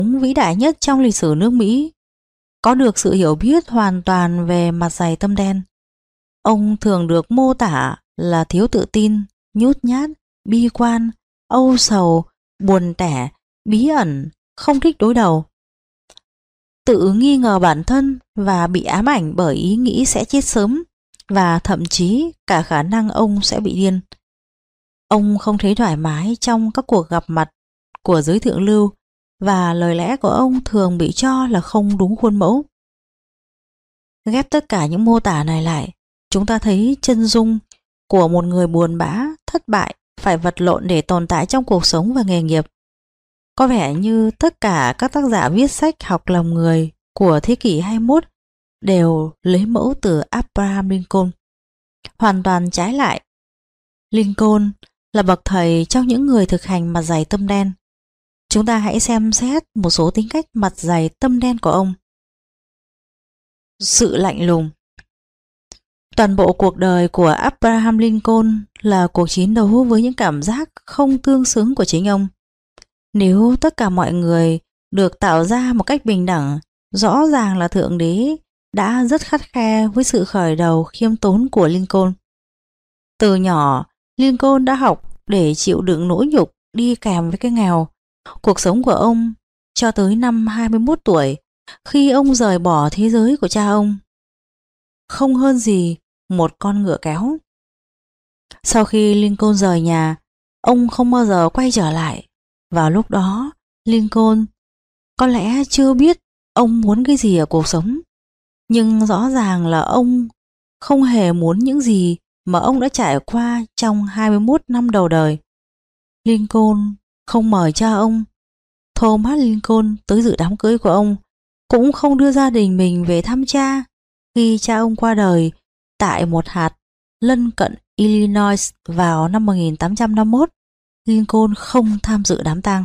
vĩ đại nhất trong lịch sử nước Mỹ, có được sự hiểu biết hoàn toàn về mặt dày tâm đen. Ông thường được mô tả là thiếu tự tin, nhút nhát, bi quan, âu sầu, buồn tẻ, bí ẩn, không thích đối đầu, tự nghi ngờ bản thân và bị ám ảnh bởi ý nghĩ sẽ chết sớm và thậm chí cả khả năng ông sẽ bị điên. Ông không thấy thoải mái trong các cuộc gặp mặt của giới thượng lưu và lời lẽ của ông thường bị cho là không đúng khuôn mẫu. Ghép tất cả những mô tả này lại, chúng ta thấy chân dung của một người buồn bã, thất bại, phải vật lộn để tồn tại trong cuộc sống và nghề nghiệp. Có vẻ như tất cả các tác giả viết sách học lòng người của thế kỷ 21 đều lấy mẫu từ Abraham Lincoln. Hoàn toàn trái lại, Lincoln là bậc thầy trong những người thực hành mặt dày tâm đen. Chúng ta hãy xem xét một số tính cách mặt dày tâm đen của ông. Sự lạnh lùng. Toàn bộ cuộc đời của Abraham Lincoln là cuộc chiến đấu với những cảm giác không tương xứng của chính ông. Nếu tất cả mọi người được tạo ra một cách bình đẳng, rõ ràng là Thượng Đế đã rất khắt khe với sự khởi đầu khiêm tốn của Lincoln. Từ nhỏ, Lincoln đã học để chịu đựng nỗi nhục đi kèm với cái nghèo. Cuộc sống của ông cho tới năm 21 tuổi, khi ông rời bỏ thế giới của cha ông, không hơn gì một con ngựa kéo. Sau khi Lincoln rời nhà, ông không bao giờ quay trở lại. Vào lúc đó, Lincoln có lẽ chưa biết ông muốn cái gì ở cuộc sống, nhưng rõ ràng là ông không hề muốn những gì mà ông đã trải qua trong 21 năm đầu đời. Lincoln không mời cha ông, Thomas Lincoln, tới dự đám cưới của ông, cũng không đưa gia đình mình về thăm cha khi cha ông qua đời tại một hạt lân cận Illinois vào năm 1851. Lincoln không tham dự đám tang.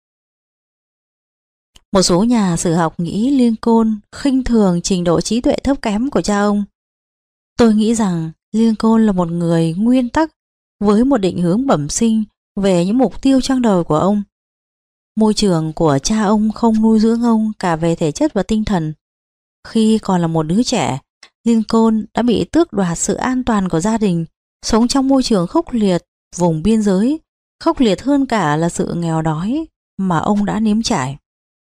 Một số nhà sử học nghĩ Lincoln khinh thường trình độ trí tuệ thấp kém của cha ông. Tôi nghĩ rằng Lincoln là một người nguyên tắc với một định hướng bẩm sinh về những mục tiêu trong đời của ông. Môi trường của cha ông không nuôi dưỡng ông cả về thể chất và tinh thần. Khi còn là một đứa trẻ, Lincoln đã bị tước đoạt sự an toàn của gia đình, sống trong môi trường khốc liệt, vùng biên giới, khốc liệt hơn cả là sự nghèo đói mà ông đã nếm trải.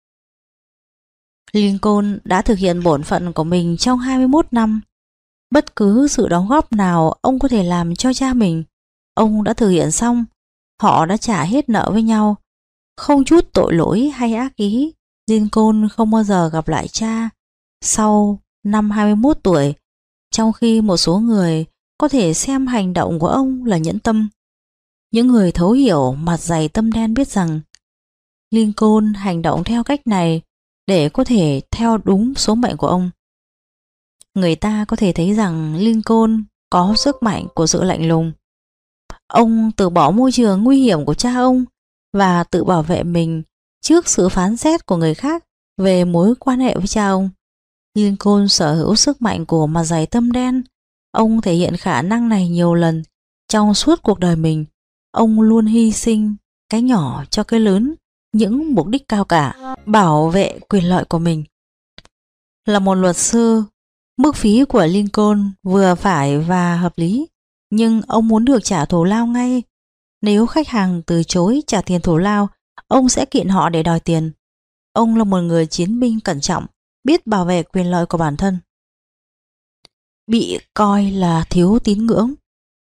Lincoln đã thực hiện bổn phận của mình trong 21 năm. Bất cứ sự đóng góp nào ông có thể làm cho cha mình, ông đã thực hiện xong. Họ đã trả hết nợ với nhau. Không chút tội lỗi hay ác ý, Lincoln không bao giờ gặp lại cha sau năm 21 tuổi, trong khi một số người có thể xem hành động của ông là nhẫn tâm. Những người thấu hiểu mặt dày tâm đen biết rằng Lincoln hành động theo cách này để có thể theo đúng số mệnh của ông. Người ta có thể thấy rằng Lincoln có sức mạnh của sự lạnh lùng. Ông từ bỏ môi trường nguy hiểm của cha ông và tự bảo vệ mình trước sự phán xét của người khác về mối quan hệ với cha ông. Lincoln sở hữu sức mạnh của mặt dày tâm đen. Ông thể hiện khả năng này nhiều lần trong suốt cuộc đời mình. Ông luôn hy sinh cái nhỏ cho cái lớn, những mục đích cao cả, bảo vệ quyền lợi của mình. Là một luật sư, mức phí của Lincoln vừa phải và hợp lý, nhưng ông muốn được trả thù lao ngay. Nếu khách hàng từ chối trả tiền thù lao, ông sẽ kiện họ để đòi tiền. Ông là một người chiến binh cẩn trọng, biết bảo vệ quyền lợi của bản thân. Bị coi là thiếu tín ngưỡng.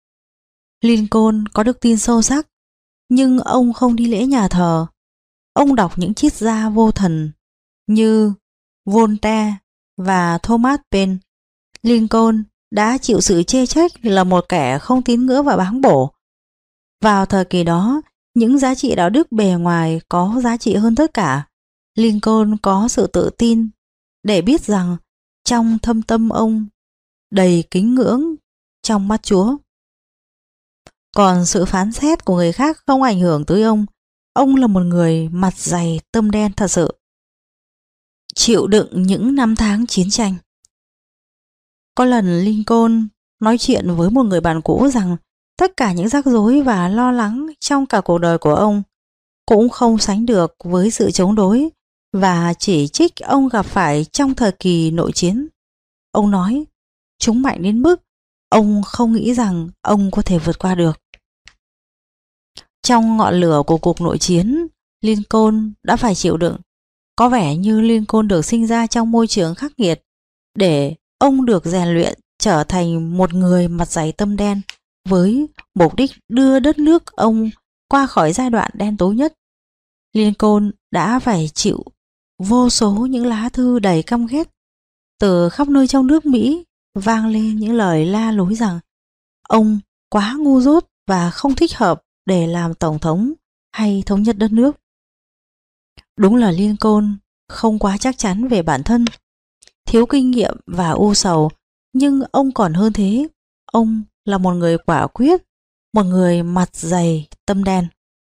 Lincoln có đức tin sâu sắc, nhưng ông không đi lễ nhà thờ. Ông đọc những triết gia vô thần như Voltaire và Thomas Paine. Lincoln đã chịu sự chê trách là một kẻ không tín ngưỡng và báng bổ. Vào thời kỳ đó, những giá trị đạo đức bề ngoài có giá trị hơn tất cả. Lincoln có sự tự tin để biết rằng trong thâm tâm ông đầy kính ngưỡng trong mắt Chúa. Còn sự phán xét của người khác không ảnh hưởng tới ông. Ông là một người mặt dày tâm đen thật sự. Chịu đựng những năm tháng chiến tranh. Có lần Lincoln nói chuyện với một người bạn cũ rằng tất cả những rắc rối và lo lắng trong cả cuộc đời của ông cũng không sánh được với sự chống đối và chỉ trích ông gặp phải trong thời kỳ nội chiến. Ông nói, chúng mạnh đến mức ông không nghĩ rằng ông có thể vượt qua được. Trong ngọn lửa của cuộc nội chiến, Lincoln đã phải chịu đựng. Có vẻ như Lincoln được sinh ra trong môi trường khắc nghiệt để ông được rèn luyện trở thành một người mặt dày tâm đen với mục đích đưa đất nước ông qua khỏi giai đoạn đen tối nhất. Lincoln đã phải chịu vô số những lá thư đầy căm ghét. Từ khắp nơi trong nước Mỹ vang lên những lời la lối rằng ông quá ngu dốt và không thích hợp để làm tổng thống hay thống nhất đất nước. Đúng là Lincoln không quá chắc chắn về bản thân, thiếu kinh nghiệm và u sầu, nhưng ông còn hơn thế. Ông là một người quả quyết, một người mặt dày tâm đen.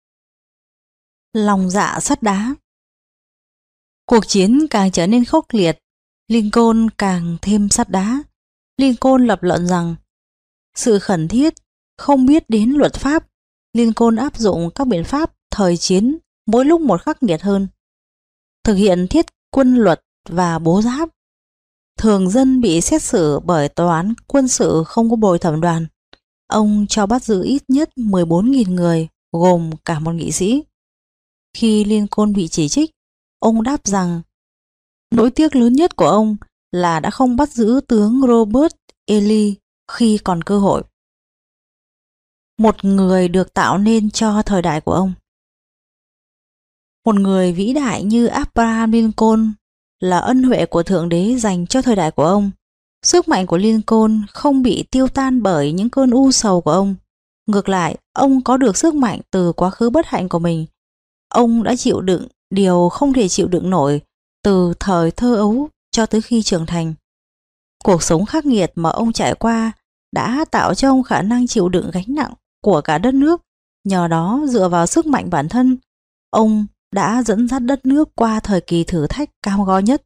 Lòng dạ sắt đá. Cuộc chiến càng trở nên khốc liệt, Lincoln càng thêm sắt đá. Lincoln lập luận rằng sự khẩn thiết không biết đến luật pháp. Lincoln áp dụng các biện pháp thời chiến mỗi lúc một khắc nghiệt hơn, thực hiện thiết quân luật và bố giáp. Thường dân bị xét xử bởi tòa án quân sự không có bồi thẩm đoàn. Ông cho bắt giữ ít nhất 14.000 người, gồm cả một nghị sĩ. Khi Lincoln bị chỉ trích, ông đáp rằng nỗi tiếc lớn nhất của ông là đã không bắt giữ tướng Robert E. Lee khi còn cơ hội. Một người được tạo nên cho thời đại của ông. Một người vĩ đại như Abraham Lincoln là ân huệ của Thượng Đế dành cho thời đại của ông. Sức mạnh của Lincoln không bị tiêu tan bởi những cơn u sầu của ông. Ngược lại, ông có được sức mạnh từ quá khứ bất hạnh của mình. Ông đã chịu đựng điều không thể chịu đựng nổi từ thời thơ ấu cho tới khi trưởng thành. Cuộc sống khắc nghiệt mà ông trải qua đã tạo cho ông khả năng chịu đựng gánh nặng của cả đất nước. Nhờ đó, dựa vào sức mạnh bản thân, ông đã dẫn dắt đất nước qua thời kỳ thử thách cam go nhất.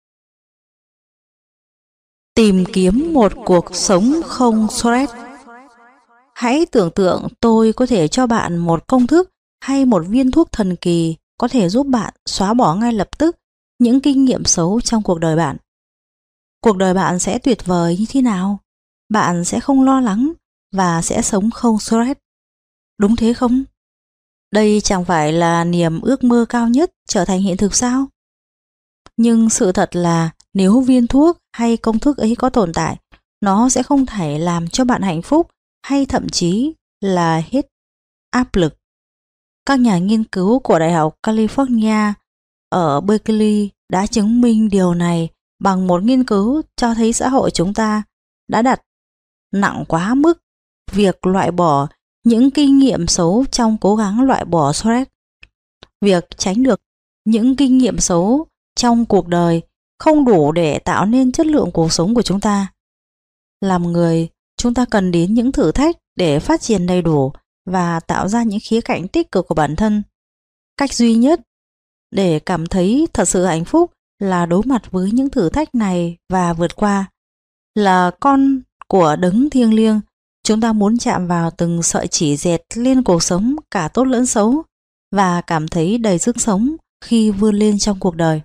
Tìm kiếm một cuộc sống không stress. Hãy tưởng tượng tôi có thể cho bạn một công thức hay một viên thuốc thần kỳ có thể giúp bạn xóa bỏ ngay lập tức những kinh nghiệm xấu trong cuộc đời bạn. Cuộc đời bạn sẽ tuyệt vời như thế nào? Bạn sẽ không lo lắng và sẽ sống không stress. Đúng thế không? Đây chẳng phải là niềm ước mơ cao nhất trở thành hiện thực sao? Nhưng sự thật là nếu viên thuốc hay công thức ấy có tồn tại, nó sẽ không thể làm cho bạn hạnh phúc hay thậm chí là hết áp lực. Các nhà nghiên cứu của Đại học California ở Berkeley đã chứng minh điều này bằng một nghiên cứu cho thấy xã hội chúng ta đã đặt nặng quá mức việc loại bỏ những kinh nghiệm xấu trong cố gắng loại bỏ stress. Việc tránh được những kinh nghiệm xấu trong cuộc đời không đủ để tạo nên chất lượng cuộc sống của chúng ta. Làm người, chúng ta cần đến những thử thách để phát triển đầy đủ và tạo ra những khía cạnh tích cực của bản thân. Cách duy nhất để cảm thấy thật sự hạnh phúc là đối mặt với những thử thách này và vượt qua. Là con của đấng thiêng liêng, chúng ta muốn chạm vào từng sợi chỉ dệt lên cuộc sống cả tốt lẫn xấu và cảm thấy đầy sức sống khi vươn lên trong cuộc đời.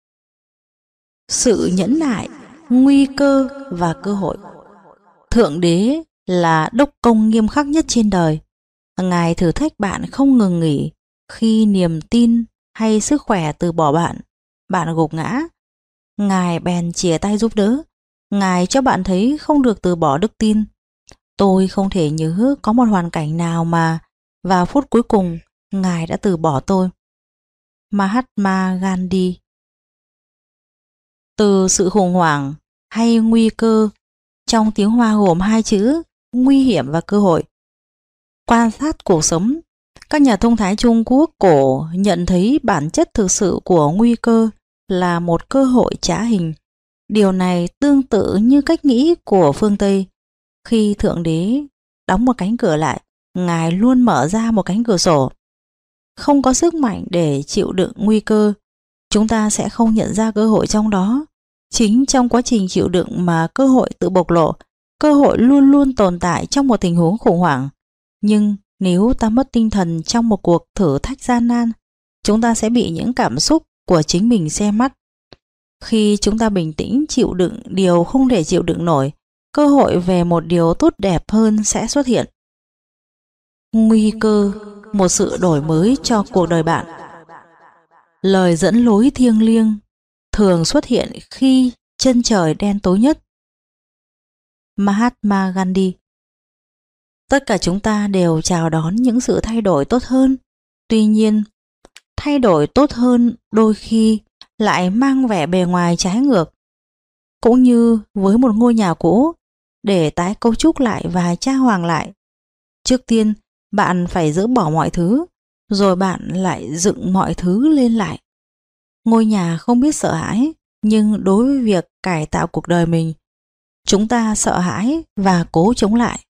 Sự nhẫn nại, nguy cơ và cơ hội. Thượng Đế là đốc công nghiêm khắc nhất trên đời. Ngài thử thách bạn không ngừng nghỉ. Khi niềm tin hay sức khỏe từ bỏ bạn, bạn gục ngã, Ngài bèn chìa tay giúp đỡ. Ngài cho bạn thấy không được từ bỏ đức tin. Tôi không thể nhớ có một hoàn cảnh nào mà vào phút cuối cùng Ngài đã từ bỏ tôi. Mahatma Gandhi. Từ sự khủng hoảng hay nguy cơ trong tiếng Hoa gồm hai chữ nguy hiểm và cơ hội. Quan sát cuộc sống, các nhà thông thái Trung Quốc cổ nhận thấy bản chất thực sự của nguy cơ là một cơ hội trá hình. Điều này tương tự như cách nghĩ của phương Tây. Khi Thượng Đế đóng một cánh cửa lại, Ngài luôn mở ra một cánh cửa sổ. Không có sức mạnh để chịu đựng nguy cơ, chúng ta sẽ không nhận ra cơ hội trong đó. Chính trong quá trình chịu đựng mà cơ hội tự bộc lộ. Cơ hội luôn luôn tồn tại trong một tình huống khủng hoảng. Nhưng nếu ta mất tinh thần trong một cuộc thử thách gian nan, chúng ta sẽ bị những cảm xúc của chính mình che mắt. Khi chúng ta bình tĩnh chịu đựng điều không thể chịu đựng nổi, cơ hội về một điều tốt đẹp hơn sẽ xuất hiện. Nguy cơ, một sự đổi mới cho cuộc đời bạn. Lời dẫn lối thiêng liêng thường xuất hiện khi chân trời đen tối nhất. Mahatma Gandhi. Tất cả chúng ta đều chào đón những sự thay đổi tốt hơn. Tuy nhiên, thay đổi tốt hơn đôi khi lại mang vẻ bề ngoài trái ngược. Cũng như với một ngôi nhà cũ, để tái cấu trúc lại và trang hoàng lại, trước tiên bạn phải dỡ bỏ mọi thứ, rồi bạn lại dựng mọi thứ lên lại. Ngôi nhà không biết sợ hãi, nhưng đối với việc cải tạo cuộc đời mình, chúng ta sợ hãi và cố chống lại.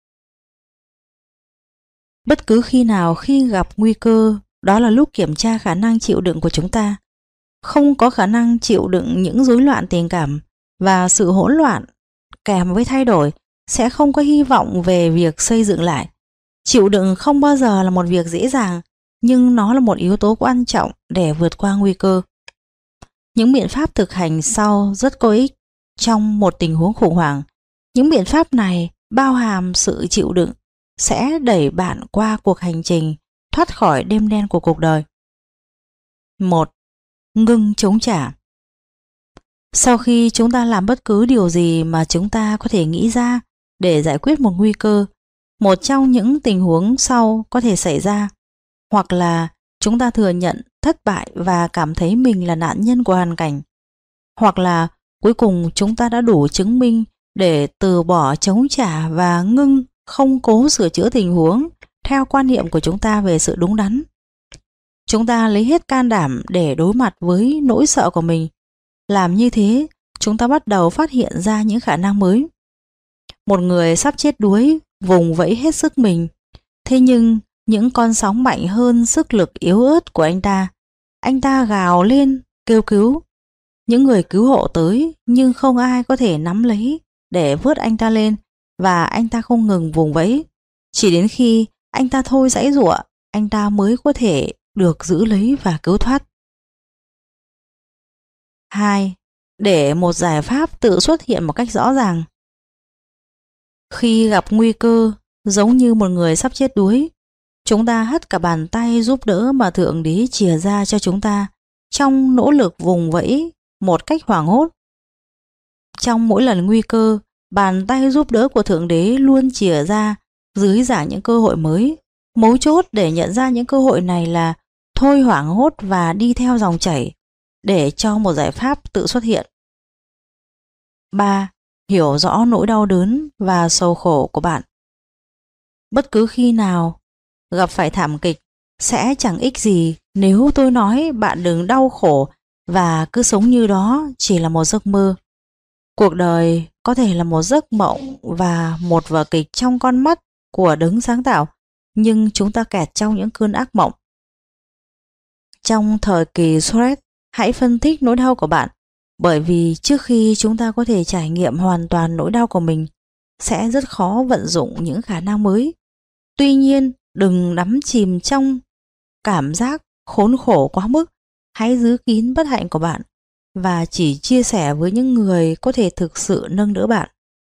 Bất cứ khi nào khi gặp nguy cơ, đó là lúc kiểm tra khả năng chịu đựng của chúng ta. Không có khả năng chịu đựng những rối loạn tình cảm và sự hỗn loạn kèm với thay đổi sẽ không có hy vọng về việc xây dựng lại. Chịu đựng không bao giờ là một việc dễ dàng, nhưng nó là một yếu tố quan trọng để vượt qua nguy cơ. Những biện pháp thực hành sau rất có ích trong một tình huống khủng hoảng. Những biện pháp này bao hàm sự chịu đựng sẽ đẩy bạn qua cuộc hành trình thoát khỏi đêm đen của cuộc đời. 1. Ngưng chống trả. Sau khi chúng ta làm bất cứ điều gì mà chúng ta có thể nghĩ ra để giải quyết một nguy cơ, một trong những tình huống sau có thể xảy ra, hoặc là chúng ta thừa nhận thất bại và cảm thấy mình là nạn nhân của hoàn cảnh, hoặc là cuối cùng chúng ta đã đủ chứng minh để từ bỏ chống trả và ngưng không cố sửa chữa tình huống theo quan niệm của chúng ta về sự đúng đắn. Chúng ta lấy hết can đảm để đối mặt với nỗi sợ của mình. Làm như thế, chúng ta bắt đầu phát hiện ra những khả năng mới. Một người sắp chết đuối, vùng vẫy hết sức mình. Thế nhưng, những con sóng mạnh hơn sức lực yếu ớt của anh ta. Anh ta gào lên, kêu cứu. Những người cứu hộ tới, nhưng không ai có thể nắm lấy để vớt anh ta lên, và anh ta không ngừng vùng vẫy. Chỉ đến khi anh ta thôi giãy giụa, anh ta mới có thể được giữ lấy và cứu thoát. 2. Để một giải pháp tự xuất hiện một cách rõ ràng. Khi gặp nguy cơ, giống như một người sắp chết đuối, chúng ta hất cả bàn tay giúp đỡ mà Thượng Đế chìa ra cho chúng ta trong nỗ lực vùng vẫy một cách hoảng hốt. Trong mỗi lần nguy cơ, bàn tay giúp đỡ của Thượng Đế luôn chìa ra dưới dạng những cơ hội mới. Mấu chốt để nhận ra những cơ hội này là thôi hoảng hốt và đi theo dòng chảy để cho một giải pháp tự xuất hiện. 3. Hiểu rõ nỗi đau đớn và sầu khổ của bạn. Bất cứ khi nào gặp phải thảm kịch, sẽ chẳng ích gì nếu tôi nói bạn đừng đau khổ và cứ sống như đó chỉ là một giấc mơ. Cuộc đời có thể là một giấc mộng và một vở kịch trong con mắt của đấng sáng tạo, nhưng chúng ta kẹt trong những cơn ác mộng. Trong thời kỳ stress, hãy phân tích nỗi đau của bạn, bởi vì trước khi chúng ta có thể trải nghiệm hoàn toàn nỗi đau của mình, sẽ rất khó vận dụng những khả năng mới. Tuy nhiên, đừng đắm chìm trong cảm giác khốn khổ quá mức. Hãy giữ kín bất hạnh của bạn và chỉ chia sẻ với những người có thể thực sự nâng đỡ bạn.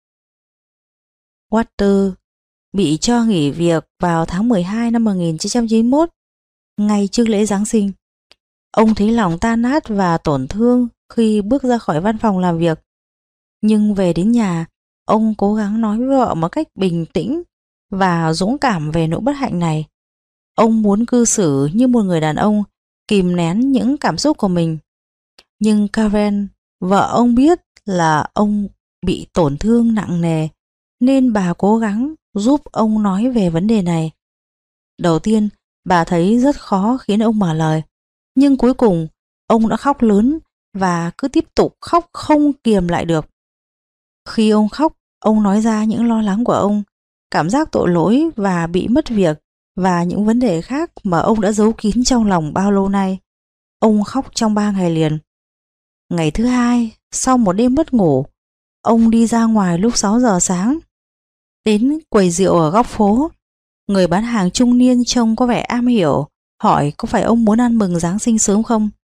Walter bị cho nghỉ việc vào tháng 12 năm 1991, ngay trước lễ Giáng sinh. Ông thấy lòng tan nát và tổn thương khi bước ra khỏi văn phòng làm việc. Nhưng về đến nhà, ông cố gắng nói với vợ một cách bình tĩnh và dũng cảm về nỗi bất hạnh này. Ông muốn cư xử như một người đàn ông, kìm nén những cảm xúc của mình. Nhưng Karen, vợ ông biết là ông bị tổn thương nặng nề, nên bà cố gắng giúp ông nói về vấn đề này. Đầu tiên, bà thấy rất khó khiến ông mở lời, nhưng cuối cùng ông đã khóc lớn và cứ tiếp tục khóc không kiềm lại được. Khi ông khóc, ông nói ra những lo lắng của ông, cảm giác tội lỗi và bị mất việc và những vấn đề khác mà ông đã giấu kín trong lòng bao lâu nay. Ông khóc trong 3 ngày liền. Ngày thứ hai, sau một đêm mất ngủ, ông đi ra ngoài lúc 6 giờ sáng. Đến quầy rượu ở góc phố, người bán hàng trung niên trông có vẻ am hiểu hỏi có phải ông muốn ăn mừng Giáng sinh sớm không.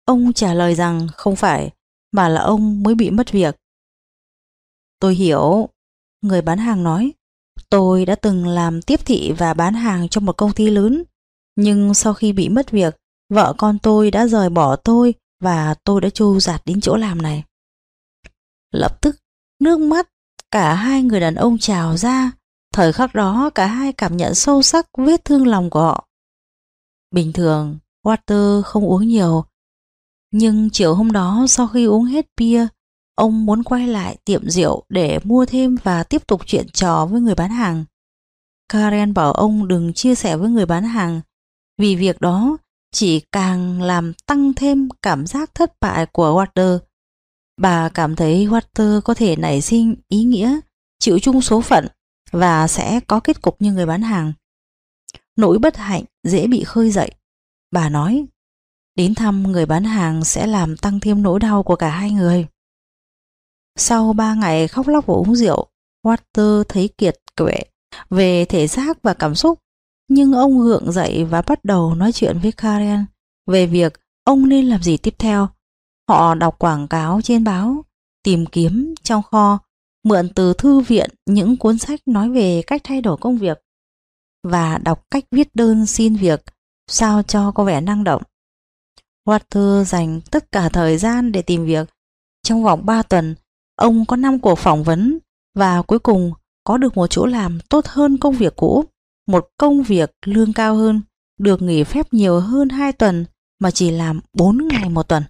Ông trả lời rằng không phải, mà là ông mới bị mất việc. Tôi hiểu, người bán hàng nói. Tôi đã từng làm tiếp thị và bán hàng trong một công ty lớn, nhưng sau khi bị mất việc, vợ con tôi đã rời bỏ tôi và tôi đã trôi dạt đến chỗ làm này. Lập tức, nước mắt cả hai người đàn ông trào ra. Thời khắc đó cả hai cảm nhận sâu sắc vết thương lòng của họ. Bình thường, Walter không uống nhiều, nhưng chiều hôm đó sau khi uống hết bia, ông muốn quay lại tiệm rượu để mua thêm và tiếp tục chuyện trò với người bán hàng. Karen bảo ông đừng chia sẻ với người bán hàng, vì việc đó chỉ càng làm tăng thêm cảm giác thất bại của Walter. Bà cảm thấy Walter có thể nảy sinh ý nghĩa chịu chung số phận và sẽ có kết cục như người bán hàng. Nỗi bất hạnh dễ bị khơi dậy. Bà nói, đến thăm người bán hàng sẽ làm tăng thêm nỗi đau của cả hai người. Sau 3 ngày khóc lóc và uống rượu, Walter thấy kiệt quệ về thể xác và cảm xúc, nhưng ông gượng dậy và bắt đầu nói chuyện với Karen về việc ông nên làm gì tiếp theo. Họ đọc quảng cáo trên báo, tìm kiếm trong kho, mượn từ thư viện những cuốn sách nói về cách thay đổi công việc và đọc cách viết đơn xin việc sao cho có vẻ năng động. Walter dành tất cả thời gian để tìm việc. Trong vòng 3 tuần, ông có 5 cuộc phỏng vấn và cuối cùng có được một chỗ làm tốt hơn công việc cũ, một công việc lương cao hơn, được nghỉ phép nhiều hơn 2 tuần mà chỉ làm 4 ngày một tuần.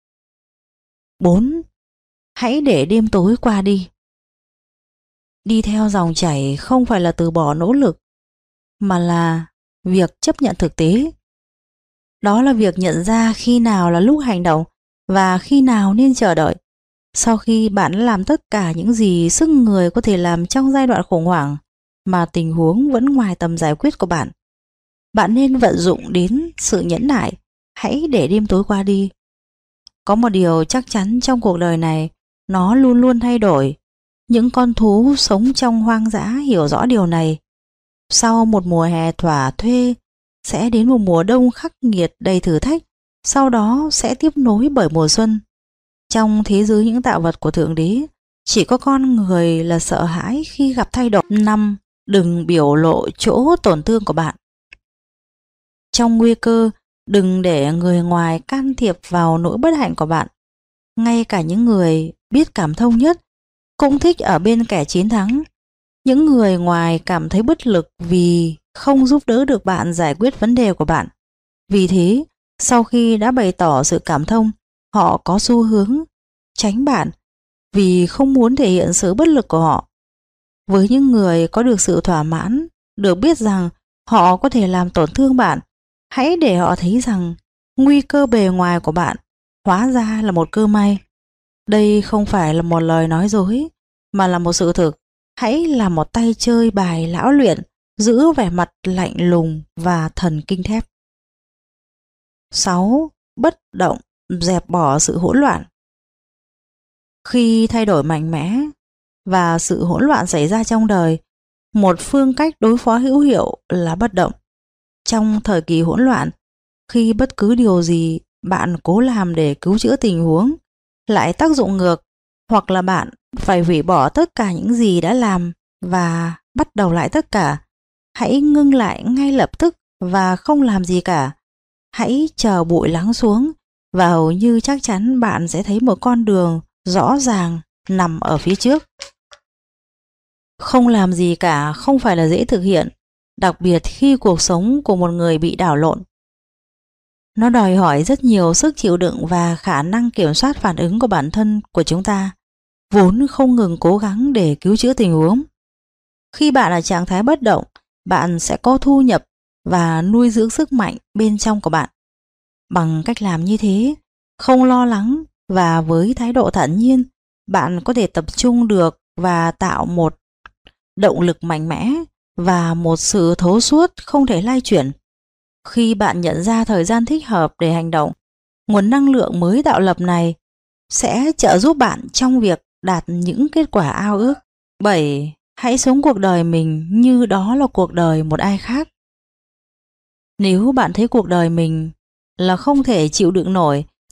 4. Hãy để đêm tối qua đi. Đi theo dòng chảy không phải là từ bỏ nỗ lực, mà là việc chấp nhận thực tế. Đó là việc nhận ra khi nào là lúc hành động và khi nào nên chờ đợi. Sau khi bạn đã làm tất cả những gì sức người có thể làm trong giai đoạn khủng hoảng mà tình huống vẫn ngoài tầm giải quyết của bạn, bạn nên vận dụng đến sự nhẫn nại. Hãy để đêm tối qua đi. Có một điều chắc chắn trong cuộc đời này, nó luôn luôn thay đổi. Những con thú sống trong hoang dã hiểu rõ điều này. Sau một mùa hè thỏa thuê, sẽ đến một mùa đông khắc nghiệt đầy thử thách, sau đó sẽ tiếp nối bởi mùa xuân. Trong thế giới những tạo vật của Thượng Đế, chỉ có con người là sợ hãi khi gặp thay đổi. 5. Đừng biểu lộ chỗ tổn thương của bạn. Trong nguy cơ, đừng để người ngoài can thiệp vào nỗi bất hạnh của bạn. Ngay cả những người biết cảm thông nhất cũng thích ở bên kẻ chiến thắng. Những người ngoài cảm thấy bất lực vì không giúp đỡ được bạn giải quyết vấn đề của bạn. Vì thế, sau khi đã bày tỏ sự cảm thông, họ có xu hướng tránh bạn vì không muốn thể hiện sự bất lực của họ. Với những người có được sự thỏa mãn, được biết rằng họ có thể làm tổn thương bạn, hãy để họ thấy rằng nguy cơ bề ngoài của bạn hóa ra là một cơ may. Đây không phải là một lời nói dối, mà là một sự thực. Hãy là một tay chơi bài lão luyện, giữ vẻ mặt lạnh lùng và thần kinh thép. 6. Bất động, dẹp bỏ sự hỗn loạn. Khi thay đổi mạnh mẽ và sự hỗn loạn xảy ra trong đời, một phương cách đối phó hữu hiệu là bất động. Trong thời kỳ hỗn loạn, khi bất cứ điều gì bạn cố làm để cứu chữa tình huống lại tác dụng ngược, hoặc là bạn phải hủy bỏ tất cả những gì đã làm và bắt đầu lại tất cả, hãy ngưng lại ngay lập tức và không làm gì cả. Hãy chờ bụi lắng xuống và hầu như chắc chắn bạn sẽ thấy một con đường rõ ràng nằm ở phía trước. Không làm gì cả không phải là dễ thực hiện, đặc biệt khi cuộc sống của một người bị đảo lộn. Nó đòi hỏi rất nhiều sức chịu đựng và khả năng kiểm soát phản ứng của bản thân của chúng ta, vốn không ngừng cố gắng để cứu chữa tình huống. Khi bạn ở trạng thái bất động, bạn sẽ có thu nhập và nuôi dưỡng sức mạnh bên trong của bạn. Bằng cách làm như thế, không lo lắng và với thái độ thản nhiên, bạn có thể tập trung được và tạo một động lực mạnh mẽ và một sự thấu suốt không thể lay chuyển. Khi bạn nhận ra thời gian thích hợp để hành động, nguồn năng lượng mới tạo lập này sẽ trợ giúp bạn trong việc đạt những kết quả ao ước. 7. Hãy sống cuộc đời mình như đó là cuộc đời một ai khác. Nếu bạn thấy cuộc đời mình là không thể chịu đựng nổi,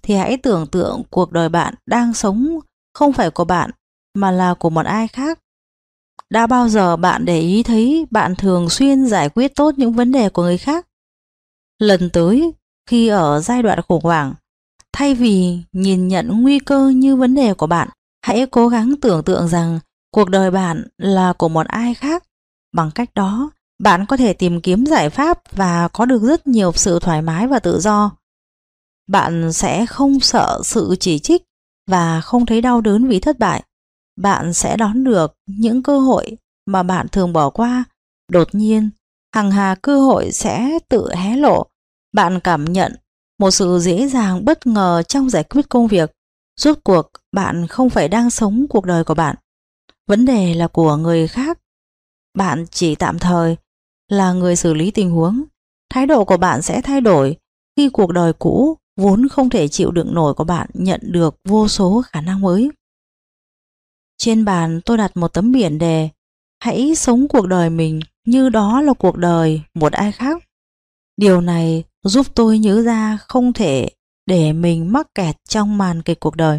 thì hãy tưởng tượng cuộc đời bạn đang sống không phải của bạn mà là của một ai khác. Đã bao giờ bạn để ý thấy bạn thường xuyên giải quyết tốt những vấn đề của người khác? Lần tới khi ở giai đoạn khủng hoảng, thay vì nhìn nhận nguy cơ như vấn đề của bạn, hãy cố gắng tưởng tượng rằng cuộc đời bạn là của một ai khác. Bằng cách đó, bạn có thể tìm kiếm giải pháp và có được rất nhiều sự thoải mái và tự do. Bạn sẽ không sợ sự chỉ trích và không thấy đau đớn vì thất bại. Bạn sẽ đón được những cơ hội mà bạn thường bỏ qua. Đột nhiên, hằng hà cơ hội sẽ tự hé lộ. Bạn cảm nhận một sự dễ dàng bất ngờ trong giải quyết công việc. Rốt cuộc, bạn không phải đang sống cuộc đời của bạn. Vấn đề là của người khác. Bạn chỉ tạm thời là người xử lý tình huống. Thái độ của bạn sẽ thay đổi khi cuộc đời cũ vốn không thể chịu đựng nổi của bạn nhận được vô số khả năng mới. Trên bàn tôi đặt một tấm biển đề: hãy sống cuộc đời mình như đó là cuộc đời một ai khác. Điều này giúp tôi nhớ ra không thể để mình mắc kẹt trong màn kịch cuộc đời.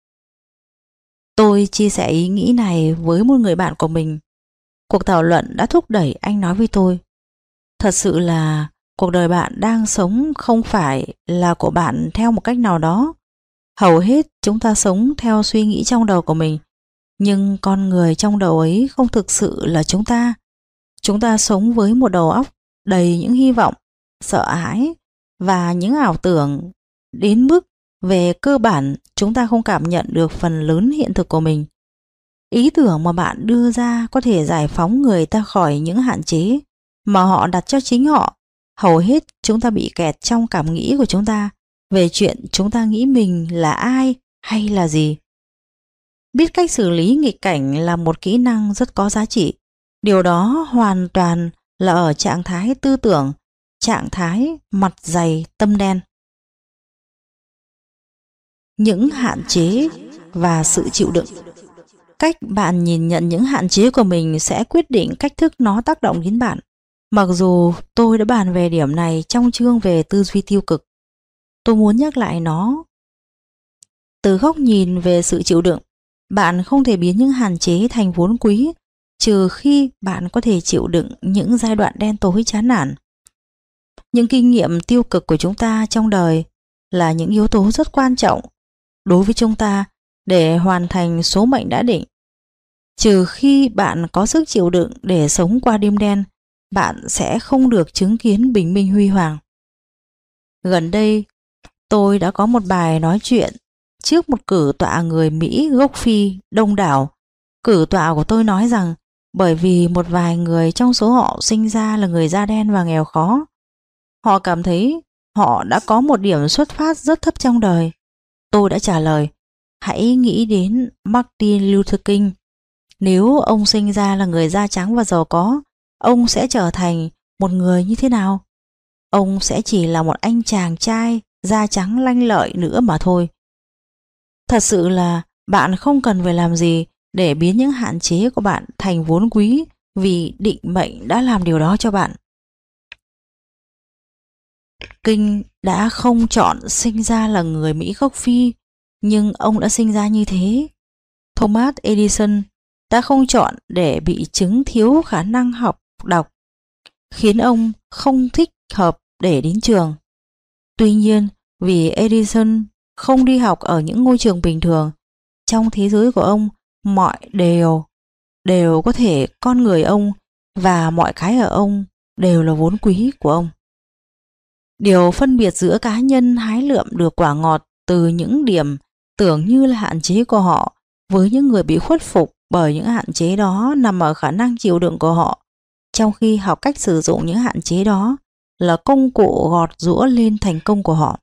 Tôi chia sẻ ý nghĩ này với một người bạn của mình. Cuộc thảo luận đã thúc đẩy anh nói với tôi: thật sự là cuộc đời bạn đang sống không phải là của bạn theo một cách nào đó. Hầu hết chúng ta sống theo suy nghĩ trong đầu của mình, nhưng con người trong đầu ấy không thực sự là chúng ta. Chúng ta sống với một đầu óc đầy những hy vọng, sợ hãi và những ảo tưởng đến mức về cơ bản chúng ta không cảm nhận được phần lớn hiện thực của mình. Ý tưởng mà bạn đưa ra có thể giải phóng người ta khỏi những hạn chế mà họ đặt cho chính họ. Hầu hết chúng ta bị kẹt trong cảm nghĩ của chúng ta về chuyện chúng ta nghĩ mình là ai hay là gì. Biết cách xử lý nghịch cảnh là một kỹ năng rất có giá trị. Điều đó hoàn toàn là ở trạng thái tư tưởng, trạng thái mặt dày tâm đen. Những hạn chế và sự chịu đựng. Cách bạn nhìn nhận những hạn chế của mình sẽ quyết định cách thức nó tác động đến bạn. Mặc dù tôi đã bàn về điểm này trong chương về tư duy tiêu cực, tôi muốn nhắc lại nó. Từ góc nhìn về sự chịu đựng, bạn không thể biến những hạn chế thành vốn quý, trừ khi bạn có thể chịu đựng những giai đoạn đen tối chán nản. Những kinh nghiệm tiêu cực của chúng ta trong đời là những yếu tố rất quan trọng đối với chúng ta để hoàn thành số mệnh đã định. Trừ khi bạn có sức chịu đựng để sống qua đêm đen, bạn sẽ không được chứng kiến bình minh huy hoàng. Gần đây, tôi đã có một bài nói chuyện trước một cử tọa người Mỹ gốc Phi đông đảo. Cử tọa của tôi nói rằng bởi vì một vài người trong số họ sinh ra là người da đen và nghèo khó, họ cảm thấy họ đã có một điểm xuất phát rất thấp trong đời. Tôi đã trả lời: hãy nghĩ đến Martin Luther King. Nếu ông sinh ra là người da trắng và giàu có, ông sẽ trở thành một người như thế nào? Ông sẽ chỉ là một anh chàng trai da trắng lanh lợi nữa mà thôi. Thật sự là bạn không cần phải làm gì để biến những hạn chế của bạn thành vốn quý, vì định mệnh đã làm điều đó cho bạn. King đã không chọn sinh ra là người Mỹ gốc Phi, nhưng ông đã sinh ra như thế. Thomas Edison đã không chọn để bị chứng thiếu khả năng học đọc, khiến ông không thích hợp để đến trường. Tuy nhiên, vì Edison không đi học ở những ngôi trường bình thường, trong thế giới của ông, mọi đều có thể con người ông và mọi cái ở ông đều là vốn quý của ông. Điều phân biệt giữa cá nhân hái lượm được quả ngọt từ những điểm tưởng như là hạn chế của họ với những người bị khuất phục bởi những hạn chế đó nằm ở khả năng chịu đựng của họ, trong khi học cách sử dụng những hạn chế đó là công cụ gọt giũa lên thành công của họ.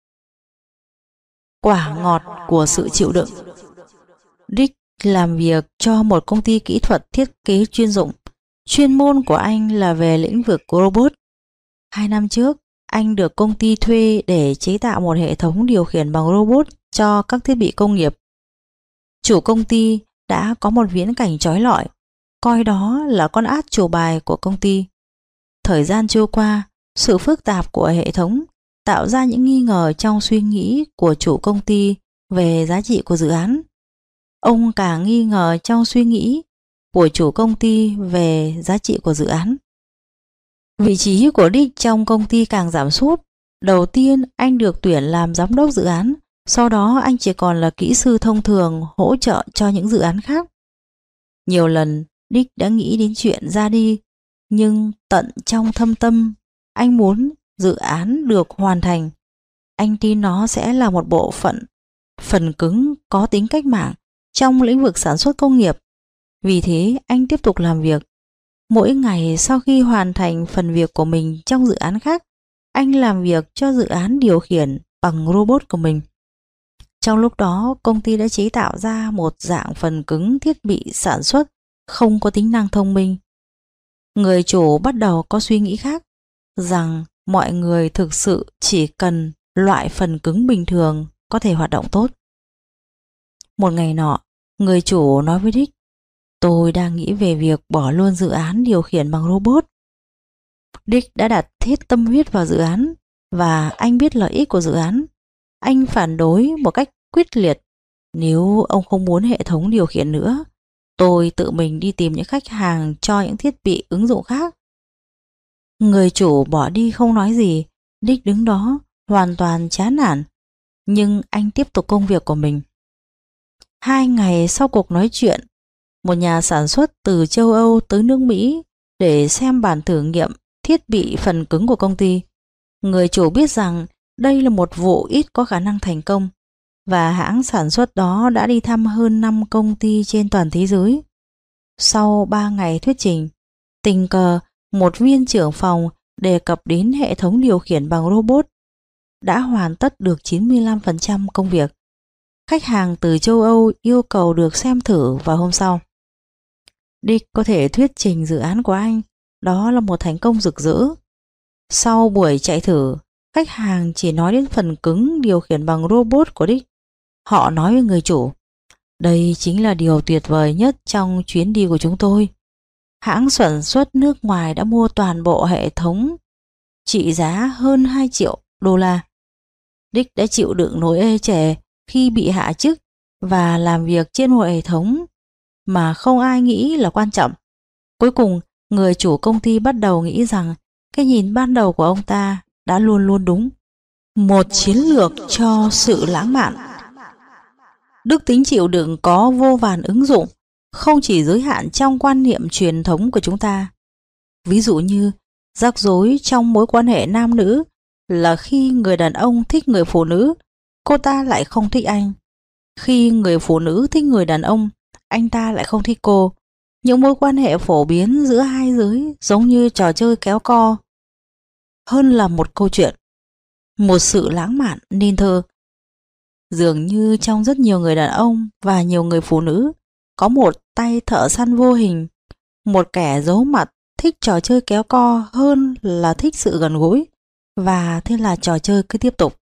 Quả ngọt của sự chịu đựng. Dick làm việc cho một công ty kỹ thuật thiết kế chuyên dụng. Chuyên môn của anh là về lĩnh vực robot. 2 năm trước, anh được công ty thuê để chế tạo một hệ thống điều khiển bằng robot cho các thiết bị công nghiệp. Chủ công ty đã có một viễn cảnh chói lọi, coi đó là con át chủ bài của công ty. Thời gian trôi qua, sự phức tạp của hệ thống tạo ra những nghi ngờ trong suy nghĩ của chủ công ty về giá trị của dự án. Ông càng nghi ngờ trong suy nghĩ của chủ công ty về giá trị của dự án. Vị trí của Dick trong công ty càng giảm sút. Đầu tiên anh được tuyển làm giám đốc dự án, sau đó anh chỉ còn là kỹ sư thông thường hỗ trợ cho những dự án khác. Nhiều lần Dick đã nghĩ đến chuyện ra đi, nhưng tận trong thâm tâm anh muốn dự án được hoàn thành. Anh tin nó sẽ là một bộ phận phần cứng có tính cách mạng trong lĩnh vực sản xuất công nghiệp. Vì thế anh tiếp tục làm việc. Mỗi ngày sau khi hoàn thành phần việc của mình trong dự án khác, anh làm việc cho dự án điều khiển bằng robot của mình. Trong lúc đó, công ty đã chế tạo ra một dạng phần cứng thiết bị sản xuất không có tính năng thông minh. Người chủ bắt đầu có suy nghĩ khác, rằng mọi người thực sự chỉ cần loại phần cứng bình thường có thể hoạt động tốt. Một ngày nọ, người chủ nói với Dick, tôi đang nghĩ về việc bỏ luôn dự án điều khiển bằng robot. Dick đã đặt hết tâm huyết vào dự án và anh biết lợi ích của dự án. Anh phản đối một cách quyết liệt. Nếu ông không muốn hệ thống điều khiển nữa, tôi tự mình đi tìm những khách hàng cho những thiết bị ứng dụng khác. Người chủ bỏ đi không nói gì. Dick đứng đó hoàn toàn chán nản, nhưng anh tiếp tục công việc của mình. 2 ngày sau cuộc nói chuyện, một nhà sản xuất từ châu Âu tới nước Mỹ để xem bản thử nghiệm thiết bị phần cứng của công ty. Người chủ biết rằng đây là một vụ ít có khả năng thành công, và hãng sản xuất đó đã đi thăm hơn 5 công ty trên toàn thế giới. Sau 3 ngày thuyết trình, tình cờ một viên trưởng phòng đề cập đến hệ thống điều khiển bằng robot đã hoàn tất được 95% công việc. Khách hàng từ châu Âu yêu cầu được xem thử vào hôm sau. Dick có thể thuyết trình dự án của anh, đó là một thành công rực rỡ. Sau buổi chạy thử, khách hàng chỉ nói đến phần cứng điều khiển bằng robot của Dick. Họ nói với người chủ, đây chính là điều tuyệt vời nhất trong chuyến đi của chúng tôi. Hãng sản xuất nước ngoài đã mua toàn bộ hệ thống trị giá hơn 2 triệu đô la. Dick đã chịu đựng nỗi ê chề khi bị hạ chức và làm việc trên một hệ thống mà không ai nghĩ là quan trọng. Cuối cùng, người chủ công ty bắt đầu nghĩ rằng cái nhìn ban đầu của ông ta đã luôn luôn đúng. Một chiến lược cho sự lãng mạn. Đức tính chịu đựng có vô vàn ứng dụng, không chỉ giới hạn trong quan niệm truyền thống của chúng ta. Ví dụ như rắc rối trong mối quan hệ nam nữ là khi người đàn ông thích người phụ nữ, cô ta lại không thích anh. Khi người phụ nữ thích người đàn ông, anh ta lại không thích cô. Những mối quan hệ phổ biến giữa hai giới giống như trò chơi kéo co hơn là một câu chuyện, một sự lãng mạn nên thơ. Dường như trong rất nhiều người đàn ông và nhiều người phụ nữ có một tay thợ săn vô hình, một kẻ giấu mặt thích trò chơi kéo co hơn là thích sự gần gũi, và thế là trò chơi cứ tiếp tục.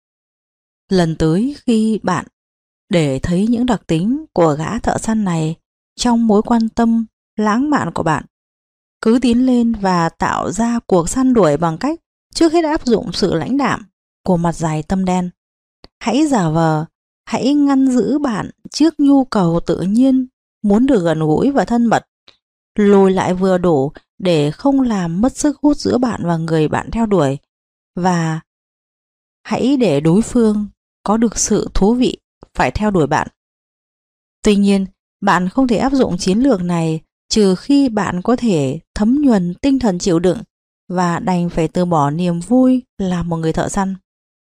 Lần tới khi bạn để thấy những đặc tính của gã thợ săn này trong mối quan tâm lãng mạn của bạn, cứ tiến lên và tạo ra cuộc săn đuổi bằng cách trước hết áp dụng sự lãnh đạm của mặt dày tâm đen. Hãy giả vờ, hãy ngăn giữ bạn trước nhu cầu tự nhiên muốn được gần gũi và thân mật, lùi lại vừa đủ để không làm mất sức hút giữa bạn và người bạn theo đuổi, và hãy để đối phương có được sự thú vị phải theo đuổi bạn. Tuy nhiên, bạn không thể áp dụng chiến lược này trừ khi bạn có thể thấm nhuần tinh thần chịu đựng và đành phải từ bỏ niềm vui làm một người thợ săn.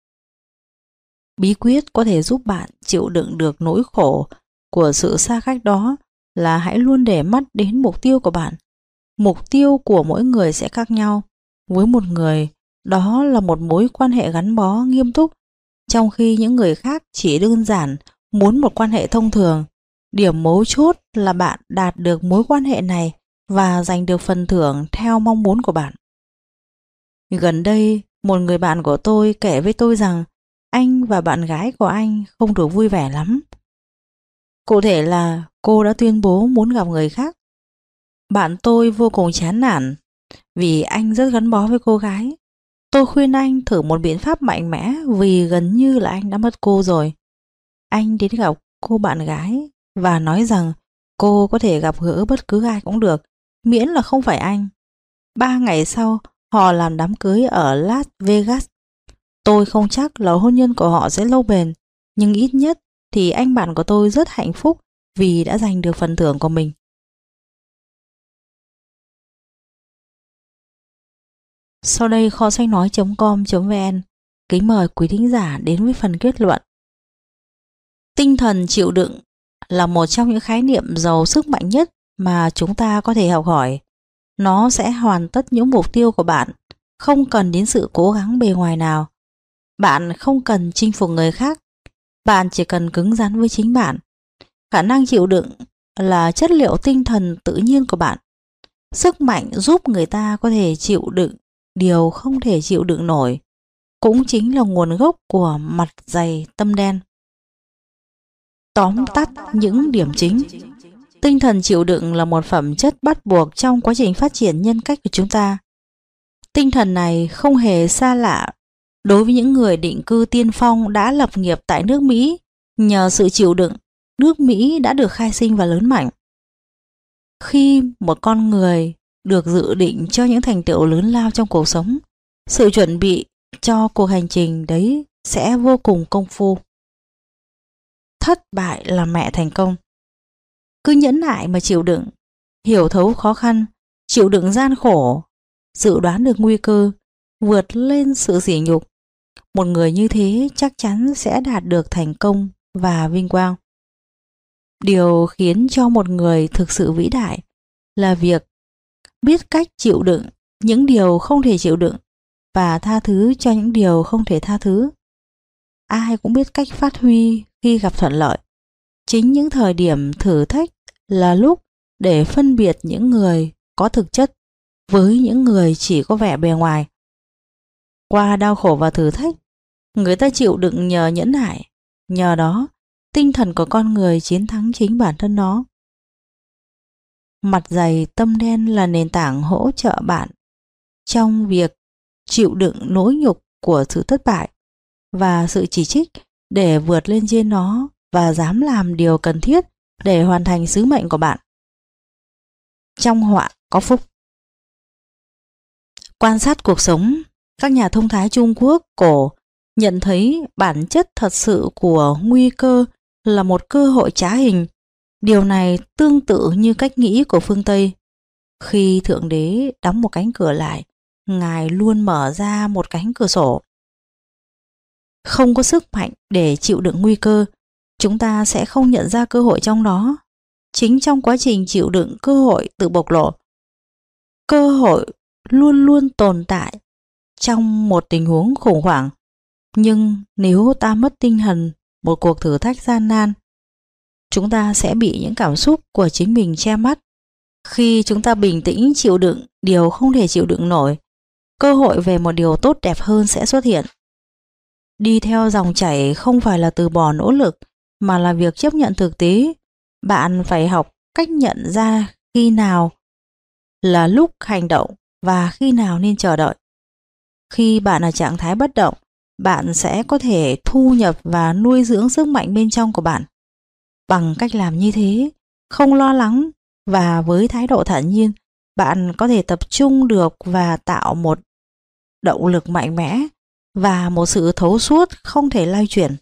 Bí quyết có thể giúp bạn chịu đựng được nỗi khổ của sự xa cách đó là hãy luôn để mắt đến mục tiêu của bạn. Mục tiêu của mỗi người sẽ khác nhau. Với một người, đó là một mối quan hệ gắn bó nghiêm túc, trong khi những người khác chỉ đơn giản muốn một quan hệ thông thường. Điểm mấu chốt là bạn đạt được mối quan hệ này và giành được phần thưởng theo mong muốn của bạn. Gần đây, một người bạn của tôi kể với tôi rằng anh và bạn gái của anh không được vui vẻ lắm. Cụ thể là cô đã tuyên bố muốn gặp người khác. Bạn tôi vô cùng chán nản vì anh rất gắn bó với cô gái. Tôi khuyên anh thử một biện pháp mạnh mẽ vì gần như là anh đã mất cô rồi. Anh đến gặp cô bạn gái và nói rằng cô có thể gặp gỡ bất cứ ai cũng được, miễn là không phải anh. 3 ngày sau, họ làm đám cưới ở Las Vegas. Tôi không chắc là hôn nhân của họ sẽ lâu bền, nhưng ít nhất thì anh bạn của tôi rất hạnh phúc vì đã giành được phần thưởng của mình. Sau đây kho sách nói.com.vn kính mời quý thính giả đến với phần kết luận. Tinh thần chịu đựng là một trong những khái niệm giàu sức mạnh nhất mà chúng ta có thể học hỏi. Nó sẽ hoàn tất những mục tiêu của bạn, không cần đến sự cố gắng bề ngoài nào. Bạn không cần chinh phục người khác, bạn chỉ cần cứng rắn với chính bạn. Khả năng chịu đựng là chất liệu tinh thần tự nhiên của bạn. Sức mạnh giúp người ta có thể chịu đựng điều không thể chịu đựng nổi, cũng chính là nguồn gốc của mặt dày tâm đen. Tóm tắt những điểm chính. Tinh thần chịu đựng là một phẩm chất bắt buộc trong quá trình phát triển nhân cách của chúng ta. Tinh thần này không hề xa lạ đối với những người định cư tiên phong đã lập nghiệp tại nước Mỹ. Nhờ sự chịu đựng, nước Mỹ đã được khai sinh và lớn mạnh. Khi một con người được dự định cho những thành tựu lớn lao trong cuộc sống, sự chuẩn bị cho cuộc hành trình đấy sẽ vô cùng công phu. Thất bại là mẹ thành công. Cứ nhẫn nại mà chịu đựng, hiểu thấu khó khăn, chịu đựng gian khổ, dự đoán được nguy cơ, vượt lên sự sỉ nhục. Một người như thế chắc chắn sẽ đạt được thành công và vinh quang. Điều khiến cho một người thực sự vĩ đại là việc biết cách chịu đựng những điều không thể chịu đựng và tha thứ cho những điều không thể tha thứ. Ai cũng biết cách phát huy khi gặp thuận lợi. Chính những thời điểm thử thách là lúc để phân biệt những người có thực chất với những người chỉ có vẻ bề ngoài. Qua đau khổ và thử thách, người ta chịu đựng nhờ nhẫn nại. Nhờ đó, tinh thần của con người chiến thắng chính bản thân nó. Mặt dày tâm đen là nền tảng hỗ trợ bạn trong việc chịu đựng nỗi nhục của sự thất bại và sự chỉ trích để vượt lên trên nó và dám làm điều cần thiết để hoàn thành sứ mệnh của bạn. Trong họa có phúc. Quan sát cuộc sống, các nhà thông thái Trung Quốc cổ nhận thấy bản chất thật sự của nguy cơ là một cơ hội trá hình. Điều này tương tự như cách nghĩ của phương Tây. Khi Thượng Đế đóng một cánh cửa lại, Ngài luôn mở ra một cánh cửa sổ. Không có sức mạnh để chịu đựng nguy cơ, chúng ta sẽ không nhận ra cơ hội trong đó. Chính trong quá trình chịu đựng cơ hội tự bộc lộ. Cơ hội luôn luôn tồn tại trong một tình huống khủng hoảng. Nhưng nếu ta mất tinh thần một cuộc thử thách gian nan, chúng ta sẽ bị những cảm xúc của chính mình che mắt. Khi chúng ta bình tĩnh chịu đựng điều không thể chịu đựng nổi, cơ hội về một điều tốt đẹp hơn sẽ xuất hiện. Đi theo dòng chảy không phải là từ bỏ nỗ lực, mà là việc chấp nhận thực tế. Bạn phải học cách nhận ra khi nào là lúc hành động và khi nào nên chờ đợi. Khi bạn ở trạng thái bất động, bạn sẽ có thể thu nhập và nuôi dưỡng sức mạnh bên trong của bạn. Bằng cách làm như thế, không lo lắng và với thái độ thản nhiên, bạn có thể tập trung được và tạo một động lực mạnh mẽ và một sự thấu suốt không thể lay chuyển.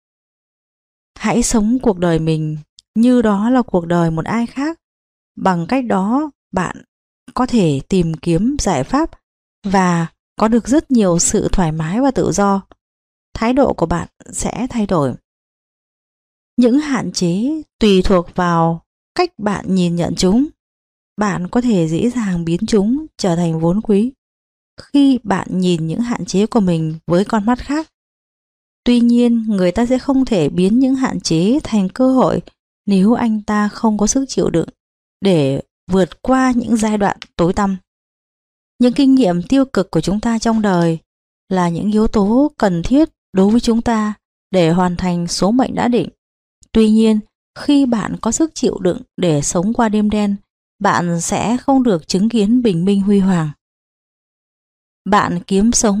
Hãy sống cuộc đời mình như đó là cuộc đời một ai khác. Bằng cách đó, bạn có thể tìm kiếm giải pháp và có được rất nhiều sự thoải mái và tự do. Thái độ của bạn sẽ thay đổi. Những hạn chế tùy thuộc vào cách bạn nhìn nhận chúng. Bạn có thể dễ dàng biến chúng trở thành vốn quý khi bạn nhìn những hạn chế của mình với con mắt khác. Tuy nhiên, người ta sẽ không thể biến những hạn chế thành cơ hội nếu anh ta không có sức chịu đựng để vượt qua những giai đoạn tối tăm. Những kinh nghiệm tiêu cực của chúng ta trong đời là những yếu tố cần thiết đối với chúng ta để hoàn thành số mệnh đã định. Tuy nhiên, khi bạn có sức chịu đựng để sống qua đêm đen, bạn sẽ không được chứng kiến bình minh huy hoàng. Bạn kiếm sống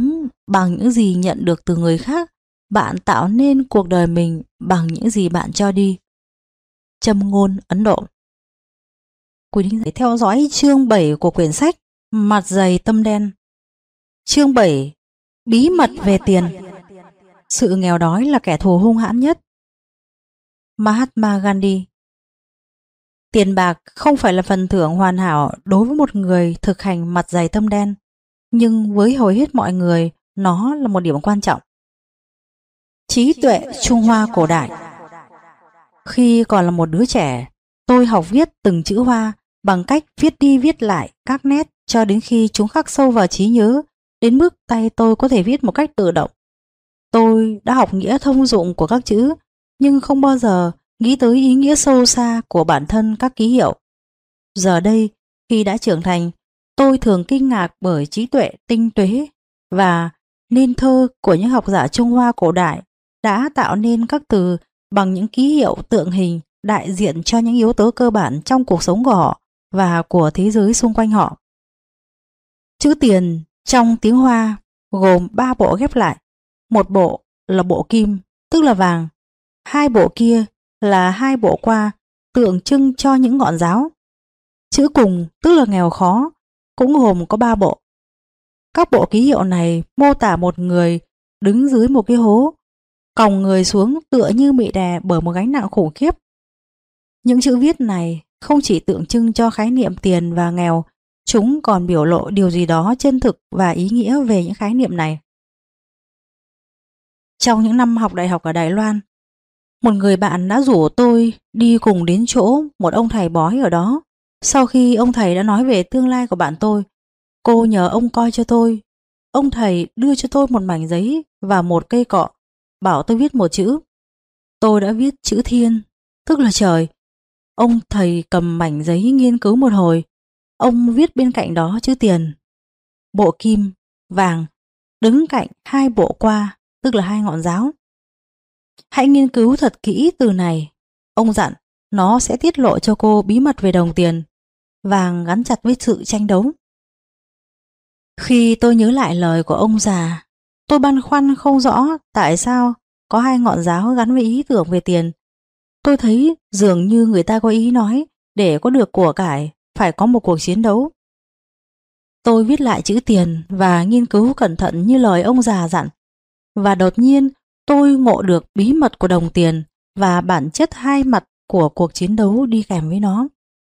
bằng những gì nhận được từ người khác, bạn tạo nên cuộc đời mình bằng những gì bạn cho đi. Châm ngôn Ấn Độ. Quý thính giả theo dõi chương 7 của quyển sách Mặt dày tâm đen. Chương 7. Bí mật về tiền. Sự nghèo đói là kẻ thù hung hãn nhất. Mahatma Gandhi. Tiền bạc không phải là phần thưởng hoàn hảo đối với một người thực hành mặt dày tâm đen, nhưng với hầu hết mọi người, nó là một điểm quan trọng. Trí tuệ Trung Hoa cổ đại. Khi còn là một đứa trẻ, tôi học viết từng chữ Hoa bằng cách viết đi viết lại các nét cho đến khi chúng khắc sâu vào trí nhớ, đến mức tay tôi có thể viết một cách tự động. Tôi đã học nghĩa thông dụng của các chữ, nhưng không bao giờ nghĩ tới ý nghĩa sâu xa của bản thân các ký hiệu. Giờ đây, khi đã trưởng thành, tôi thường kinh ngạc bởi trí tuệ tinh tuế và nên thơ của những học giả Trung Hoa cổ đại đã tạo nên các từ bằng những ký hiệu tượng hình đại diện cho những yếu tố cơ bản trong cuộc sống của họ và của thế giới xung quanh họ. Chữ tiền trong tiếng Hoa gồm 3 bộ ghép lại. Một bộ là bộ kim, tức là vàng. 2 bộ kia là 2 bộ qua, tượng trưng cho những ngọn giáo. Chữ cùng, tức là nghèo khó, cũng gồm có 3 bộ. Các bộ ký hiệu này mô tả một người đứng dưới một cái hố, còng người xuống tựa như bị đè bởi một gánh nặng khủng khiếp. Những chữ viết này không chỉ tượng trưng cho khái niệm tiền và nghèo, chúng còn biểu lộ điều gì đó chân thực và ý nghĩa về những khái niệm này. Trong những năm học đại học ở Đài Loan, một người bạn đã rủ tôi đi cùng đến chỗ một ông thầy bói ở đó. Sau khi ông thầy đã nói về tương lai của bạn tôi, cô nhờ ông coi cho tôi. Ông thầy đưa cho tôi một mảnh giấy và một cây cọ, bảo tôi viết một chữ. Tôi đã viết chữ thiên, tức là trời. Ông thầy cầm mảnh giấy nghiên cứu một hồi. Ông viết bên cạnh đó chữ tiền, bộ kim, vàng, đứng cạnh 2 bộ qua, tức là 2 ngọn giáo. Hãy nghiên cứu thật kỹ từ này. Ông dặn, nó sẽ tiết lộ cho cô bí mật về đồng tiền. Vàng gắn chặt với sự tranh đấu. Khi tôi nhớ lại lời của ông già, tôi băn khoăn không rõ tại sao có 2 ngọn giáo gắn với ý tưởng về tiền. Tôi thấy dường như người ta có ý nói để có được của cải phải có một cuộc chiến đấu. Tôi viết lại chữ tiền và nghiên cứu cẩn thận như lời ông già dặn. Và đột nhiên tôi ngộ được bí mật của đồng tiền và bản chất hai mặt của cuộc chiến đấu đi kèm với nó.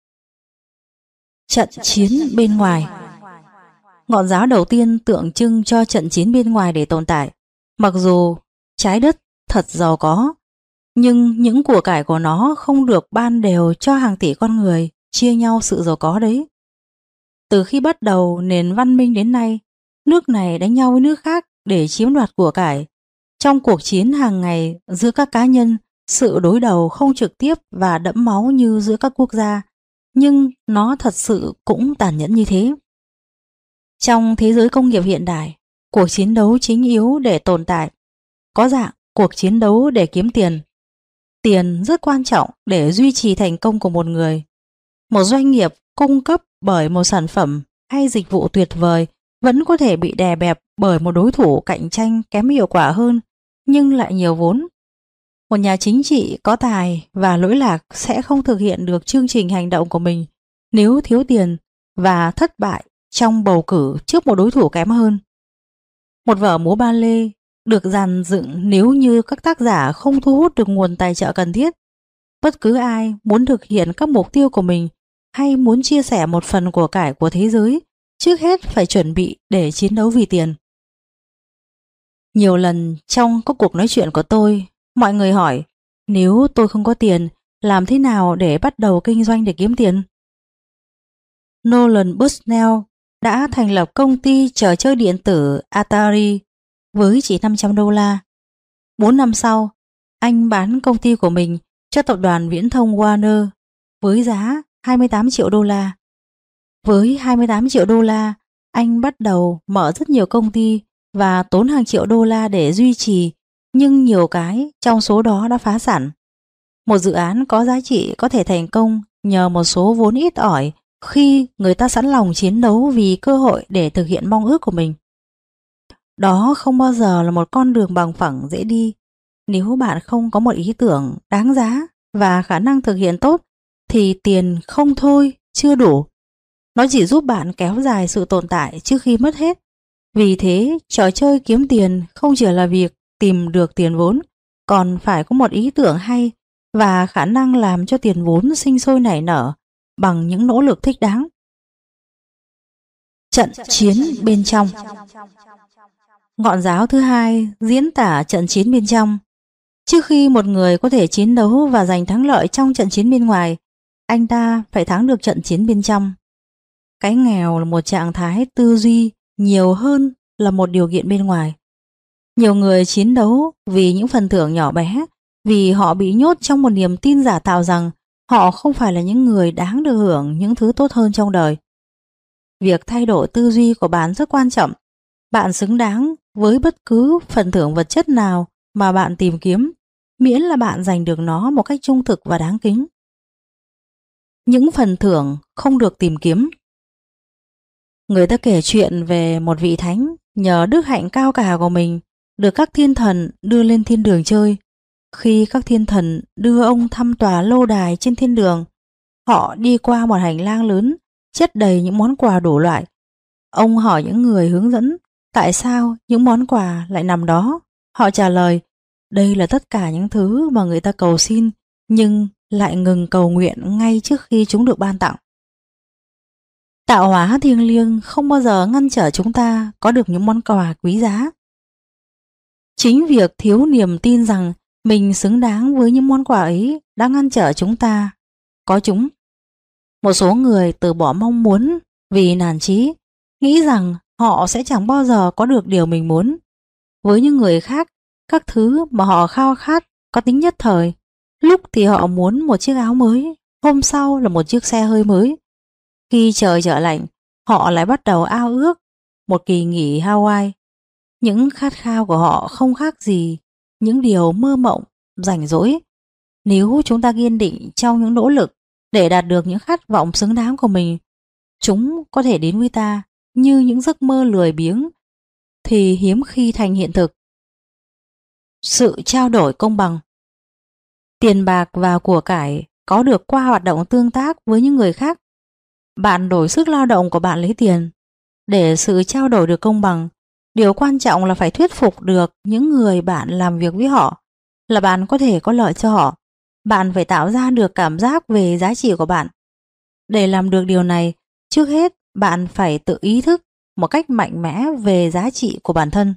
Trận chiến bên ngoài. Ngọn giáo đầu tiên tượng trưng cho trận chiến bên ngoài để tồn tại. Mặc dù trái đất thật giàu có, nhưng những của cải của nó không được ban đều cho hàng tỷ con người chia nhau sự giàu có đấy. Từ khi bắt đầu nền văn minh đến nay, nước này đánh nhau với nước khác để chiếm đoạt của cải. Trong cuộc chiến hàng ngày giữa các cá nhân, sự đối đầu không trực tiếp và đẫm máu như giữa các quốc gia, nhưng nó thật sự cũng tàn nhẫn như thế. Trong thế giới công nghiệp hiện đại, cuộc chiến đấu chính yếu để tồn tại có dạng cuộc chiến đấu để kiếm tiền. Tiền rất quan trọng để duy trì thành công của một người. Một doanh nghiệp cung cấp bởi một sản phẩm hay dịch vụ tuyệt vời vẫn có thể bị đè bẹp bởi một đối thủ cạnh tranh kém hiệu quả hơn nhưng lại nhiều vốn. Một nhà chính trị có tài và lỗi lạc sẽ không thực hiện được chương trình hành động của mình nếu thiếu tiền và thất bại trong bầu cử trước một đối thủ kém hơn. Một vở múa ba lê được dàn dựng nếu như các tác giả không thu hút được nguồn tài trợ cần thiết. Bất cứ ai muốn thực hiện các mục tiêu của mình hay muốn chia sẻ một phần của cải của thế giới, trước hết phải chuẩn bị để chiến đấu vì tiền. Nhiều lần trong các cuộc nói chuyện của tôi, mọi người hỏi, nếu tôi không có tiền, làm thế nào để bắt đầu kinh doanh để kiếm tiền? Nolan Bushnell đã thành lập công ty trò chơi điện tử Atari với chỉ $500. 4 năm sau, anh bán công ty của mình cho tập đoàn viễn thông Warner với giá $28 triệu. Với $28 triệu, anh bắt đầu mở rất nhiều công ty và tốn hàng triệu đô la để duy trì, nhưng nhiều cái trong số đó đã phá sản. Một dự án có giá trị có thể thành công nhờ một số vốn ít ỏi khi người ta sẵn lòng chiến đấu vì cơ hội để thực hiện mong ước của mình. Đó không bao giờ là một con đường bằng phẳng dễ đi. Nếu bạn không có một ý tưởng đáng giá và khả năng thực hiện tốt thì tiền không thôi chưa đủ. Nó chỉ giúp bạn kéo dài sự tồn tại trước khi mất hết. Vì thế, trò chơi kiếm tiền không chỉ là việc tìm được tiền vốn, còn phải có một ý tưởng hay và khả năng làm cho tiền vốn sinh sôi nảy nở bằng những nỗ lực thích đáng. Trận chiến bên trong. Ngọn giáo thứ hai diễn tả trận chiến bên trong. Trước khi một người có thể chiến đấu và giành thắng lợi trong trận chiến bên ngoài, anh ta phải thắng được trận chiến bên trong. Cái nghèo là một trạng thái tư duy nhiều hơn là một điều kiện bên ngoài. Nhiều người chiến đấu vì những phần thưởng nhỏ bé, vì họ bị nhốt trong một niềm tin giả tạo rằng họ không phải là những người đáng được hưởng những thứ tốt hơn trong đời. Việc thay đổi tư duy của bạn rất quan trọng. Bạn xứng đáng với bất cứ phần thưởng vật chất nào mà bạn tìm kiếm, miễn là bạn giành được nó một cách trung thực và đáng kính. Những phần thưởng không được tìm kiếm. Người ta kể chuyện về một vị thánh nhờ đức hạnh cao cả của mình được các thiên thần đưa lên thiên đường chơi. Khi các thiên thần đưa ông thăm tòa lâu đài trên thiên đường, họ đi qua một hành lang lớn chất đầy những món quà đủ loại. Ông hỏi những người hướng dẫn tại sao những món quà lại nằm đó. Họ trả lời, đây là tất cả những thứ mà người ta cầu xin nhưng lại ngừng cầu nguyện ngay trước khi chúng được ban tặng. Tạo hóa thiêng liêng không bao giờ ngăn trở chúng ta có được những món quà quý giá. Chính việc thiếu niềm tin rằng mình xứng đáng với những món quà ấy đã ngăn trở chúng ta có chúng. Một số người từ bỏ mong muốn vì nản chí, nghĩ rằng họ sẽ chẳng bao giờ có được điều mình muốn. Với những người khác, các thứ mà họ khao khát có tính nhất thời. Lúc thì họ muốn một chiếc áo mới, hôm sau là một chiếc xe hơi mới. Khi trời trở lạnh, họ lại bắt đầu ao ước một kỳ nghỉ Hawaii. Những khát khao của họ không khác gì những điều mơ mộng, rảnh rỗi. Nếu chúng ta kiên định trong những nỗ lực để đạt được những khát vọng xứng đáng của mình, chúng có thể đến với ta như những giấc mơ lười biếng thì hiếm khi thành hiện thực. Sự trao đổi công bằng. Tiền bạc và của cải có được qua hoạt động tương tác với những người khác. Bạn đổi sức lao động của bạn lấy tiền. Để sự trao đổi được công bằng, điều quan trọng là phải thuyết phục được những người bạn làm việc với họ là bạn có thể có lợi cho họ. Bạn phải tạo ra được cảm giác về giá trị của bạn. Để làm được điều này, trước hết bạn phải tự ý thức một cách mạnh mẽ về giá trị của bản thân.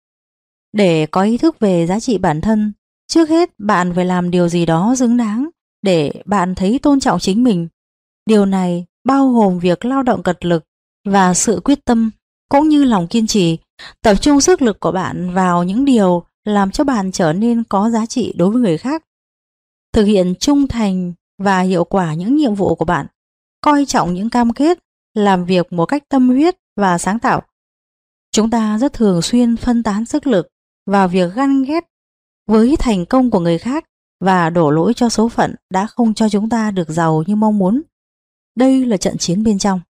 Để có ý thức về giá trị bản thân, trước hết bạn phải làm điều gì đó xứng đáng để bạn thấy tôn trọng chính mình. Điều này bao gồm việc lao động cật lực và sự quyết tâm, cũng như lòng kiên trì, tập trung sức lực của bạn vào những điều làm cho bạn trở nên có giá trị đối với người khác. Thực hiện trung thành và hiệu quả những nhiệm vụ của bạn, coi trọng những cam kết, làm việc một cách tâm huyết và sáng tạo. Chúng ta rất thường xuyên phân tán sức lực vào việc ganh ghét với thành công của người khác và đổ lỗi cho số phận đã không cho chúng ta được giàu như mong muốn. Đây là trận chiến bên trong.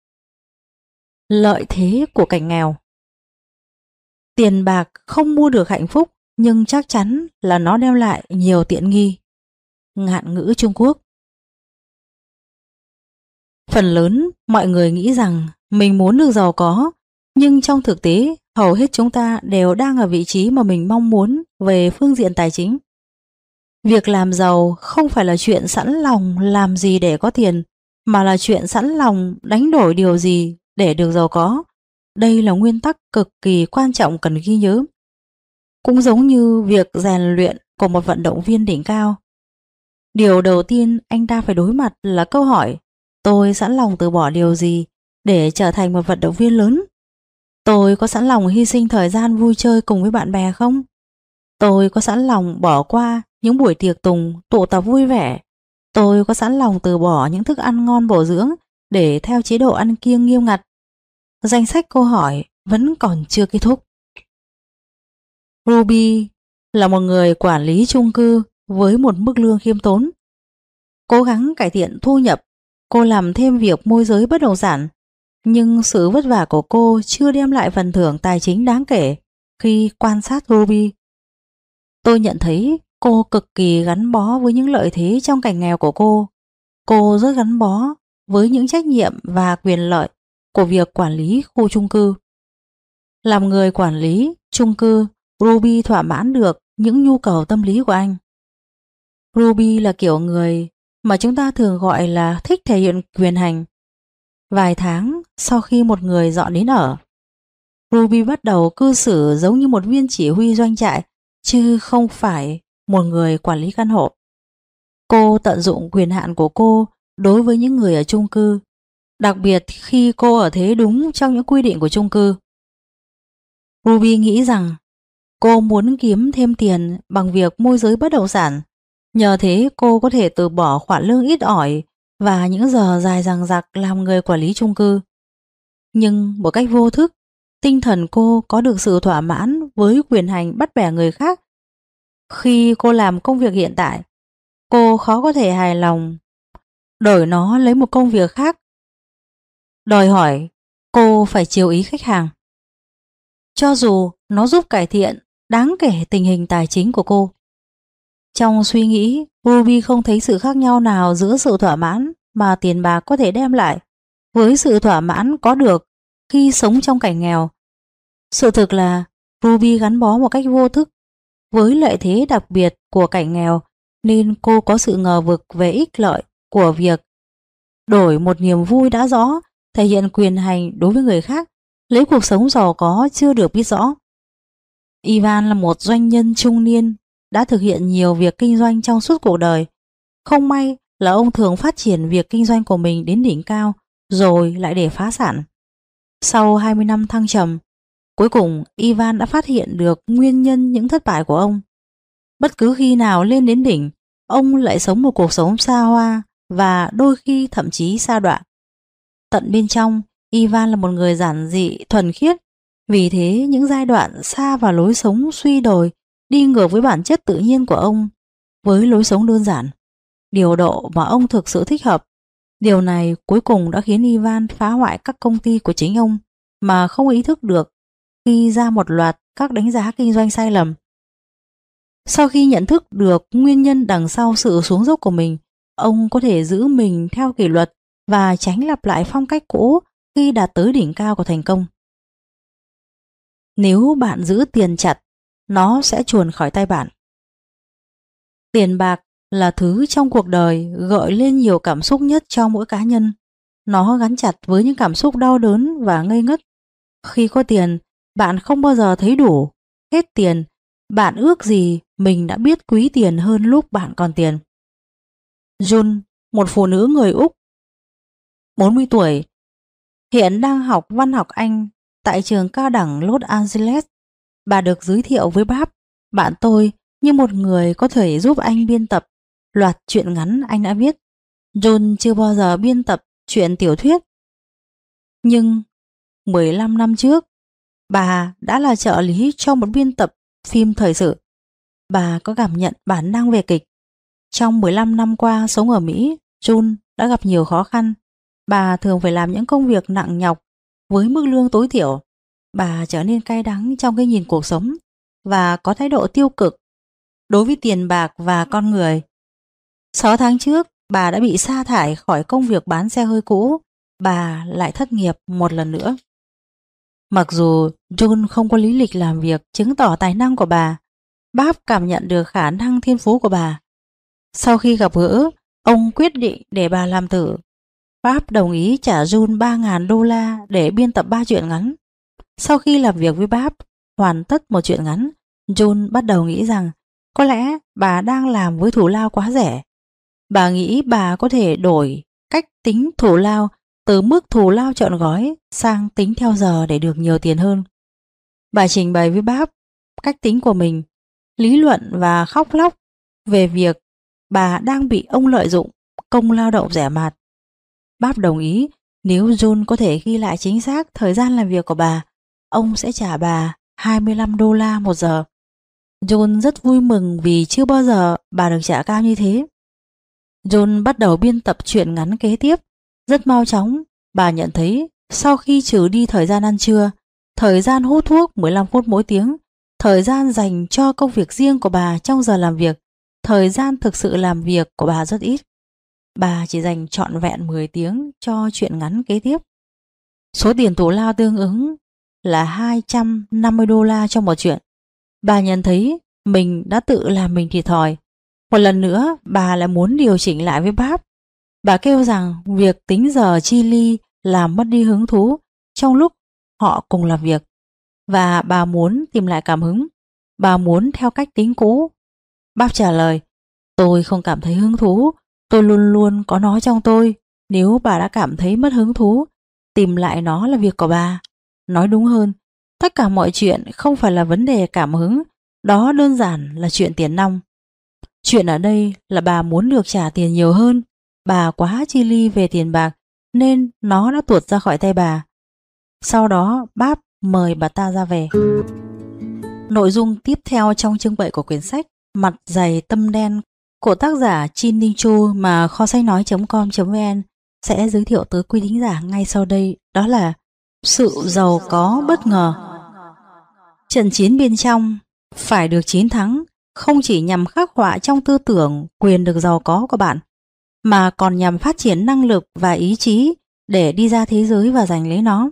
Lợi thế của cảnh nghèo. Tiền bạc không mua được hạnh phúc, nhưng chắc chắn là nó đem lại nhiều tiện nghi. Ngạn ngữ Trung Quốc. Phần lớn mọi người nghĩ rằng mình muốn được giàu có, nhưng trong thực tế hầu hết chúng ta đều đang ở vị trí mà mình mong muốn về phương diện tài chính. Việc làm giàu không phải là chuyện sẵn lòng làm gì để có tiền, mà là chuyện sẵn lòng đánh đổi điều gì để được giàu có. Đây là nguyên tắc cực kỳ quan trọng cần ghi nhớ. Cũng giống như việc rèn luyện của một vận động viên đỉnh cao. Điều đầu tiên anh ta phải đối mặt là câu hỏi: tôi sẵn lòng từ bỏ điều gì để trở thành một vận động viên lớn? Tôi có sẵn lòng hy sinh thời gian vui chơi cùng với bạn bè không? Tôi có sẵn lòng bỏ qua những buổi tiệc tùng, tụ tập vui vẻ? Tôi có sẵn lòng từ bỏ những thức ăn ngon bổ dưỡng để theo chế độ ăn kiêng nghiêm ngặt? Danh sách câu hỏi vẫn còn chưa kết thúc. Ruby là một người quản lý chung cư với một mức lương khiêm tốn. Cố gắng cải thiện thu nhập, cô làm thêm việc môi giới bất động sản. Nhưng sự vất vả của cô chưa đem lại phần thưởng tài chính đáng kể. Khi quan sát Ruby, tôi nhận thấy cô cực kỳ gắn bó với những lợi thế trong cảnh nghèo của cô. Cô rất gắn bó với những trách nhiệm và quyền lợi của việc quản lý khu chung cư. Làm người quản lý chung cư, Ruby thỏa mãn được những nhu cầu tâm lý của anh. Ruby là kiểu người mà chúng ta thường gọi là thích thể hiện quyền hành. Vài tháng sau khi một người dọn đến ở, Ruby bắt đầu cư xử giống như một viên chỉ huy doanh trại, chứ không phải một người quản lý căn hộ. Cô tận dụng quyền hạn của cô đối với những người ở chung cư, đặc biệt khi cô ở thế đúng trong những quy định của chung cư. Ruby nghĩ rằng cô muốn kiếm thêm tiền bằng việc môi giới bất động sản. Nhờ thế cô có thể từ bỏ khoản lương ít ỏi và những giờ dài dằng dặc làm người quản lý chung cư. Nhưng một cách vô thức, tinh thần cô có được sự thỏa mãn với quyền hành bắt bẻ người khác. Khi cô làm công việc hiện tại, cô khó có thể hài lòng đổi nó lấy một công việc khác, đòi hỏi cô phải chiều ý khách hàng. Cho dù nó giúp cải thiện đáng kể tình hình tài chính của cô. Trong suy nghĩ, Ruby không thấy sự khác nhau nào giữa sự thỏa mãn mà tiền bạc có thể đem lại với sự thỏa mãn có được khi sống trong cảnh nghèo. Sự thực là Ruby gắn bó một cách vô thức với lợi thế đặc biệt của cảnh nghèo, nên cô có sự ngờ vực về ích lợi của việc đổi một niềm vui đã rõ, thể hiện quyền hành đối với người khác, lấy cuộc sống giàu có chưa được biết rõ. Ivan là một doanh nhân trung niên đã thực hiện nhiều việc kinh doanh trong suốt cuộc đời. Không may là ông thường phát triển việc kinh doanh của mình đến đỉnh cao rồi lại để phá sản. Sau 20 năm thăng trầm, cuối cùng Ivan đã phát hiện được nguyên nhân những thất bại của ông. Bất cứ khi nào lên đến đỉnh, ông lại sống một cuộc sống xa hoa và đôi khi thậm chí sa đọa. Tận bên trong, Ivan là một người giản dị, thuần khiết. Vì thế những giai đoạn xa vào lối sống suy đồi đi ngược với bản chất tự nhiên của ông, với lối sống đơn giản, điều độ mà ông thực sự thích hợp. Điều này cuối cùng đã khiến Ivan phá hoại các công ty của chính ông mà không ý thức được khi ra một loạt các đánh giá kinh doanh sai lầm. Sau khi nhận thức được nguyên nhân đằng sau sự xuống dốc của mình, ông có thể giữ mình theo kỷ luật và tránh lặp lại phong cách cũ khi đạt tới đỉnh cao của thành công. Nếu bạn giữ tiền chặt, nó sẽ chuồn khỏi tay bạn. Tiền bạc là thứ trong cuộc đời gợi lên nhiều cảm xúc nhất cho mỗi cá nhân. Nó gắn chặt với những cảm xúc đau đớn và ngây ngất. Khi có tiền, bạn không bao giờ thấy đủ. Hết tiền, bạn ước gì mình đã biết quý tiền hơn lúc bạn còn tiền. June, một phụ nữ người Úc, 40 tuổi, hiện đang học văn học Anh tại trường cao đẳng Los Angeles. Bà được giới thiệu với Bob, bạn tôi, như một người có thể giúp anh biên tập loạt truyện ngắn anh đã viết. John chưa bao giờ biên tập truyện tiểu thuyết. Nhưng 15 năm trước, bà đã là trợ lý cho một biên tập phim thời sự. Bà có cảm nhận bản năng về kịch. Trong 15 năm qua sống ở Mỹ, John đã gặp nhiều khó khăn. Bà thường phải làm những công việc nặng nhọc với mức lương tối thiểu. Bà trở nên cay đắng trong cái nhìn cuộc sống và có thái độ tiêu cực đối với tiền bạc và con người. 6 tháng trước, bà đã bị sa thải khỏi công việc bán xe hơi cũ. Bà lại thất nghiệp một lần nữa. Mặc dù John không có lý lịch làm việc chứng tỏ tài năng của bà, Bob cảm nhận được khả năng thiên phú của bà. Sau khi gặp gỡ, ông quyết định để bà làm thử. Bob đồng ý trả John 3.000 đô la để biên tập 3 truyện ngắn. Sau khi làm việc với Bob hoàn tất một truyện ngắn, John bắt đầu nghĩ rằng có lẽ bà đang làm với thù lao quá rẻ. Bà nghĩ bà có thể đổi cách tính thù lao từ mức thù lao trọn gói sang tính theo giờ để được nhiều tiền hơn. Bà trình bày với Bob cách tính của mình, lý luận và khóc lóc về việc bà đang bị ông lợi dụng công lao động rẻ mạt. Bob đồng ý nếu John có thể ghi lại chính xác thời gian làm việc của bà, ông sẽ trả bà 25 đô la một giờ. John rất vui mừng vì chưa bao giờ bà được trả cao như thế. John bắt đầu biên tập truyện ngắn kế tiếp. Rất mau chóng, bà nhận thấy Sau khi trừ đi thời gian ăn trưa, thời gian hút thuốc 15 phút mỗi tiếng, thời gian dành cho công việc riêng của bà trong giờ làm việc, thời gian thực sự làm việc của bà rất ít. Bà chỉ dành trọn vẹn 10 tiếng cho chuyện ngắn kế tiếp. Số tiền thù lao tương ứng là 250 đô la cho một chuyện. Bà nhận thấy mình đã tự làm mình thiệt thòi. Một lần nữa bà lại muốn điều chỉnh lại với Bob. Bà kêu rằng việc tính giờ chi ly làm mất đi hứng thú trong lúc họ cùng làm việc. Và bà muốn tìm lại cảm hứng. Bà muốn theo cách tính cũ. Bob trả lời, tôi không cảm thấy hứng thú. Tôi luôn luôn có nó trong tôi. Nếu bà đã cảm thấy mất hứng thú, tìm lại nó là việc của bà. Nói đúng hơn, tất cả mọi chuyện không phải là vấn đề cảm hứng. Đó đơn giản là chuyện tiền nong. Chuyện ở đây là bà muốn được trả tiền nhiều hơn. Bà quá chi ly về tiền bạc nên nó đã tuột ra khỏi tay bà. Sau đó Bob mời bà ta ra về. Nội dung tiếp theo trong chương 7 của quyển sách Mặt dày tâm đen của tác giả Chin Ning Chu mà kho sách nói.com.vn sẽ giới thiệu tới quý thính giả ngay sau đây, đó là sự giàu có bất ngờ. Trận chiến bên trong phải được chiến thắng không chỉ nhằm khắc họa trong tư tưởng quyền được giàu có của bạn, mà còn nhằm phát triển năng lực và ý chí để đi ra thế giới và giành lấy nó.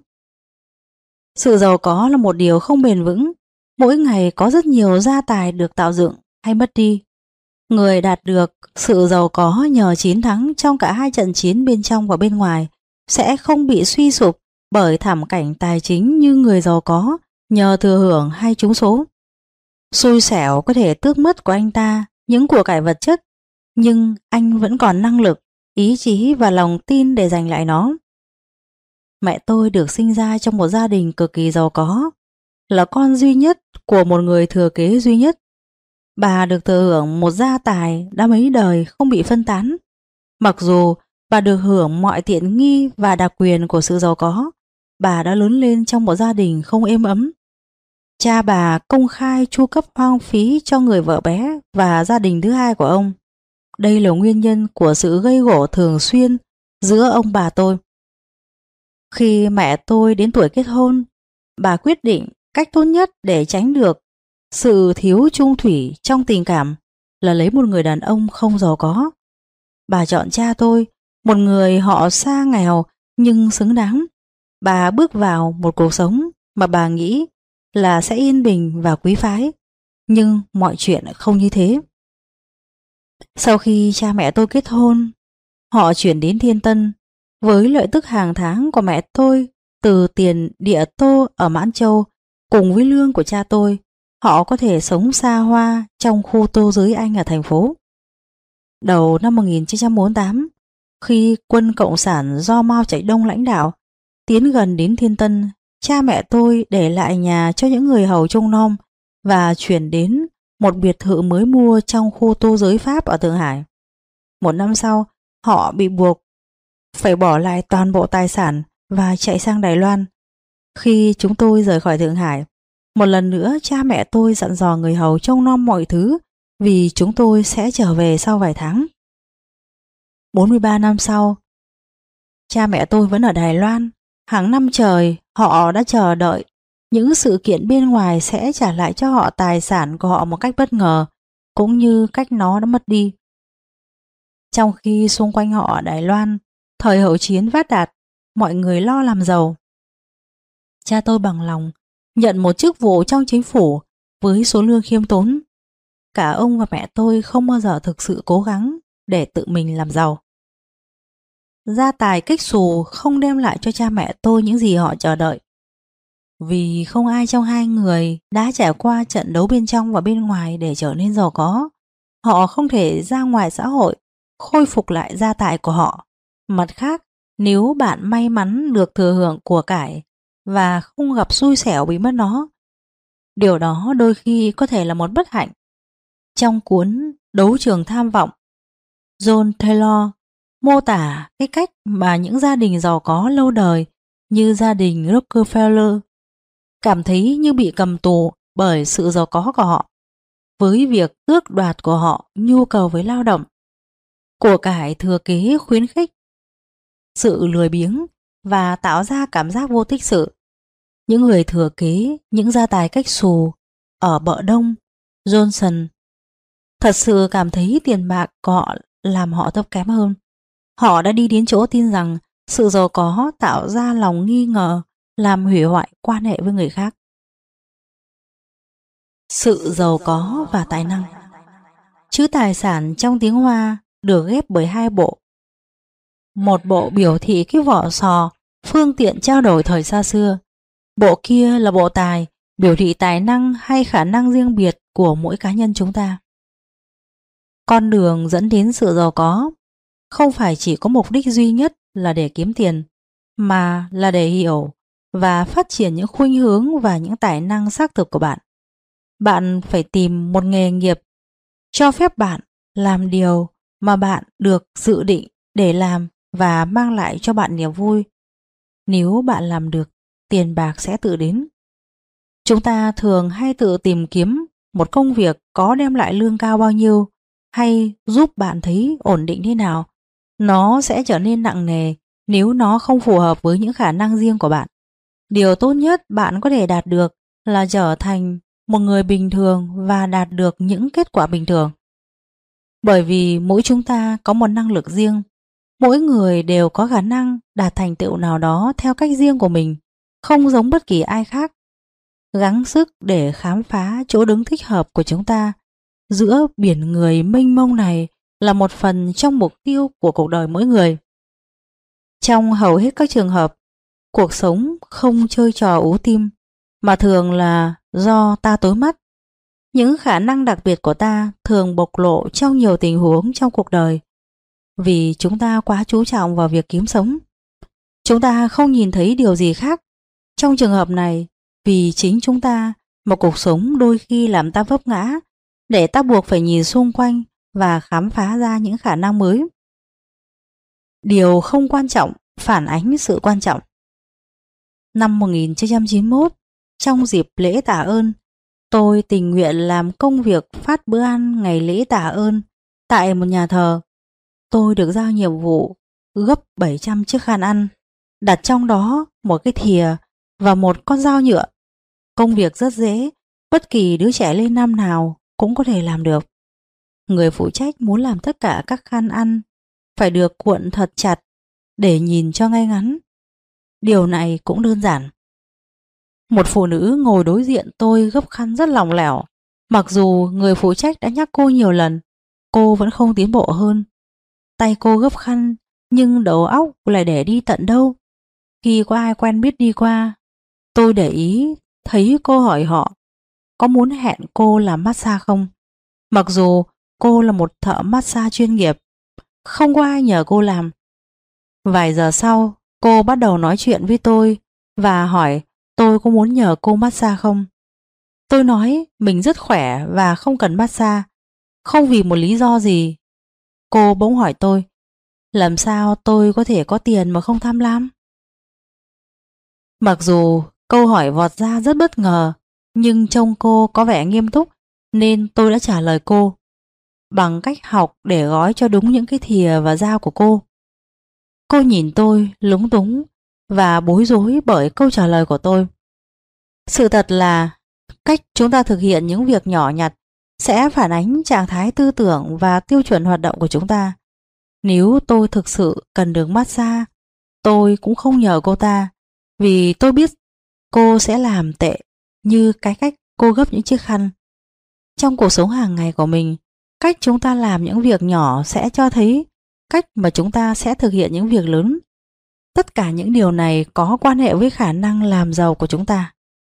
Sự giàu có là một điều không bền vững. Mỗi ngày có rất nhiều gia tài được tạo dựng hay mất đi. Người đạt được sự giàu có nhờ chiến thắng trong cả hai trận chiến bên trong và bên ngoài sẽ không bị suy sụp bởi thảm cảnh tài chính như người giàu có nhờ thừa hưởng hay trúng số. Xui xẻo có thể tước mất của anh ta những của cải vật chất, nhưng anh vẫn còn năng lực, ý chí và lòng tin để giành lại nó. Mẹ tôi được sinh ra trong một gia đình cực kỳ giàu có, là con duy nhất của một người thừa kế duy nhất. Bà được thừa hưởng một gia tài đã mấy đời không bị phân tán. Mặc dù bà được hưởng mọi tiện nghi và đặc quyền của sự giàu có, bà đã lớn lên trong một gia đình không êm ấm. Cha bà công khai chu cấp hoang phí cho người vợ bé và gia đình thứ hai của ông. Đây là nguyên nhân của sự gây gổ thường xuyên giữa ông bà tôi. Khi mẹ tôi đến tuổi kết hôn, bà quyết định cách tốt nhất để tránh được sự thiếu chung thủy trong tình cảm là lấy một người đàn ông không giàu có. Bà chọn cha tôi, một người họ xa nghèo nhưng xứng đáng. Bà bước vào một cuộc sống mà bà nghĩ là sẽ yên bình và quý phái, nhưng mọi chuyện không như thế. Sau khi cha mẹ tôi kết hôn, họ chuyển đến Thiên Tân. Với lợi tức hàng tháng của mẹ tôi từ tiền địa tô ở Mãn Châu cùng với lương của cha tôi, họ có thể sống xa hoa trong khu tô giới Anh ở thành phố. Đầu năm 1948, khi quân Cộng sản do Mao Trạch Đông lãnh đạo tiến gần đến Thiên Tân, cha mẹ tôi để lại nhà cho những người hầu trông nom và chuyển đến một biệt thự mới mua trong khu tô giới Pháp ở Thượng Hải. Một năm sau, họ bị buộc phải bỏ lại toàn bộ tài sản và chạy sang Đài Loan. Khi chúng tôi rời khỏi Thượng Hải, một lần nữa cha mẹ tôi dặn dò người hầu trông nom mọi thứ vì chúng tôi sẽ trở về sau vài tháng. 43 năm sau, cha mẹ tôi vẫn ở Đài Loan. Hàng năm trời, họ đã chờ đợi những sự kiện bên ngoài sẽ trả lại cho họ tài sản của họ một cách bất ngờ, cũng như cách nó đã mất đi. Trong khi xung quanh họ ở Đài Loan, thời hậu chiến phát đạt, mọi người lo làm giàu. Cha tôi bằng lòng nhận một chức vụ trong chính phủ với số lương khiêm tốn. Cả ông và mẹ tôi không bao giờ thực sự cố gắng để tự mình làm giàu. Gia tài kếch xù không đem lại cho cha mẹ tôi những gì họ chờ đợi. Vì không ai trong hai người đã trải qua trận đấu bên trong và bên ngoài để trở nên giàu có. Họ không thể ra ngoài xã hội khôi phục lại gia tài của họ. Mặt khác, nếu bạn may mắn được thừa hưởng của cải và không gặp xui xẻo bị mất nó, điều đó đôi khi có thể là một bất hạnh. Trong cuốn Đấu trường tham vọng, John Taylor mô tả cái cách mà những gia đình giàu có lâu đời như gia đình Rockefeller cảm thấy như bị cầm tù bởi sự giàu có của họ, với việc tước đoạt của họ nhu cầu với lao động. Của cải thừa kế khuyến khích sự lười biếng và tạo ra cảm giác vô tích sự. Những người thừa kế những gia tài cách xù ở bờ đông Johnson thật sự cảm thấy tiền bạc của họ làm họ thấp kém hơn. Họ đã đi đến chỗ tin rằng sự giàu có tạo ra lòng nghi ngờ, làm hủy hoại quan hệ với người khác. Sự giàu có và tài năng. Chữ tài sản trong tiếng Hoa được ghép bởi hai bộ. Một bộ biểu thị cái vỏ sò, phương tiện trao đổi thời xa xưa. Bộ kia là bộ tài, biểu thị tài năng hay khả năng riêng biệt của mỗi cá nhân chúng ta. Con đường dẫn đến sự giàu có không phải chỉ có mục đích duy nhất là để kiếm tiền, mà là để hiểu và phát triển những khuynh hướng và những tài năng xác thực của bạn. Bạn phải tìm một nghề nghiệp cho phép bạn làm điều mà bạn được dự định để làm và mang lại cho bạn niềm vui. Nếu bạn làm được, tiền bạc sẽ tự đến. Chúng ta thường hay tự tìm kiếm một công việc có đem lại lương cao bao nhiêu hay giúp bạn thấy ổn định thế nào. Nó sẽ trở nên nặng nề nếu nó không phù hợp với những khả năng riêng của bạn. Điều tốt nhất bạn có thể đạt được là trở thành một người bình thường và đạt được những kết quả bình thường. Bởi vì mỗi chúng ta có một năng lực riêng, mỗi người đều có khả năng đạt thành tựu nào đó theo cách riêng của mình, không giống bất kỳ ai khác. Gắng sức để khám phá chỗ đứng thích hợp của chúng ta giữa biển người mênh mông này là một phần trong mục tiêu của cuộc đời mỗi người. Trong hầu hết các trường hợp, cuộc sống không chơi trò ú tim, mà thường là do ta tối mắt. Những khả năng đặc biệt của ta thường bộc lộ trong nhiều tình huống trong cuộc đời, vì chúng ta quá chú trọng vào việc kiếm sống. Chúng ta không nhìn thấy điều gì khác. Trong trường hợp này, vì chính chúng ta mà cuộc sống đôi khi làm ta vấp ngã, để ta buộc phải nhìn xung quanh và khám phá ra những khả năng mới. Điều không quan trọng phản ánh sự quan trọng. Năm 1991, trong dịp lễ tạ ơn, tôi tình nguyện làm công việc phát bữa ăn ngày lễ tạ ơn tại một nhà thờ. Tôi được giao nhiệm vụ gấp 700 chiếc khăn ăn, đặt trong đó một cái thìa và một con dao nhựa. Công việc rất dễ, bất kỳ đứa trẻ lên năm nào cũng có thể làm được. Người phụ trách muốn làm tất cả các khăn ăn phải được cuộn thật chặt để nhìn cho ngay ngắn. Điều này cũng đơn giản. Một phụ nữ ngồi đối diện tôi gấp khăn rất lỏng lẻo. Mặc dù người phụ trách đã nhắc cô nhiều lần, cô vẫn không tiến bộ hơn. Tay cô gấp khăn, nhưng đầu óc lại để đi tận đâu. Khi có ai quen biết đi qua, tôi để ý thấy cô hỏi họ có muốn hẹn cô làm massage không. Mặc dù cô là một thợ massage chuyên nghiệp, không có ai nhờ cô làm. Vài giờ sau, cô bắt đầu nói chuyện với tôi và hỏi tôi có muốn nhờ cô massage không. Tôi nói mình rất khỏe và không cần massage, không vì một lý do gì. Cô bỗng hỏi tôi, làm sao tôi có thể có tiền mà không tham lam? Mặc dù câu hỏi vọt ra rất bất ngờ, nhưng trông cô có vẻ nghiêm túc nên tôi đã trả lời cô bằng cách học để gói cho đúng những cái thìa và dao của cô. Cô nhìn tôi lúng túng và bối rối bởi câu trả lời của tôi. Sự thật là cách chúng ta thực hiện những việc nhỏ nhặt sẽ phản ánh trạng thái tư tưởng và tiêu chuẩn hoạt động của chúng ta. Nếu tôi thực sự cần được massage, tôi cũng không nhờ cô ta, vì tôi biết cô sẽ làm tệ như cái cách cô gấp những chiếc khăn. Trong cuộc sống hàng ngày của mình, cách chúng ta làm những việc nhỏ sẽ cho thấy cách mà chúng ta sẽ thực hiện những việc lớn. Tất cả những điều này có quan hệ với khả năng làm giàu của chúng ta.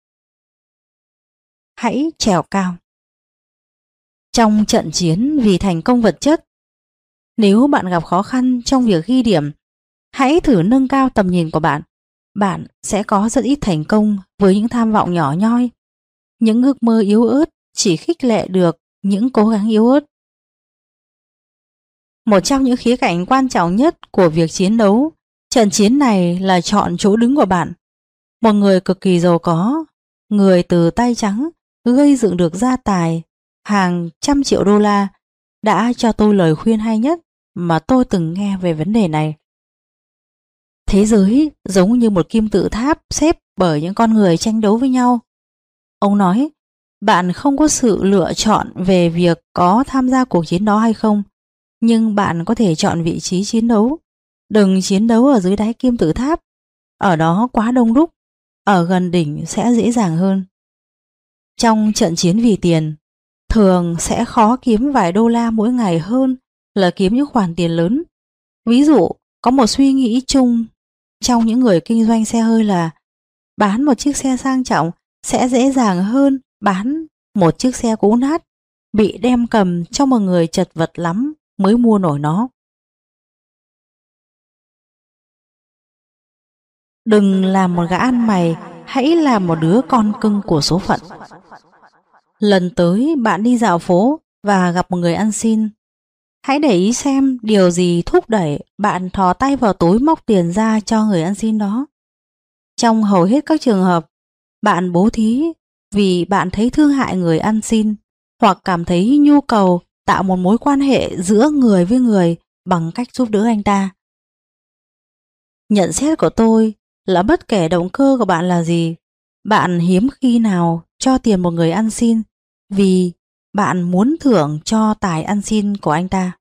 Hãy trèo cao. Trong trận chiến vì thành công vật chất, nếu bạn gặp khó khăn trong việc ghi điểm, hãy thử nâng cao tầm nhìn của bạn. Bạn sẽ có rất ít thành công với những tham vọng nhỏ nhoi. Những ước mơ yếu ớt chỉ khích lệ được những cố gắng yếu ớt. Một trong những khía cạnh quan trọng nhất của việc chiến đấu, trận chiến này là chọn chỗ đứng của bạn. Một người cực kỳ giàu có, người từ tay trắng gây dựng được gia tài hàng trăm triệu đô la, đã cho tôi lời khuyên hay nhất mà tôi từng nghe về vấn đề này. Thế giới giống như một kim tự tháp xếp bởi những con người tranh đấu với nhau. Ông nói, bạn không có sự lựa chọn về việc có tham gia cuộc chiến đó hay không, nhưng bạn có thể chọn vị trí chiến đấu. Đừng chiến đấu ở dưới đáy kim tự tháp, ở đó quá đông đúc, ở gần đỉnh sẽ dễ dàng hơn. Trong trận chiến vì tiền, thường sẽ khó kiếm vài đô la mỗi ngày hơn là kiếm những khoản tiền lớn. Ví dụ, có một suy nghĩ chung trong những người kinh doanh xe hơi là bán một chiếc xe sang trọng sẽ dễ dàng hơn bán một chiếc xe cũ nát, bị đem cầm cho một người chật vật lắm mới mua nổi nó. Đừng làm một gã ăn mày, hãy làm một đứa con cưng của số phận. Lần tới bạn đi dạo phố và gặp một người ăn xin, hãy để ý xem điều gì thúc đẩy bạn thò tay vào túi móc tiền ra cho người ăn xin đó. Trong hầu hết các trường hợp, bạn bố thí vì bạn thấy thương hại người ăn xin hoặc cảm thấy nhu cầu tạo một mối quan hệ giữa người với người bằng cách giúp đỡ anh ta. Nhận xét của tôi là bất kể động cơ của bạn là gì, bạn hiếm khi nào cho tiền một người ăn xin vì bạn muốn thưởng cho tài ăn xin của anh ta.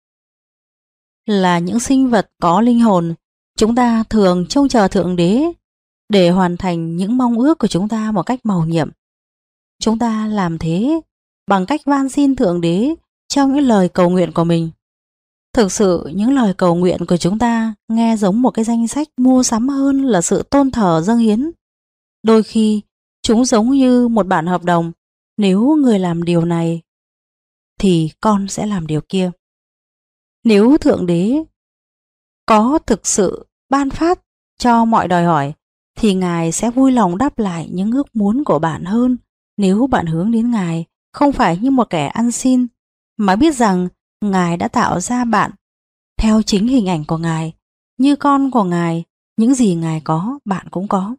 Là những sinh vật có linh hồn, chúng ta thường trông chờ Thượng Đế để hoàn thành những mong ước của chúng ta một cách mầu nhiệm. Chúng ta làm thế bằng cách van xin Thượng Đế trong những lời cầu nguyện của mình. Thực sự, những lời cầu nguyện của chúng ta nghe giống một cái danh sách mua sắm hơn là sự tôn thờ dâng hiến. Đôi khi, chúng giống như một bản hợp đồng. Nếu người làm điều này, thì con sẽ làm điều kia. Nếu Thượng Đế có thực sự ban phát cho mọi đòi hỏi, thì Ngài sẽ vui lòng đáp lại những ước muốn của bạn hơn nếu bạn hướng đến Ngài không phải như một kẻ ăn xin, mà biết rằng Ngài đã tạo ra bạn theo chính hình ảnh của Ngài, như con của Ngài, những gì Ngài có, bạn cũng có.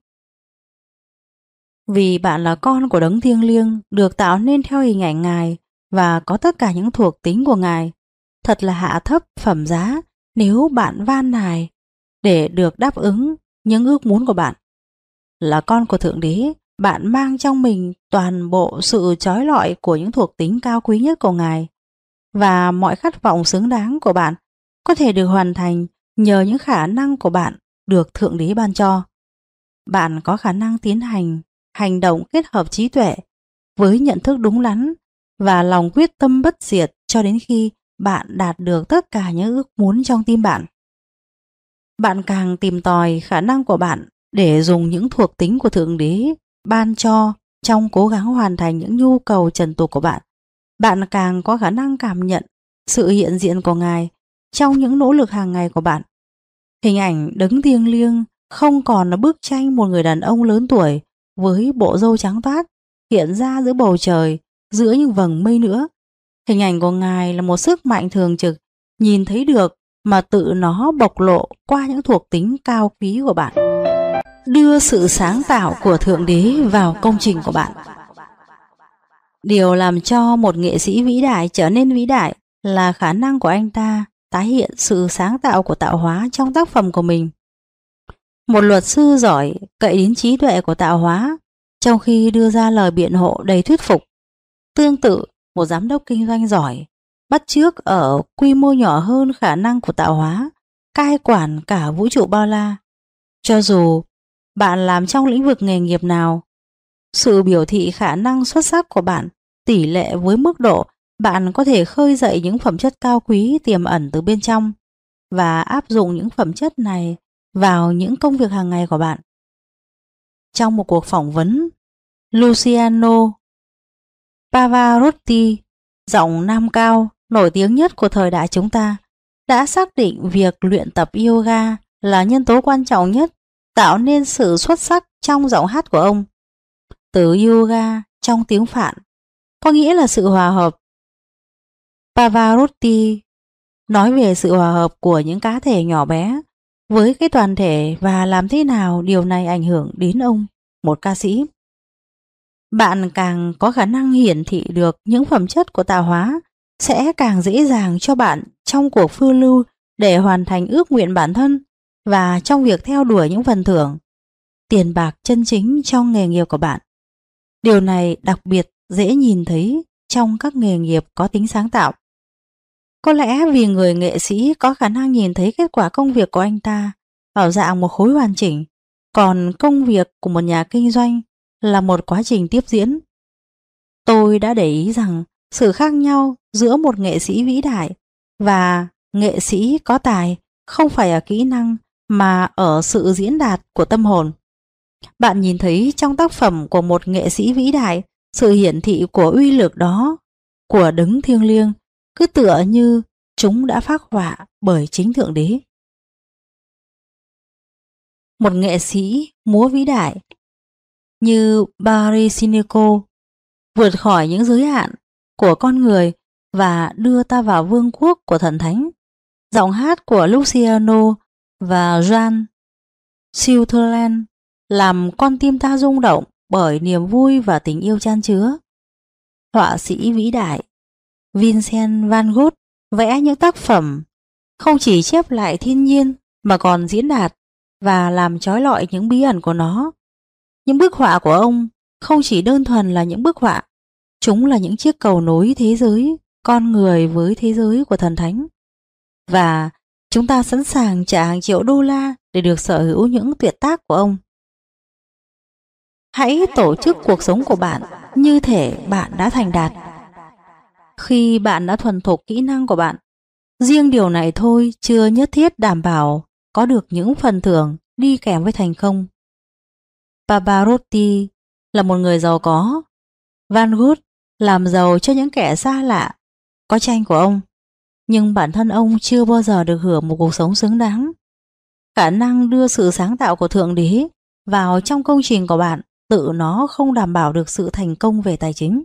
Vì bạn là con của Đấng thiêng liêng, được tạo nên theo hình ảnh Ngài và có tất cả những thuộc tính của Ngài. Thật là hạ thấp phẩm giá nếu bạn van nài để được đáp ứng những ước muốn của bạn. Là con của Thượng Đế, bạn mang trong mình toàn bộ sự trói lọi của những thuộc tính cao quý nhất của Ngài, và mọi khát vọng xứng đáng của bạn có thể được hoàn thành nhờ những khả năng của bạn được Thượng Đế ban cho. Bạn có khả năng tiến hành hành động kết hợp trí tuệ với nhận thức đúng đắn và lòng quyết tâm bất diệt cho đến khi bạn đạt được tất cả những ước muốn trong tim bạn. Bạn càng tìm tòi khả năng của bạn để dùng những thuộc tính của Thượng Đế ban cho trong cố gắng hoàn thành những nhu cầu trần tục của bạn, bạn càng có khả năng cảm nhận sự hiện diện của Ngài trong những nỗ lực hàng ngày của bạn. Hình ảnh Đấng thiêng liêng không còn là bức tranh một người đàn ông lớn tuổi với bộ râu trắng toát hiện ra giữa bầu trời, giữa những vầng mây nữa. Hình ảnh của Ngài là một sức mạnh thường trực, nhìn thấy được mà tự nó bộc lộ qua những thuộc tính cao quý của bạn. Đưa sự sáng tạo của Thượng Đế vào công trình của bạn. Điều làm cho một nghệ sĩ vĩ đại trở nên vĩ đại là khả năng của anh ta tái hiện sự sáng tạo của tạo hóa trong tác phẩm của mình. Một luật sư giỏi cậy đến trí tuệ của tạo hóa trong khi đưa ra lời biện hộ đầy thuyết phục. Tương tự, một giám đốc kinh doanh giỏi bắt chước ở quy mô nhỏ hơn khả năng của tạo hóa cai quản cả vũ trụ bao la. Cho dù bạn làm trong lĩnh vực nghề nghiệp nào, sự biểu thị khả năng xuất sắc của bạn tỷ lệ với mức độ bạn có thể khơi dậy những phẩm chất cao quý tiềm ẩn từ bên trong và áp dụng những phẩm chất này vào những công việc hàng ngày của bạn. Trong một cuộc phỏng vấn, Luciano Pavarotti, giọng nam cao nổi tiếng nhất của thời đại chúng ta, đã xác định việc luyện tập yoga là nhân tố quan trọng nhất tạo nên sự xuất sắc trong giọng hát của ông. Từ yoga trong tiếng Phạn có nghĩa là sự hòa hợp. Pavarotti nói về sự hòa hợp của những cá thể nhỏ bé với cái toàn thể và làm thế nào điều này ảnh hưởng đến ông, một ca sĩ. Bạn càng có khả năng hiển thị được những phẩm chất của tạo hóa sẽ càng dễ dàng cho bạn trong cuộc phiêu lưu để hoàn thành ước nguyện bản thân. và trong việc theo đuổi những phần thưởng, tiền bạc chân chính trong nghề nghiệp của bạn. Điều này đặc biệt dễ nhìn thấy trong các nghề nghiệp có tính sáng tạo. Có lẽ vì người nghệ sĩ có khả năng nhìn thấy kết quả công việc của anh ta ở dạng một khối hoàn chỉnh, còn công việc của một nhà kinh doanh là một quá trình tiếp diễn. Tôi đã để ý rằng sự khác nhau giữa một nghệ sĩ vĩ đại và nghệ sĩ có tài không phải ở kỹ năng mà ở sự diễn đạt của tâm hồn. Bạn nhìn thấy trong tác phẩm của một nghệ sĩ vĩ đại sự hiển thị của uy lực đó của đấng thiêng liêng, cứ tựa như chúng đã phác họa bởi chính Thượng Đế. Một nghệ sĩ múa vĩ đại như Barisineko vượt khỏi những giới hạn của con người và đưa ta vào vương quốc của thần thánh. Giọng hát của Luciano và Jean Sutherland làm con tim ta rung động bởi niềm vui và tình yêu chan chứa. Họa sĩ vĩ đại Vincent van Gogh vẽ những tác phẩm không chỉ chép lại thiên nhiên mà còn diễn đạt và làm chói lọi những bí ẩn của nó. Những bức họa của ông không chỉ đơn thuần là những bức họa, chúng là những chiếc cầu nối thế giới con người với thế giới của thần thánh. Và chúng ta sẵn sàng trả hàng triệu đô la để được sở hữu những tuyệt tác của ông. Hãy tổ chức cuộc sống của bạn như thể bạn đã thành đạt. Khi bạn đã thuần thục kỹ năng của bạn, riêng điều này thôi chưa nhất thiết đảm bảo có được những phần thưởng đi kèm với thành công. Pavarotti là một người giàu có. Van Gogh làm giàu cho những kẻ xa lạ có tranh của ông, nhưng bản thân ông chưa bao giờ được hưởng một cuộc sống xứng đáng. Khả năng đưa sự sáng tạo của Thượng Đế vào trong công trình của bạn tự nó không đảm bảo được sự thành công về tài chính.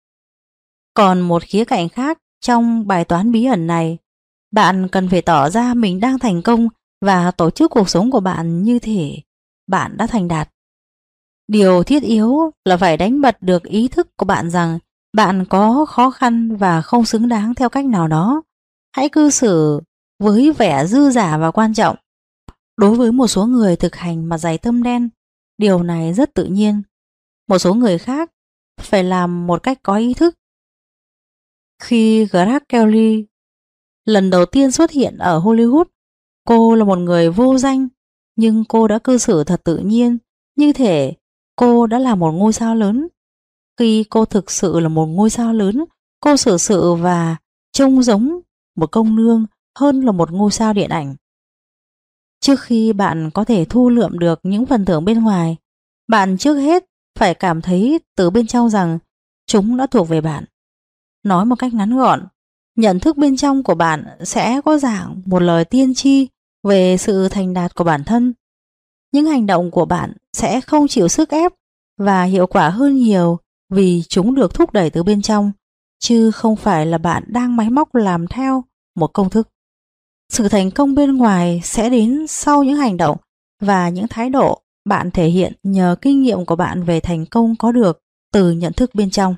Còn một khía cạnh khác trong bài toán bí ẩn này, bạn cần phải tỏ ra mình đang thành công và tổ chức cuộc sống của bạn như thể bạn đã thành đạt. Điều thiết yếu là phải đánh bật được ý thức của bạn rằng bạn có khó khăn và không xứng đáng theo cách nào đó. Hãy cư xử với vẻ dư dả và quan trọng. Đối với một số người thực hành mặt dày tâm đen, điều này rất tự nhiên. Một số người khác phải làm một cách có ý thức. Khi Grace Kelly lần đầu tiên xuất hiện ở Hollywood, cô là một người vô danh, nhưng cô đã cư xử thật tự nhiên, như thể cô đã là một ngôi sao lớn. Khi cô thực sự là một ngôi sao lớn, cô xử sự và trông giống một công nương hơn là một ngôi sao điện ảnh. Trước khi bạn có thể thu lượm được những phần thưởng bên ngoài, bạn trước hết phải cảm thấy từ bên trong rằng chúng đã thuộc về bạn. Nói một cách ngắn gọn, nhận thức bên trong của bạn sẽ có dạng một lời tiên tri về sự thành đạt của bản thân. Những hành động của bạn sẽ không chịu sức ép và hiệu quả hơn nhiều vì chúng được thúc đẩy từ bên trong, chứ không phải là bạn đang máy móc làm theo một công thức. Sự thành công bên ngoài sẽ đến sau những hành động và những thái độ bạn thể hiện nhờ kinh nghiệm của bạn về thành công có được từ nhận thức bên trong.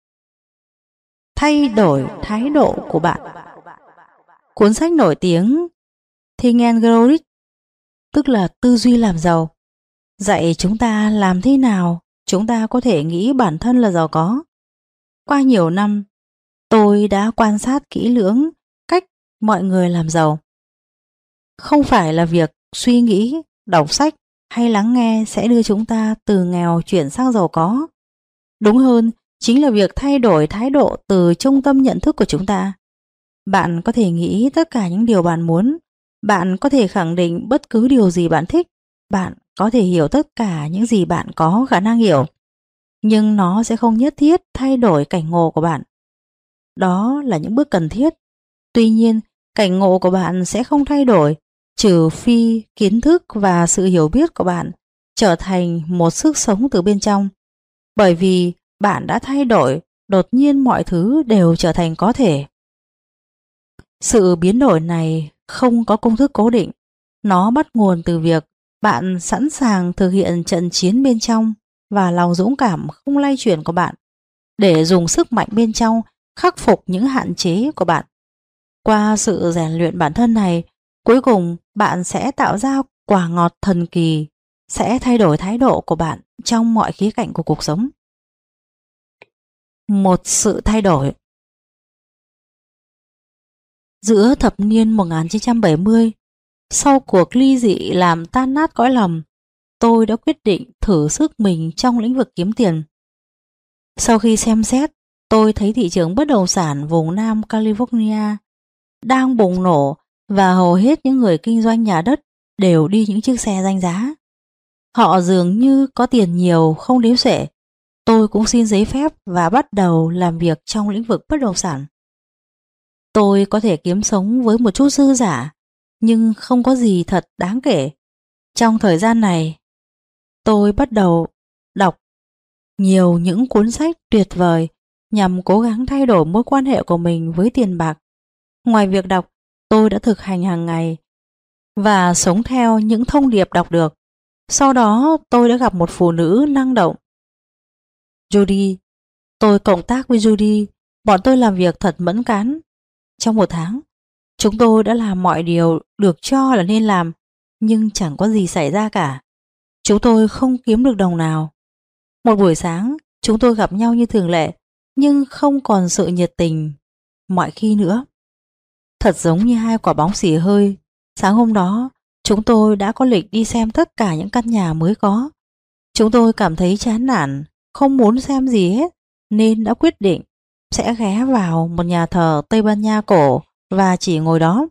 Thay đổi thái độ của bạn. Cuốn sách nổi tiếng Think and Grow Rich, tức là tư duy làm giàu, dạy chúng ta làm thế nào chúng ta có thể nghĩ bản thân là giàu có. Qua nhiều năm, tôi đã quan sát kỹ lưỡng cách mọi người làm giàu. Không phải là việc suy nghĩ, đọc sách hay lắng nghe sẽ đưa chúng ta từ nghèo chuyển sang giàu có. Đúng hơn, chính là việc thay đổi thái độ từ trung tâm nhận thức của chúng ta. Bạn có thể nghĩ tất cả những điều bạn muốn, bạn có thể khẳng định bất cứ điều gì bạn thích, bạn có thể hiểu tất cả những gì bạn có khả năng hiểu, nhưng nó sẽ không nhất thiết thay đổi cảnh ngộ của bạn. Đó là những bước cần thiết. Tuy nhiên, cảnh ngộ của bạn sẽ không thay đổi trừ phi kiến thức và sự hiểu biết của bạn trở thành một sức sống từ bên trong. Bởi vì bạn đã thay đổi, đột nhiên mọi thứ đều trở thành có thể. Sự biến đổi này không có công thức cố định. Nó bắt nguồn từ việc bạn sẵn sàng thực hiện trận chiến bên trong và lòng dũng cảm không lay chuyển của bạn để dùng sức mạnh bên trong khắc phục những hạn chế của bạn. Qua sự rèn luyện bản thân này, cuối cùng bạn sẽ tạo ra quả ngọt thần kỳ, sẽ thay đổi thái độ của bạn trong mọi khía cạnh của cuộc sống. Một sự thay đổi. Giữa thập niên 1970, sau cuộc ly dị làm tan nát cõi lòng, tôi đã quyết định thử sức mình trong lĩnh vực kiếm tiền. Sau khi xem xét, tôi thấy thị trường bất động sản vùng Nam California đang bùng nổ và hầu hết những người kinh doanh nhà đất đều đi những chiếc xe danh giá. Họ dường như có tiền nhiều không đếm xuể. Tôi cũng xin giấy phép và bắt đầu làm việc trong lĩnh vực bất động sản. Tôi có thể kiếm sống với một chút dư giả, nhưng không có gì thật đáng kể. Trong thời gian này, tôi bắt đầu đọc nhiều những cuốn sách tuyệt vời nhằm cố gắng thay đổi mối quan hệ của mình với tiền bạc. Ngoài việc đọc, tôi đã thực hành hàng ngày và sống theo những thông điệp đọc được. Sau đó, tôi đã gặp một phụ nữ năng động, Judy. Tôi cộng tác với Judy, bọn tôi làm việc thật mẫn cán. Trong một tháng, chúng tôi đã làm mọi điều được cho là nên làm, nhưng chẳng có gì xảy ra cả. Chúng tôi không kiếm được đồng nào. Một buổi sáng, chúng tôi gặp nhau như thường lệ, nhưng không còn sự nhiệt tình mọi khi nữa. Thật giống như hai quả bóng xì hơi. Sáng hôm đó, chúng tôi đã có lịch đi xem tất cả những căn nhà mới có. Chúng tôi cảm thấy chán nản, không muốn xem gì hết, nên đã quyết định sẽ ghé vào một nhà thờ Tây Ban Nha cổ và chỉ ngồi đó.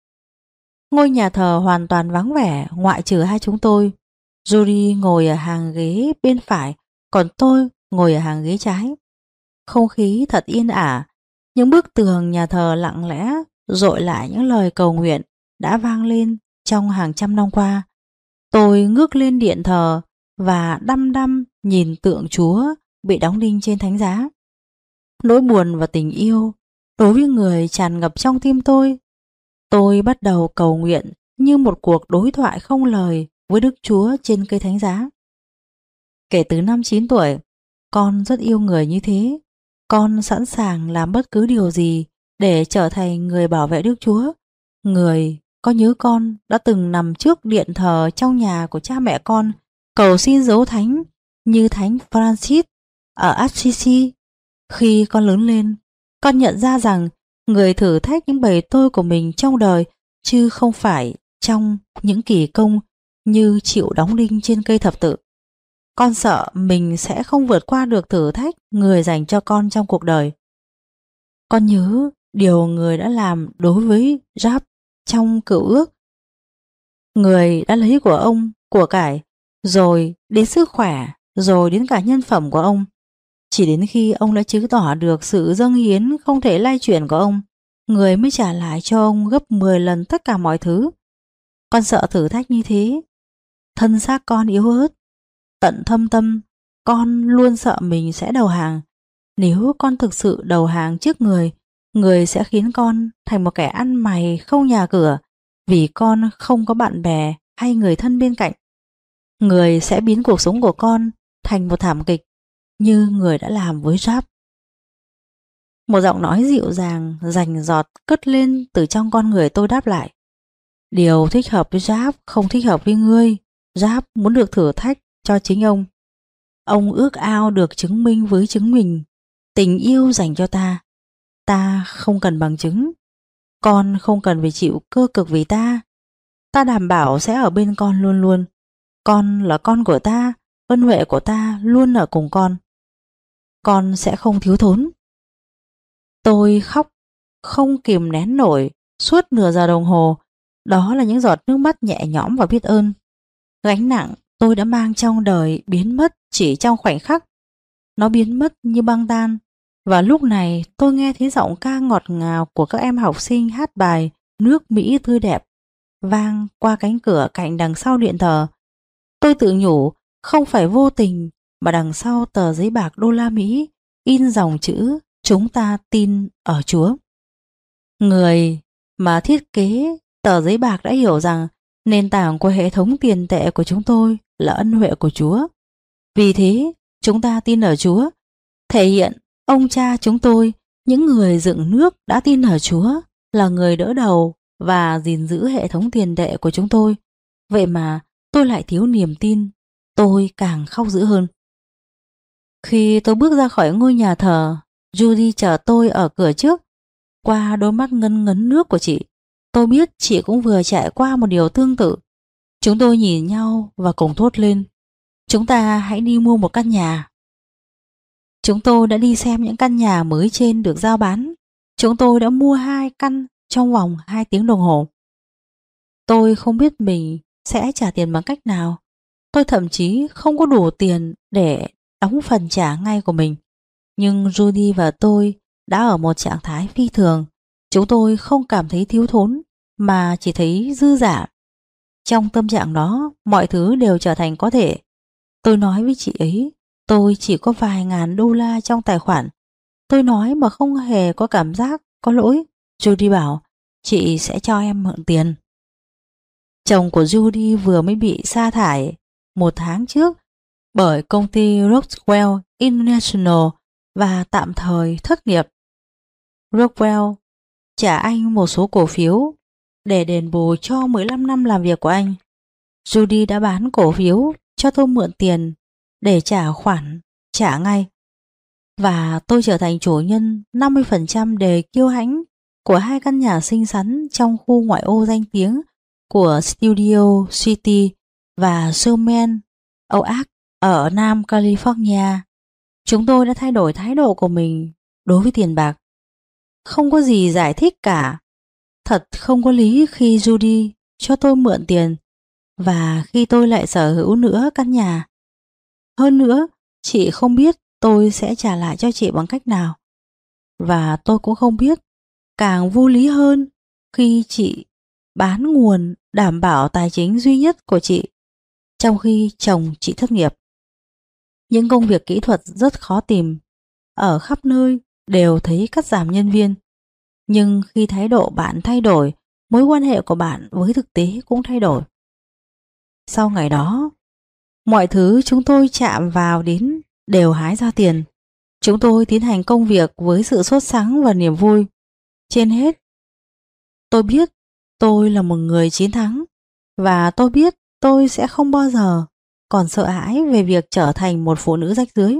Ngôi nhà thờ hoàn toàn vắng vẻ ngoại trừ hai chúng tôi. Judy ngồi ở hàng ghế bên phải, còn tôi ngồi ở hàng ghế trái. Không khí thật yên ả, những bức tường nhà thờ lặng lẽ dội lại những lời cầu nguyện đã vang lên trong hàng trăm năm qua. Tôi ngước lên điện thờ và đăm đăm nhìn tượng Chúa bị đóng đinh trên thánh giá. Nỗi buồn và tình yêu đối với người tràn ngập trong tim tôi. Tôi bắt đầu cầu nguyện như một cuộc đối thoại không lời với Đức Chúa trên cây thánh giá. Kể từ năm 9 tuổi, con rất yêu người như thế. Con sẵn sàng làm bất cứ điều gì để trở thành người bảo vệ Đức Chúa. Người có nhớ con đã từng nằm trước điện thờ trong nhà của cha mẹ con cầu xin dấu thánh như Thánh Francis ở Assisi. Khi con lớn lên, con nhận ra rằng người thử thách những bầy tôi của mình trong đời chứ không phải trong những kỳ công như chịu đóng đinh trên cây thập tự. Con sợ mình sẽ không vượt qua được thử thách người dành cho con trong cuộc đời. Con nhớ điều người đã làm đối với Rab trong Cựu Ước. Người đã lấy của ông của cải, rồi đến sức khỏe, rồi đến cả nhân phẩm của ông. Chỉ đến khi ông đã chứng tỏ được sự dâng hiến không thể lay chuyển của ông, người mới trả lại cho ông gấp 10 lần tất cả mọi thứ. Con sợ thử thách như thế. Thân xác con yếu ớt. Tận thâm tâm, con luôn sợ mình sẽ đầu hàng. Nếu con thực sự đầu hàng trước người, người sẽ khiến con thành một kẻ ăn mày không nhà cửa vì con không có bạn bè hay người thân bên cạnh. Người sẽ biến cuộc sống của con thành một thảm kịch như người đã làm với Rab. Một giọng nói dịu dàng, rành rọt cất lên từ trong con người tôi đáp lại. Điều thích hợp với Rab không thích hợp với ngươi. Rab muốn được thử thách cho chính ông. Ông ước ao được chứng minh với chính mình tình yêu dành cho ta. Ta không cần bằng chứng. Con không cần phải chịu cơ cực vì ta. Ta đảm bảo sẽ ở bên con luôn luôn. Con là con của ta, ân huệ của ta luôn ở cùng con. Con sẽ không thiếu thốn. Tôi khóc không kìm nén nổi suốt nửa giờ đồng hồ. Đó là những giọt nước mắt nhẹ nhõm và biết ơn. Gánh nặng tôi đã mang trong đời biến mất chỉ trong khoảnh khắc. Nó biến mất như băng tan. Và lúc này tôi nghe thấy giọng ca ngọt ngào của các em học sinh hát bài Nước Mỹ tươi đẹp vang qua cánh cửa cạnh đằng sau điện thờ. Tôi tự nhủ không phải vô tình mà đằng sau tờ giấy bạc đô la Mỹ in dòng chữ chúng ta tin ở Chúa. Người mà thiết kế tờ giấy bạc đã hiểu rằng nền tảng của hệ thống tiền tệ của chúng tôi là ân huệ của Chúa. Vì thế, chúng ta tin ở Chúa, thể hiện ông cha chúng tôi, những người dựng nước đã tin ở Chúa, là người đỡ đầu và gìn giữ hệ thống tiền tệ của chúng tôi. Vậy mà tôi lại thiếu niềm tin, tôi càng khóc dữ hơn. Khi tôi bước ra khỏi ngôi nhà thờ, Judy chờ tôi ở cửa trước. Qua đôi mắt ngấn ngấn nước của chị, tôi biết chị cũng vừa trải qua một điều tương tự. Chúng tôi nhìn nhau và cùng thốt lên: chúng ta hãy đi mua một căn nhà. Chúng tôi đã đi xem những căn nhà mới trên được giao bán. Chúng tôi đã mua 2 căn trong vòng 2 tiếng đồng hồ. Tôi không biết mình sẽ trả tiền bằng cách nào. Tôi thậm chí không có đủ tiền để đóng phần trả ngay của mình. Nhưng Judy và tôi đã ở một trạng thái phi thường. Chúng tôi không cảm thấy thiếu thốn mà chỉ thấy dư dả. Trong tâm trạng đó, mọi thứ đều trở thành có thể. Tôi nói với chị ấy, tôi chỉ có vài ngàn đô la trong tài khoản. Tôi nói mà không hề có cảm giác có lỗi. Judy bảo, chị sẽ cho em mượn tiền. Chồng của Judy vừa mới bị sa thải 1 tháng trước bởi công ty Rockwell International và tạm thời thất nghiệp. Rockwell trả anh một số cổ phiếu để đền bù cho 15 năm làm việc của anh. Judy đã bán cổ phiếu cho tôi mượn tiền để trả khoản trả ngay. Và tôi trở thành chủ nhân 50% đề kiêu hãnh của 2 căn nhà xinh xắn trong khu ngoại ô danh tiếng của Studio City và Sherman Oaks ở Nam California. Chúng tôi đã thay đổi thái độ của mình đối với tiền bạc. Không có gì giải thích cả. Thật không có lý khi Judy cho tôi mượn tiền và khi tôi lại sở hữu nữa căn nhà. Hơn nữa, chị không biết tôi sẽ trả lại cho chị bằng cách nào. Và tôi cũng không biết, càng vô lý hơn khi chị bán nguồn đảm bảo tài chính duy nhất của chị trong khi chồng chị thất nghiệp. Những công việc kỹ thuật rất khó tìm, ở khắp nơi đều thấy cắt giảm nhân viên. Nhưng khi thái độ bạn thay đổi, mối quan hệ của bạn với thực tế cũng thay đổi. Sau ngày đó, mọi thứ chúng tôi chạm vào đến đều hái ra tiền. Chúng tôi tiến hành công việc với sự sốt sắng và niềm vui. Trên hết, tôi biết tôi là một người chiến thắng và tôi biết tôi sẽ không bao giờ còn sợ hãi về việc trở thành một phụ nữ rách rưới.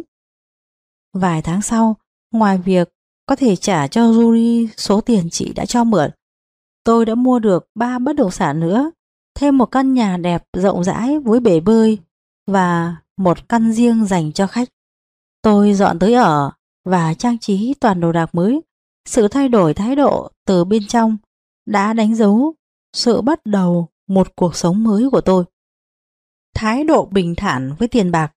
Vài tháng sau, ngoài việc có thể trả cho Judy số tiền chị đã cho mượn, tôi đã mua được 3 bất động sản nữa, thêm một căn nhà đẹp rộng rãi với bể bơi và một căn riêng dành cho khách. Tôi dọn tới ở và trang trí toàn đồ đạc mới. Sự thay đổi thái độ từ bên trong đã đánh dấu sự bắt đầu một cuộc sống mới của tôi. Thái độ bình thản với tiền bạc.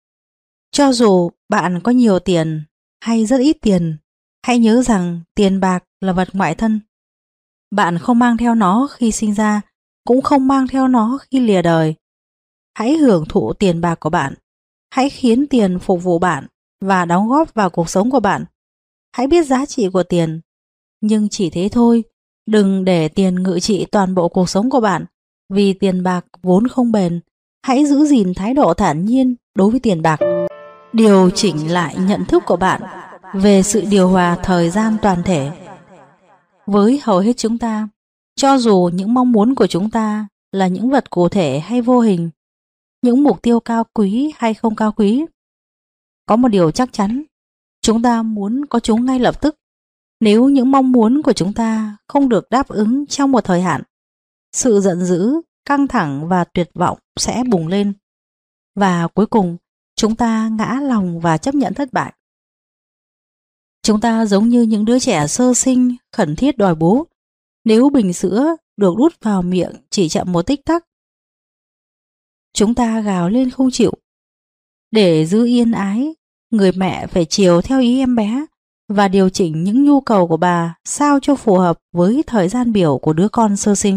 Cho dù bạn có nhiều tiền hay rất ít tiền, hãy nhớ rằng tiền bạc là vật ngoại thân. Bạn không mang theo nó khi sinh ra, cũng không mang theo nó khi lìa đời. Hãy hưởng thụ tiền bạc của bạn. Hãy khiến tiền phục vụ bạn và đóng góp vào cuộc sống của bạn. Hãy biết giá trị của tiền. Nhưng chỉ thế thôi, đừng để tiền ngự trị toàn bộ cuộc sống của bạn, vì tiền bạc vốn không bền. Hãy giữ gìn thái độ thản nhiên đối với tiền bạc. Điều chỉnh lại nhận thức của bạn về sự điều hòa thời gian toàn thể. Với hầu hết chúng ta, cho dù những mong muốn của chúng ta là những vật cụ thể hay vô hình, những mục tiêu cao quý hay không cao quý, có một điều chắc chắn, chúng ta muốn có chúng ngay lập tức. Nếu những mong muốn của chúng ta không được đáp ứng trong một thời hạn, sự giận dữ, căng thẳng và tuyệt vọng sẽ bùng lên. Và cuối cùng, chúng ta ngã lòng và chấp nhận thất bại. Chúng ta giống như những đứa trẻ sơ sinh khẩn thiết đòi bú. Nếu bình sữa được đút vào miệng chỉ chậm một tích tắc, chúng ta gào lên không chịu. Để giữ yên ái, người mẹ phải chiều theo ý em bé và điều chỉnh những nhu cầu của bà sao cho phù hợp với thời gian biểu của đứa con sơ sinh.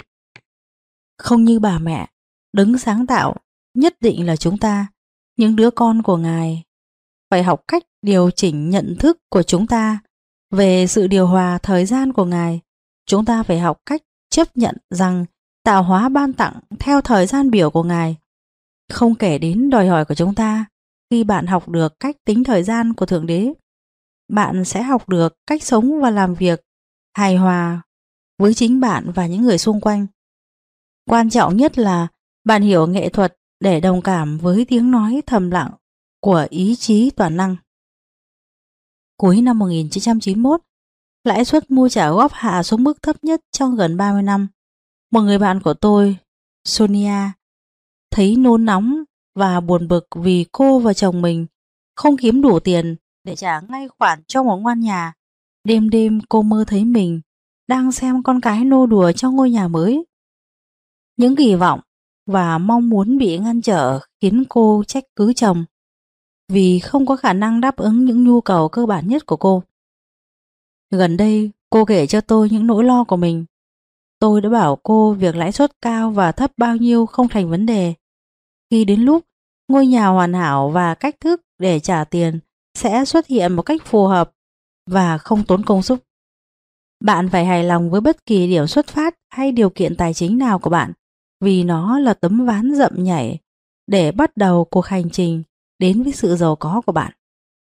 Không như bà mẹ, đấng sáng tạo, nhất định là chúng ta, những đứa con của Ngài, phải học cách điều chỉnh nhận thức của chúng ta về sự điều hòa thời gian của Ngài. Chúng ta phải học cách chấp nhận rằng tạo hóa ban tặng theo thời gian biểu của Ngài. Không kể đến đòi hỏi của chúng ta, khi bạn học được cách tính thời gian của Thượng Đế, bạn sẽ học được cách sống và làm việc hài hòa với chính bạn và những người xung quanh. Quan trọng nhất là bạn hiểu nghệ thuật để đồng cảm với tiếng nói thầm lặng của ý chí toàn năng. Cuối năm 1991, lãi suất mua trả góp hạ xuống mức thấp nhất trong gần 30 năm. Một người bạn của tôi, Sonia, thấy nôn nóng và buồn bực vì cô và chồng mình không kiếm đủ tiền để trả ngay khoản cho một ngôi nhà. Đêm đêm cô mơ thấy mình đang xem con cái nô đùa trong ngôi nhà mới. Những kỳ vọng và mong muốn bị ngăn trở khiến cô trách cứ chồng vì không có khả năng đáp ứng những nhu cầu cơ bản nhất của cô. Gần đây, cô kể cho tôi những nỗi lo của mình. Tôi đã bảo cô việc lãi suất cao và thấp bao nhiêu không thành vấn đề. Khi đến lúc ngôi nhà hoàn hảo và cách thức để trả tiền sẽ xuất hiện một cách phù hợp và không tốn công sức. Bạn phải hài lòng với bất kỳ điểm xuất phát hay điều kiện tài chính nào của bạn, vì nó là tấm ván dậm nhảy để bắt đầu cuộc hành trình đến với sự giàu có của bạn.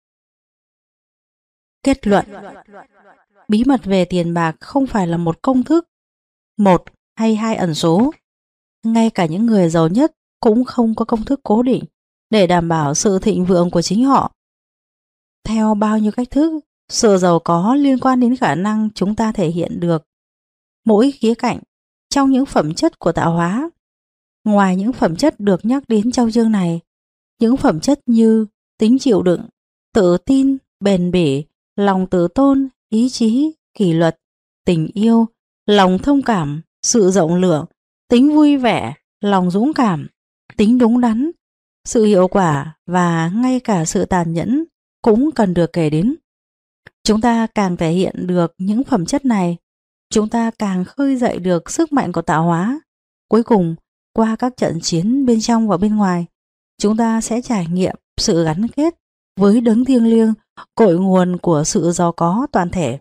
Kết luận: bí mật về tiền bạc không phải là một công thức, một hay hai ẩn số. Ngay cả những người giàu nhất cũng không có công thức cố định để đảm bảo sự thịnh vượng của chính họ. Theo bao nhiêu cách thức, sự giàu có liên quan đến khả năng chúng ta thể hiện được mỗi khía cạnh trong những phẩm chất của tạo hóa. Ngoài những phẩm chất được nhắc đến trong chương này, những phẩm chất như tính chịu đựng, tự tin, bền bỉ, lòng tự tôn, ý chí, kỷ luật, tình yêu, lòng thông cảm, sự rộng lượng, tính vui vẻ, lòng dũng cảm, tính đúng đắn, sự hiệu quả và ngay cả sự tàn nhẫn cũng cần được kể đến. Chúng ta càng thể hiện được những phẩm chất này, chúng ta càng khơi dậy được sức mạnh của tạo hóa. Cuối cùng, qua các trận chiến bên trong và bên ngoài, chúng ta sẽ trải nghiệm sự gắn kết với đấng thiêng liêng, cội nguồn của sự giàu có toàn thể.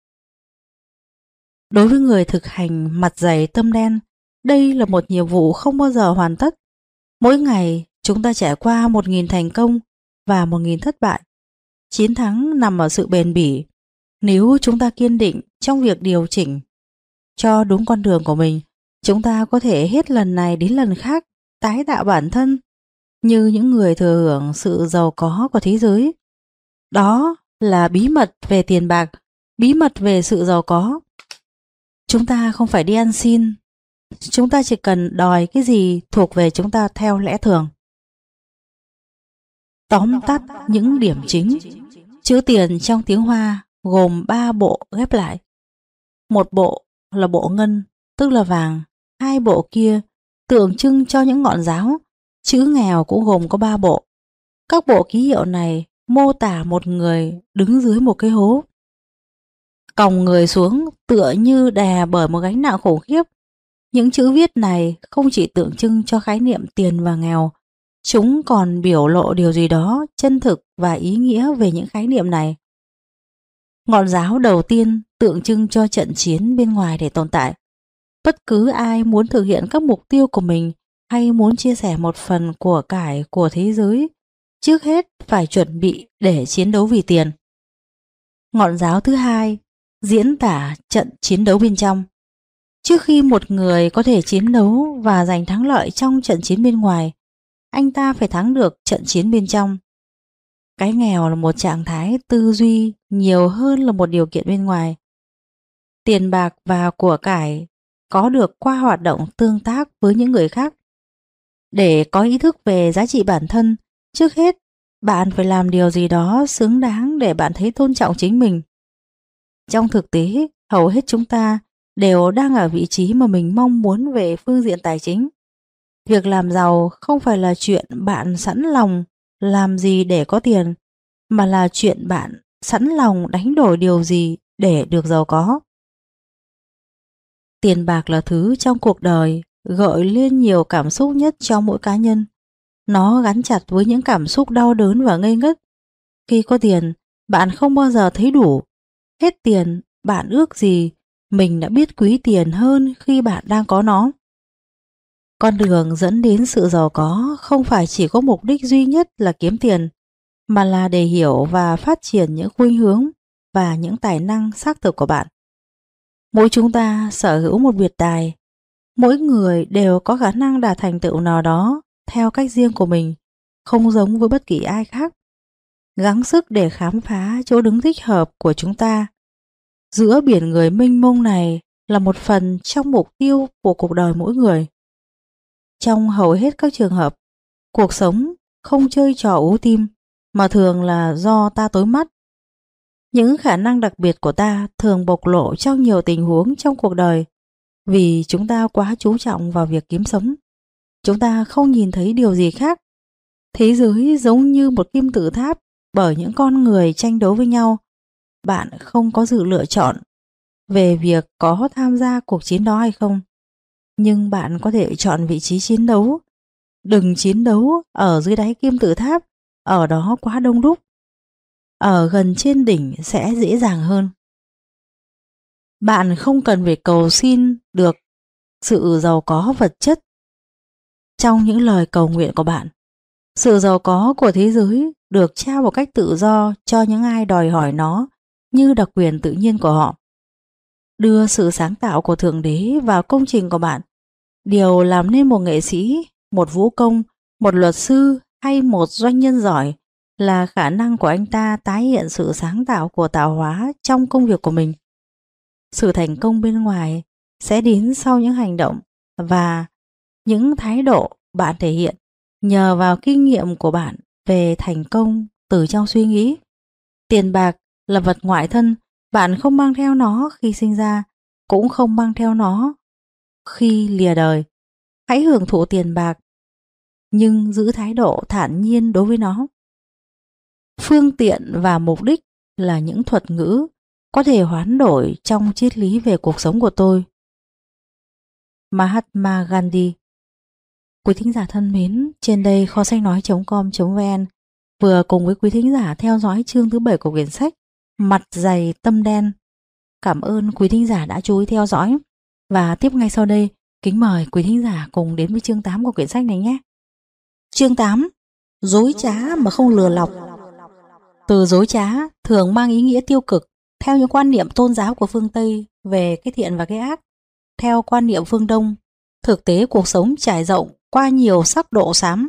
Đối với người thực hành mặt dày tâm đen, đây là một nhiệm vụ không bao giờ hoàn tất. Mỗi ngày chúng ta trải qua 1.000 thành công và 1.000 thất bại. Chiến thắng nằm ở sự bền bỉ. Nếu chúng ta kiên định trong việc điều chỉnh cho đúng con đường của mình, chúng ta có thể hết lần này đến lần khác tái tạo bản thân như những người thừa hưởng sự giàu có của thế giới. Đó là bí mật về tiền bạc, bí mật về sự giàu có. Chúng ta không phải đi ăn xin, chúng ta chỉ cần đòi cái gì thuộc về chúng ta theo lẽ thường. Tóm tắt những điểm chính. Chữ tiền trong tiếng Hoa gồm 3 bộ ghép lại. Một bộ là bộ ngân, tức là vàng. Hai bộ kia tượng trưng cho những ngọn giáo. Chữ nghèo cũng gồm có 3 bộ. Các bộ ký hiệu này mô tả một người đứng dưới một cái hố, còng người xuống tựa như đè bởi một gánh nặng khủng khiếp. Những chữ viết này không chỉ tượng trưng cho khái niệm tiền và nghèo, chúng còn biểu lộ điều gì đó chân thực và ý nghĩa về những khái niệm này. Ngọn giáo đầu tiên tượng trưng cho trận chiến bên ngoài để tồn tại. Bất cứ ai muốn thực hiện các mục tiêu của mình hay muốn chia sẻ một phần của cải của thế giới, trước hết phải chuẩn bị để chiến đấu vì tiền. Ngọn giáo thứ hai diễn tả trận chiến đấu bên trong. Trước khi một người có thể chiến đấu và giành thắng lợi trong trận chiến bên ngoài, anh ta phải thắng được trận chiến bên trong. Cái nghèo là một trạng thái tư duy nhiều hơn là một điều kiện bên ngoài. Tiền bạc và của cải có được qua hoạt động tương tác với những người khác. Để có ý thức về giá trị bản thân, trước hết bạn phải làm điều gì đó xứng đáng để bạn thấy tôn trọng chính mình. Trong thực tế, hầu hết chúng ta đều đang ở vị trí mà mình mong muốn về phương diện tài chính. Việc làm giàu không phải là chuyện bạn sẵn lòng làm gì để có tiền, mà là chuyện bạn sẵn lòng đánh đổi điều gì để được giàu có. Tiền bạc là thứ trong cuộc đời gợi lên nhiều cảm xúc nhất trong mỗi cá nhân. Nó gắn chặt với những cảm xúc đau đớn và ngây ngất. Khi có tiền, bạn không bao giờ thấy đủ. Hết tiền, bạn ước gì mình đã biết quý tiền hơn khi bạn đang có nó. Con đường dẫn đến sự giàu có không phải chỉ có mục đích duy nhất là kiếm tiền, mà là để hiểu và phát triển những khuynh hướng và những tài năng xác thực của bạn. Mỗi chúng ta sở hữu một biệt tài. Mỗi người đều có khả năng đạt thành tựu nào đó theo cách riêng của mình, không giống với bất kỳ ai khác. Gắng sức để khám phá chỗ đứng thích hợp của chúng ta giữa biển người mênh mông này là một phần trong mục tiêu của cuộc đời mỗi người. Trong hầu hết các trường hợp, cuộc sống không chơi trò ú tim mà thường là do ta tối mắt. Những khả năng đặc biệt của ta thường bộc lộ trong nhiều tình huống trong cuộc đời vì chúng ta quá chú trọng vào việc kiếm sống. Chúng ta không nhìn thấy điều gì khác. Thế giới giống như một kim tự tháp bởi những con người tranh đấu với nhau. Bạn không có sự lựa chọn về việc có tham gia cuộc chiến đó hay không. Nhưng bạn có thể chọn vị trí chiến đấu. Đừng chiến đấu ở dưới đáy kim tự tháp, ở đó quá đông đúc. Ở gần trên đỉnh sẽ dễ dàng hơn. Bạn không cần phải cầu xin được sự giàu có vật chất trong những lời cầu nguyện của bạn. Sự giàu có của thế giới được trao một cách tự do cho những ai đòi hỏi nó như đặc quyền tự nhiên của họ. Đưa sự sáng tạo của Thượng Đế vào công trình của bạn. Điều làm nên một nghệ sĩ, một vũ công, một luật sư hay một doanh nhân giỏi là khả năng của anh ta tái hiện sự sáng tạo của tạo hóa trong công việc của mình. Sự thành công bên ngoài sẽ đến sau những hành động và những thái độ bạn thể hiện nhờ vào kinh nghiệm của bạn về thành công từ trong suy nghĩ. Tiền bạc là vật ngoại thân, bạn không mang theo nó khi sinh ra, cũng không mang theo nó khi lìa đời. Hãy hưởng thụ tiền bạc, nhưng giữ thái độ thản nhiên đối với nó. Phương tiện và mục đích là những thuật ngữ có thể hoán đổi trong triết lý về cuộc sống của tôi. Mahatma Gandhi. Quý thính giả thân mến, trên đây kho sách nói.com.vn vừa cùng với quý thính giả theo dõi chương thứ 7 của quyển sách Mặt dày tâm đen. Cảm ơn quý thính giả đã chú ý theo dõi. Và tiếp ngay sau đây, kính mời quý thính giả cùng đến với chương 8 của quyển sách này nhé. Chương 8. Dối trá mà không lừa lọc. Từ dối trá thường mang ý nghĩa tiêu cực theo những quan niệm tôn giáo của phương Tây về cái thiện và cái ác. Theo quan niệm phương Đông, thực tế cuộc sống trải rộng qua nhiều sắc độ xám.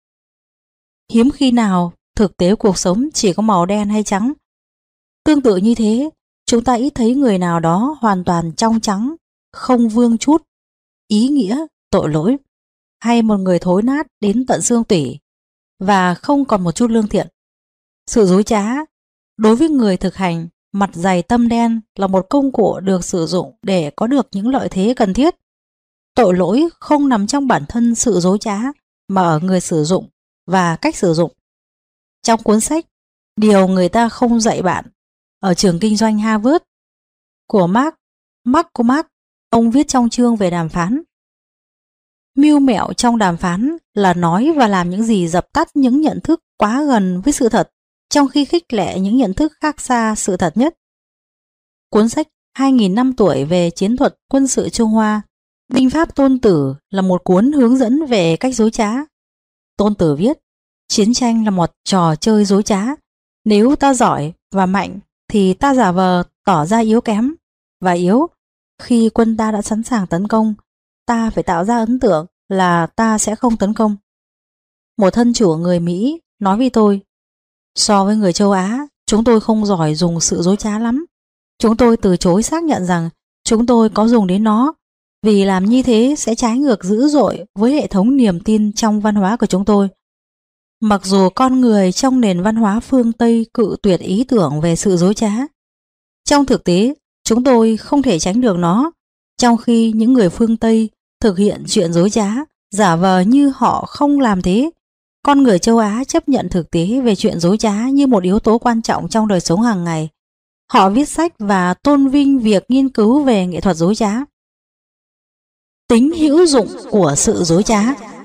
Hiếm khi nào thực tế cuộc sống chỉ có màu đen hay trắng. Tương tự như thế, chúng ta ít thấy người nào đó hoàn toàn trong trắng, không vương chút ý nghĩa, tội lỗi, hay một người thối nát đến tận xương tủy và không còn một chút lương thiện. Sự dối trá đối với người thực hành mặt dày tâm đen là một công cụ được sử dụng để có được những lợi thế cần thiết. Tội lỗi không nằm trong bản thân sự dối trá mà ở người sử dụng và cách sử dụng. Trong cuốn sách Điều người ta không dạy bạn ở trường kinh doanh Harvard của Mark McCormack, ông viết trong chương về đàm phán. Mưu mẹo trong đàm phán là nói và làm những gì dập tắt những nhận thức quá gần với sự thật, trong khi khích lệ những nhận thức khác xa sự thật nhất. Cuốn sách 2.000 năm tuổi về chiến thuật quân sự Trung Hoa, Binh pháp Tôn Tử là một cuốn hướng dẫn về cách dối trá. Tôn Tử viết, chiến tranh là một trò chơi dối trá. Nếu ta giỏi và mạnh thì ta giả vờ tỏ ra yếu kém và yếu. Khi quân ta đã sẵn sàng tấn công, ta phải tạo ra ấn tượng là ta sẽ không tấn công. Một thân chủ người Mỹ nói với tôi, so với người châu Á, chúng tôi không giỏi dùng sự dối trá lắm. Chúng tôi từ chối xác nhận rằng chúng tôi có dùng đến nó, vì làm như thế sẽ trái ngược dữ dội với hệ thống niềm tin trong văn hóa của chúng tôi. Mặc dù con người trong nền văn hóa phương Tây cự tuyệt ý tưởng về sự dối trá, trong thực tế chúng tôi không thể tránh được nó, trong khi những người phương Tây thực hiện chuyện dối trá, giả vờ như họ không làm thế. Con người châu Á chấp nhận thực tế về chuyện dối trá như một yếu tố quan trọng trong đời sống hàng ngày. Họ viết sách và tôn vinh việc nghiên cứu về nghệ thuật dối trá. Tính hữu dụng của sự dối trá.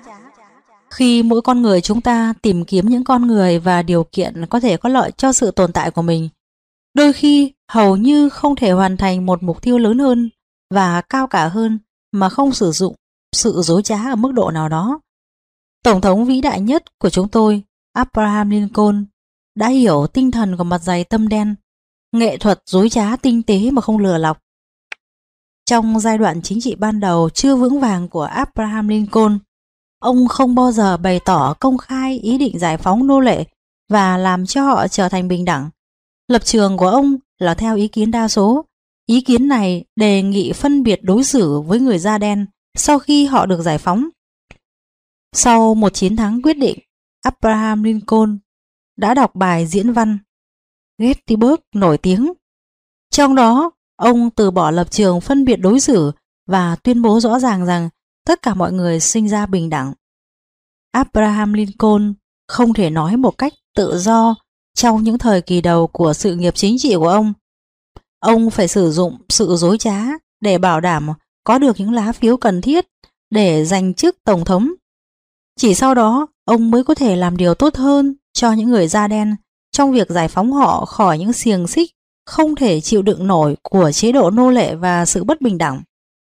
Khi mỗi con người chúng ta tìm kiếm những con người và điều kiện có thể có lợi cho sự tồn tại của mình, đôi khi hầu như không thể hoàn thành một mục tiêu lớn hơn và cao cả hơn mà không sử dụng sự dối trá ở mức độ nào đó. Tổng thống vĩ đại nhất của chúng tôi, Abraham Lincoln, đã hiểu tinh thần của mặt dày tâm đen, nghệ thuật dối trá tinh tế mà không lừa lọc. Trong giai đoạn chính trị ban đầu chưa vững vàng của Abraham Lincoln, ông không bao giờ bày tỏ công khai ý định giải phóng nô lệ và làm cho họ trở thành bình đẳng. Lập trường của ông là theo ý kiến đa số. Ý kiến này đề nghị phân biệt đối xử với người da đen sau khi họ được giải phóng. Sau một chiến thắng quyết định, Abraham Lincoln đã đọc bài diễn văn Gettysburg nổi tiếng. Trong đó, ông từ bỏ lập trường phân biệt đối xử và tuyên bố rõ ràng rằng tất cả mọi người sinh ra bình đẳng. Abraham Lincoln không thể nói một cách tự do trong những thời kỳ đầu của sự nghiệp chính trị của ông. Ông phải sử dụng sự dối trá để bảo đảm có được những lá phiếu cần thiết để giành chức tổng thống. Chỉ sau đó, ông mới có thể làm điều tốt hơn cho những người da đen trong việc giải phóng họ khỏi những xiềng xích không thể chịu đựng nổi của chế độ nô lệ và sự bất bình đẳng.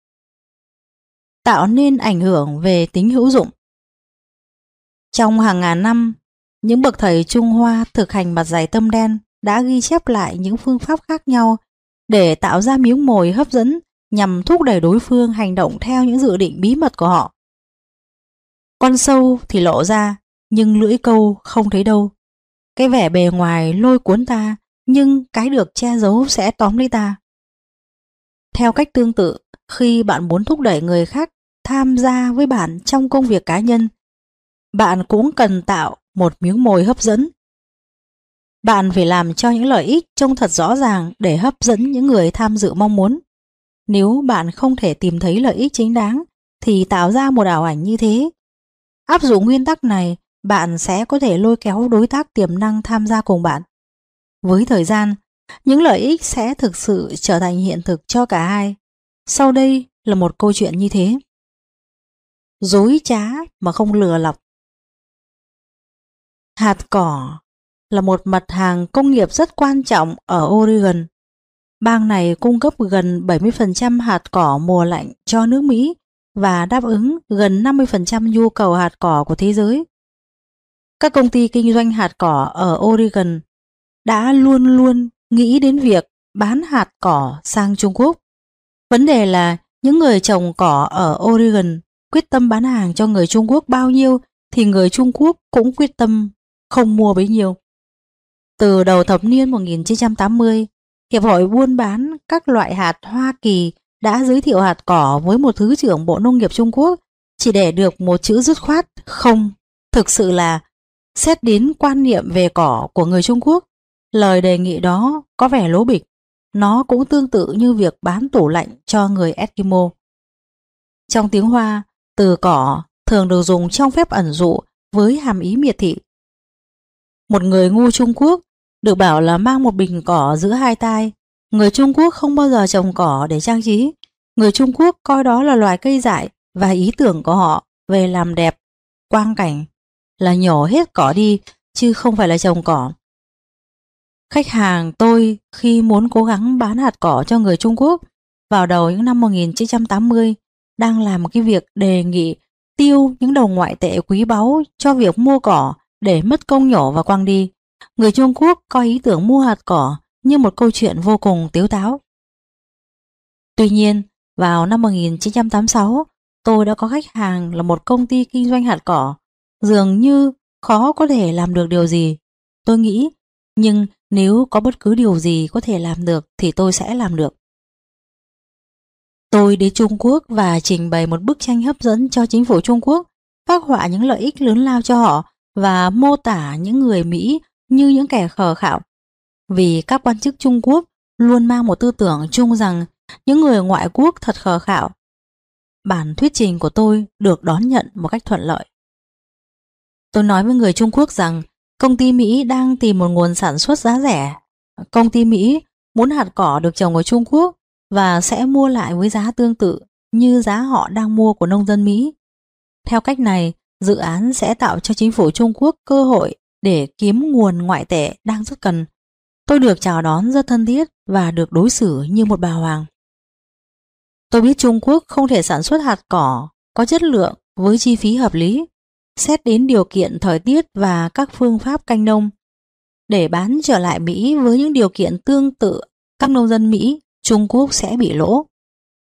Tạo nên ảnh hưởng về tính hữu dụng. Trong hàng ngàn năm, những bậc thầy Trung Hoa thực hành mặt dày tâm đen đã ghi chép lại những phương pháp khác nhau để tạo ra miếng mồi hấp dẫn nhằm thúc đẩy đối phương hành động theo những dự định bí mật của họ. Con sâu thì lộ ra, nhưng lưỡi câu không thấy đâu. Cái vẻ bề ngoài lôi cuốn ta, nhưng cái được che giấu sẽ tóm lấy ta. Theo cách tương tự, khi bạn muốn thúc đẩy người khác tham gia với bạn trong công việc cá nhân, bạn cũng cần tạo một miếng mồi hấp dẫn. Bạn phải làm cho những lợi ích trông thật rõ ràng để hấp dẫn những người tham dự mong muốn. Nếu bạn không thể tìm thấy lợi ích chính đáng, thì tạo ra một ảo ảnh như thế. Áp dụng nguyên tắc này, bạn sẽ có thể lôi kéo đối tác tiềm năng tham gia cùng bạn. Với thời gian, những lợi ích sẽ thực sự trở thành hiện thực cho cả hai. Sau đây là một câu chuyện như thế. Dối trá mà không lừa lọc. Hạt cỏ là một mặt hàng công nghiệp rất quan trọng ở Oregon. Bang này cung cấp gần 70% hạt cỏ mùa lạnh cho nước Mỹ và đáp ứng gần 50% nhu cầu hạt cỏ của thế giới. Các công ty kinh doanh hạt cỏ ở Oregon đã luôn luôn nghĩ đến việc bán hạt cỏ sang Trung Quốc. Vấn đề là những người trồng cỏ ở Oregon quyết tâm bán hàng cho người Trung Quốc bao nhiêu thì người Trung Quốc cũng quyết tâm không mua bấy nhiêu. Từ đầu thập niên 1980, Hiệp hội buôn bán các loại hạt Hoa Kỳ đã giới thiệu hạt cỏ với một Thứ trưởng Bộ Nông nghiệp Trung Quốc chỉ để được một chữ dứt khoát không. Thực sự là xét đến quan niệm về cỏ của người Trung Quốc, lời đề nghị đó có vẻ lố bịch. Nó cũng tương tự như việc bán tủ lạnh cho người Eskimo. Trong tiếng Hoa, từ cỏ thường được dùng trong phép ẩn dụ với hàm ý miệt thị. Một người ngu Trung Quốc được bảo là mang một bình cỏ giữa hai tai. Người Trung Quốc không bao giờ trồng cỏ để trang trí. Người Trung Quốc coi đó là loài cây dại và ý tưởng của họ về làm đẹp, quang cảnh là nhổ hết cỏ đi chứ không phải là trồng cỏ. Khách hàng tôi khi muốn cố gắng bán hạt cỏ cho người Trung Quốc vào đầu những năm 1980 đang làm một cái việc đề nghị tiêu những đồng ngoại tệ quý báu cho việc mua cỏ để mất công nhổ và quăng đi. Người Trung Quốc coi ý tưởng mua hạt cỏ như một câu chuyện vô cùng tếu táo. Tuy nhiên, vào năm 1986, tôi đã có khách hàng là một công ty kinh doanh hạt cỏ. Dường như khó có thể làm được điều gì. Tôi nghĩ, nhưng nếu có bất cứ điều gì có thể làm được thì tôi sẽ làm được. Tôi đến Trung Quốc và trình bày một bức tranh hấp dẫn cho chính phủ Trung Quốc, phác họa những lợi ích lớn lao cho họ và mô tả những người Mỹ như những kẻ khờ khạo. Vì các quan chức Trung Quốc luôn mang một tư tưởng chung rằng những người ngoại quốc thật khờ khạo. Bản thuyết trình của tôi được đón nhận một cách thuận lợi. Tôi nói với người Trung Quốc rằng công ty Mỹ đang tìm một nguồn sản xuất giá rẻ. Công ty Mỹ muốn hạt cỏ được trồng ở Trung Quốc và sẽ mua lại với giá tương tự như giá họ đang mua của nông dân Mỹ. Theo cách này, dự án sẽ tạo cho chính phủ Trung Quốc cơ hội để kiếm nguồn ngoại tệ đang rất cần. Tôi được chào đón rất thân thiết và được đối xử như một bà hoàng. Tôi biết Trung Quốc không thể sản xuất hạt cỏ có chất lượng với chi phí hợp lý, xét đến điều kiện thời tiết và các phương pháp canh nông. Để bán trở lại Mỹ với những điều kiện tương tự các nông dân Mỹ, Trung Quốc sẽ bị lỗ.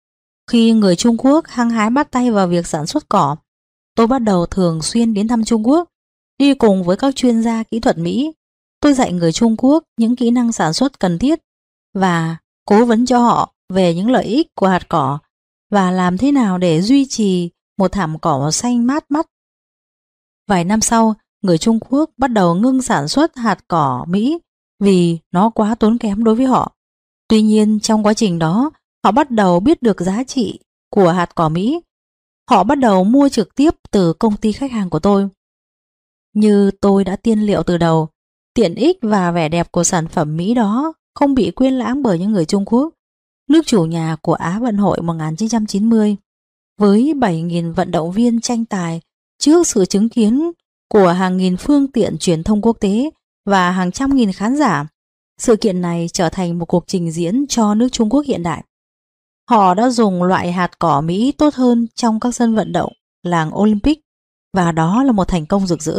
Khi người Trung Quốc hăng hái bắt tay vào việc sản xuất cỏ, tôi bắt đầu thường xuyên đến thăm Trung Quốc, đi cùng với các chuyên gia kỹ thuật Mỹ. Tôi dạy người Trung Quốc những kỹ năng sản xuất cần thiết và cố vấn cho họ về những lợi ích của hạt cỏ và làm thế nào để duy trì một thảm cỏ xanh mát mắt. Vài năm sau, người Trung Quốc bắt đầu ngưng sản xuất hạt cỏ Mỹ vì nó quá tốn kém đối với họ. Tuy nhiên, trong quá trình đó, họ bắt đầu biết được giá trị của hạt cỏ Mỹ. Họ bắt đầu mua trực tiếp từ công ty khách hàng của tôi. Như tôi đã tiên liệu từ đầu, tiện ích và vẻ đẹp của sản phẩm Mỹ đó không bị quên lãng bởi những người Trung Quốc, nước chủ nhà của Á vận hội 1990. Với 7.000 vận động viên tranh tài trước sự chứng kiến của hàng nghìn phương tiện truyền thông quốc tế và hàng trăm nghìn khán giả, sự kiện này trở thành một cuộc trình diễn cho nước Trung Quốc hiện đại. Họ đã dùng loại hạt cỏ Mỹ tốt hơn trong các sân vận động làng Olympic và đó là một thành công rực rỡ.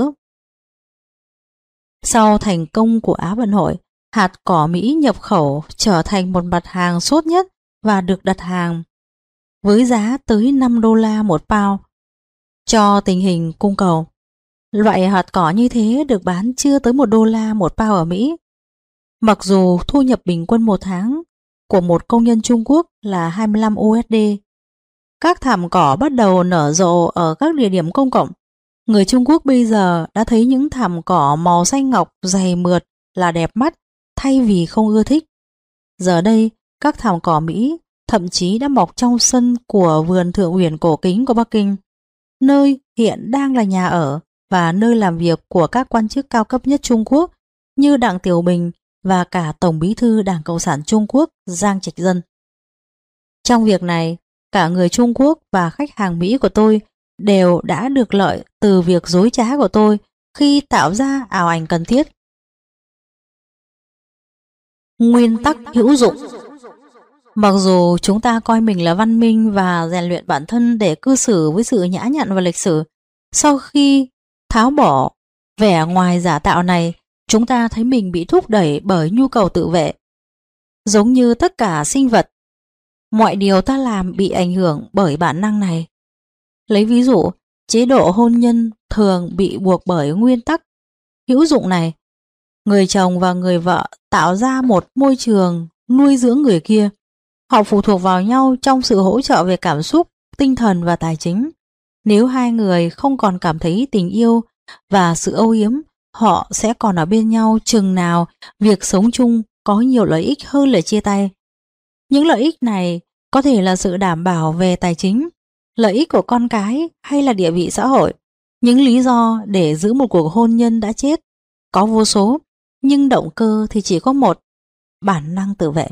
Sau thành công của Á vận hội, hạt cỏ Mỹ nhập khẩu trở thành một mặt hàng sốt nhất và được đặt hàng với giá tới $5 một pound cho tình hình cung cầu. Loại hạt cỏ như thế được bán chưa tới $1 một pound ở Mỹ. Mặc dù thu nhập bình quân một tháng của một công nhân Trung Quốc là 25 USD. Các thảm cỏ bắt đầu nở rộ ở các địa điểm công cộng. Người Trung Quốc bây giờ đã thấy những thảm cỏ màu xanh ngọc dày mượt là đẹp mắt thay vì không ưa thích. Giờ đây, các thảm cỏ Mỹ thậm chí đã mọc trong sân của vườn Thượng Uyển cổ kính của Bắc Kinh, nơi hiện đang là nhà ở và nơi làm việc của các quan chức cao cấp nhất Trung Quốc như Đặng Tiểu Bình và cả Tổng bí thư Đảng Cộng sản Trung Quốc Giang Trạch Dân. Trong việc này, cả người Trung Quốc và khách hàng Mỹ của tôi đều đã được lợi từ việc dối trá của tôi khi tạo ra ảo ảnh cần thiết. Nguyên tắc hữu dụng. Mặc dù chúng ta coi mình là văn minh và rèn luyện bản thân để cư xử với sự nhã nhặn và lịch sử, sau khi tháo bỏ vẻ ngoài giả tạo này, chúng ta thấy mình bị thúc đẩy bởi nhu cầu tự vệ. Giống như tất cả sinh vật, mọi điều ta làm bị ảnh hưởng bởi bản năng này. Lấy ví dụ, chế độ hôn nhân thường bị buộc bởi nguyên tắc hữu dụng này. Người chồng và người vợ tạo ra một môi trường nuôi dưỡng người kia. Họ phụ thuộc vào nhau trong sự hỗ trợ về cảm xúc, tinh thần và tài chính. Nếu hai người không còn cảm thấy tình yêu và sự âu yếm, họ sẽ còn ở bên nhau chừng nào việc sống chung có nhiều lợi ích hơn là chia tay. Những lợi ích này có thể là sự đảm bảo về tài chính, lợi ích của con cái hay là địa vị xã hội. Những lý do để giữ một cuộc hôn nhân đã chết có vô số, nhưng động cơ thì chỉ có một: bản năng tự vệ.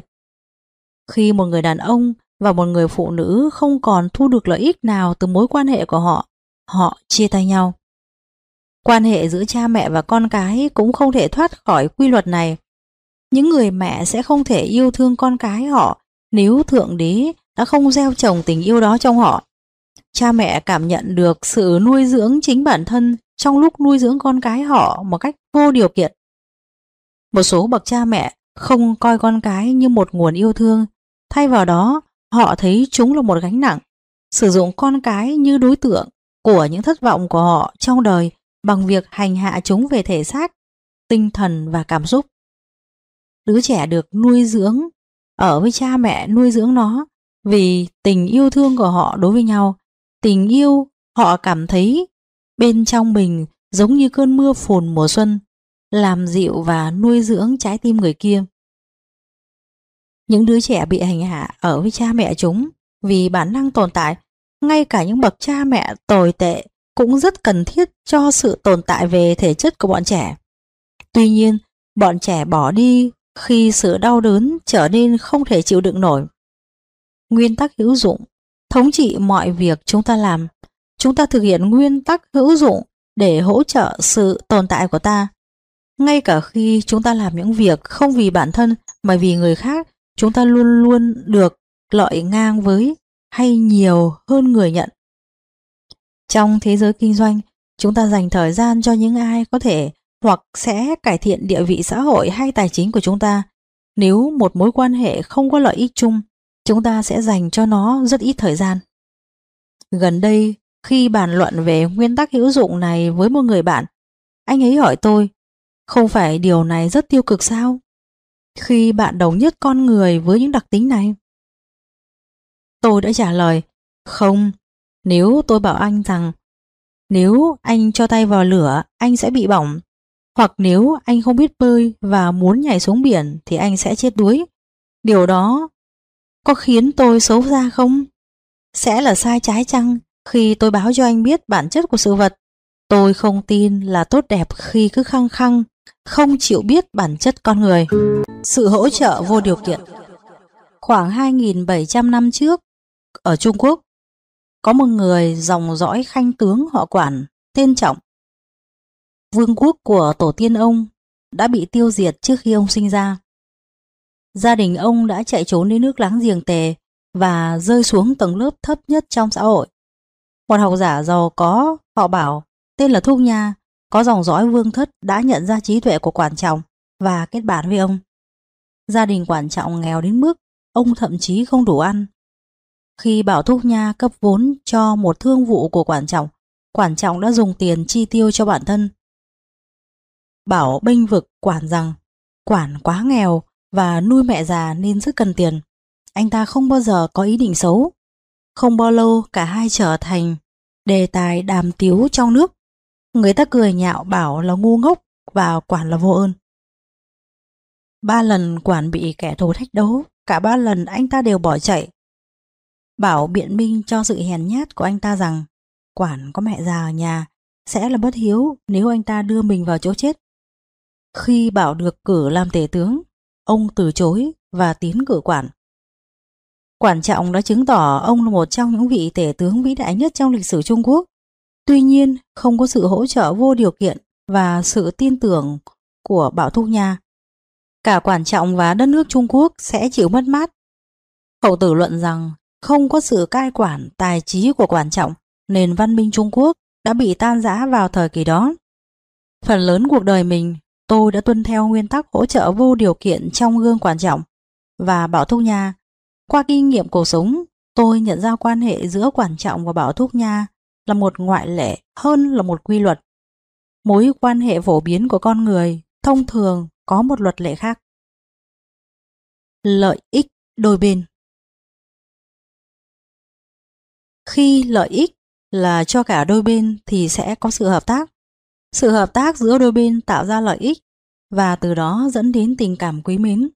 Khi một người đàn ông và một người phụ nữ không còn thu được lợi ích nào từ mối quan hệ của họ, họ chia tay nhau. Quan hệ giữa cha mẹ và con cái cũng không thể thoát khỏi quy luật này. Những người mẹ sẽ không thể yêu thương con cái họ nếu Thượng Đế đã không gieo trồng tình yêu đó trong họ. Cha mẹ cảm nhận được sự nuôi dưỡng chính bản thân trong lúc nuôi dưỡng con cái họ một cách vô điều kiện. Một số bậc cha mẹ không coi con cái như một nguồn yêu thương, thay vào đó họ thấy chúng là một gánh nặng, sử dụng con cái như đối tượng của những thất vọng của họ trong đời bằng việc hành hạ chúng về thể xác, tinh thần và cảm xúc. Đứa trẻ được nuôi dưỡng ở với cha mẹ nuôi dưỡng nó vì tình yêu thương của họ đối với nhau. Tình yêu họ cảm thấy bên trong mình giống như cơn mưa phùn mùa xuân, làm dịu và nuôi dưỡng trái tim người kia. Những đứa trẻ bị hành hạ ở với cha mẹ chúng vì bản năng tồn tại. Ngay cả những bậc cha mẹ tồi tệ cũng rất cần thiết cho sự tồn tại về thể chất của bọn trẻ. Tuy nhiên, bọn trẻ bỏ đi khi sự đau đớn trở nên không thể chịu đựng nổi. Nguyên tắc hữu dụng thống trị mọi việc chúng ta làm. Chúng ta thực hiện nguyên tắc hữu dụng để hỗ trợ sự tồn tại của ta. Ngay cả khi chúng ta làm những việc không vì bản thân mà vì người khác, chúng ta luôn luôn được lợi ngang với hay nhiều hơn người nhận. Trong thế giới kinh doanh, chúng ta dành thời gian cho những ai có thể hoặc sẽ cải thiện địa vị xã hội hay tài chính của chúng ta. Nếu một mối quan hệ không có lợi ích chung, Chúng ta sẽ dành cho nó rất ít thời gian. Gần đây, khi bàn luận về nguyên tắc hữu dụng này với một người bạn, anh ấy hỏi tôi, không phải điều này rất tiêu cực sao? Khi bạn đồng nhất con người với những đặc tính này. Tôi đã trả lời, không, nếu tôi bảo anh rằng nếu anh cho tay vào lửa, anh sẽ bị bỏng, hoặc nếu anh không biết bơi và muốn nhảy xuống biển thì anh sẽ chết đuối. Điều đó có khiến tôi xấu xa không? Sẽ là sai trái chăng khi tôi báo cho anh biết bản chất của sự vật? Tôi không tin là tốt đẹp khi cứ khăng khăng không chịu biết bản chất con người. Sự hỗ trợ vô điều kiện. Khoảng 2.700 năm trước, ở Trung Quốc, có một người dòng dõi khanh tướng họ Quản tên Trọng. Vương quốc của tổ tiên ông đã bị tiêu diệt trước khi ông sinh ra. Gia đình ông đã chạy trốn đến nước láng giềng Tề và rơi xuống tầng lớp thấp nhất trong xã hội. Một học giả giàu có họ Bảo tên là Thúc Nha, có dòng dõi vương thất, đã nhận ra trí tuệ của Quản Trọng và kết bạn với ông. Gia đình Quản Trọng nghèo đến mức ông thậm chí không đủ ăn. Khi Bảo Thúc Nha cấp vốn cho một thương vụ của Quản Trọng đã dùng tiền chi tiêu cho bản thân. Bảo bênh vực Quản rằng Quản quá nghèo và nuôi mẹ già nên rất cần tiền. Anh ta không bao giờ có ý định xấu. Không bao lâu cả hai trở thành đề tài đàm tiếu trong nước. Người ta cười nhạo Bảo là ngu ngốc và Quản là vô ơn. 3 lần Quản bị kẻ thù thách đấu, cả 3 lần anh ta đều bỏ chạy. Bảo biện minh cho sự hèn nhát của anh ta rằng Quản có mẹ già ở nhà, sẽ là bất hiếu nếu anh ta đưa mình vào chỗ chết. Khi Bảo được cử làm tể tướng, ông từ chối và tiến cử Quản. Quản Trọng đã chứng tỏ ông là một trong những vị tể tướng vĩ đại nhất trong lịch sử Trung Quốc. Tuy nhiên, không có sự hỗ trợ vô điều kiện và sự tin tưởng của Bảo Thúc Nha, cả Quản Trọng và đất nước Trung Quốc sẽ chịu mất mát. Hậu tử luận rằng không có sự cai quản tài trí của Quản Trọng, nền văn minh Trung Quốc đã bị tan rã vào thời kỳ đó. Phần lớn cuộc đời mình, tôi đã tuân theo nguyên tắc hỗ trợ vô điều kiện trong gương Quản Trọng và Bảo Thúc Nha. Qua kinh nghiệm cuộc sống, tôi nhận ra quan hệ giữa Quản Trọng và Bảo Thúc Nha là một ngoại lệ hơn là một quy luật. Mối quan hệ phổ biến của con người thông thường có một luật lệ khác. Lợi ích đôi bên. Khi lợi ích là cho cả đôi bên thì sẽ có sự hợp tác. Sự hợp tác giữa đôi bên tạo ra lợi ích và từ đó dẫn đến tình cảm quý mến.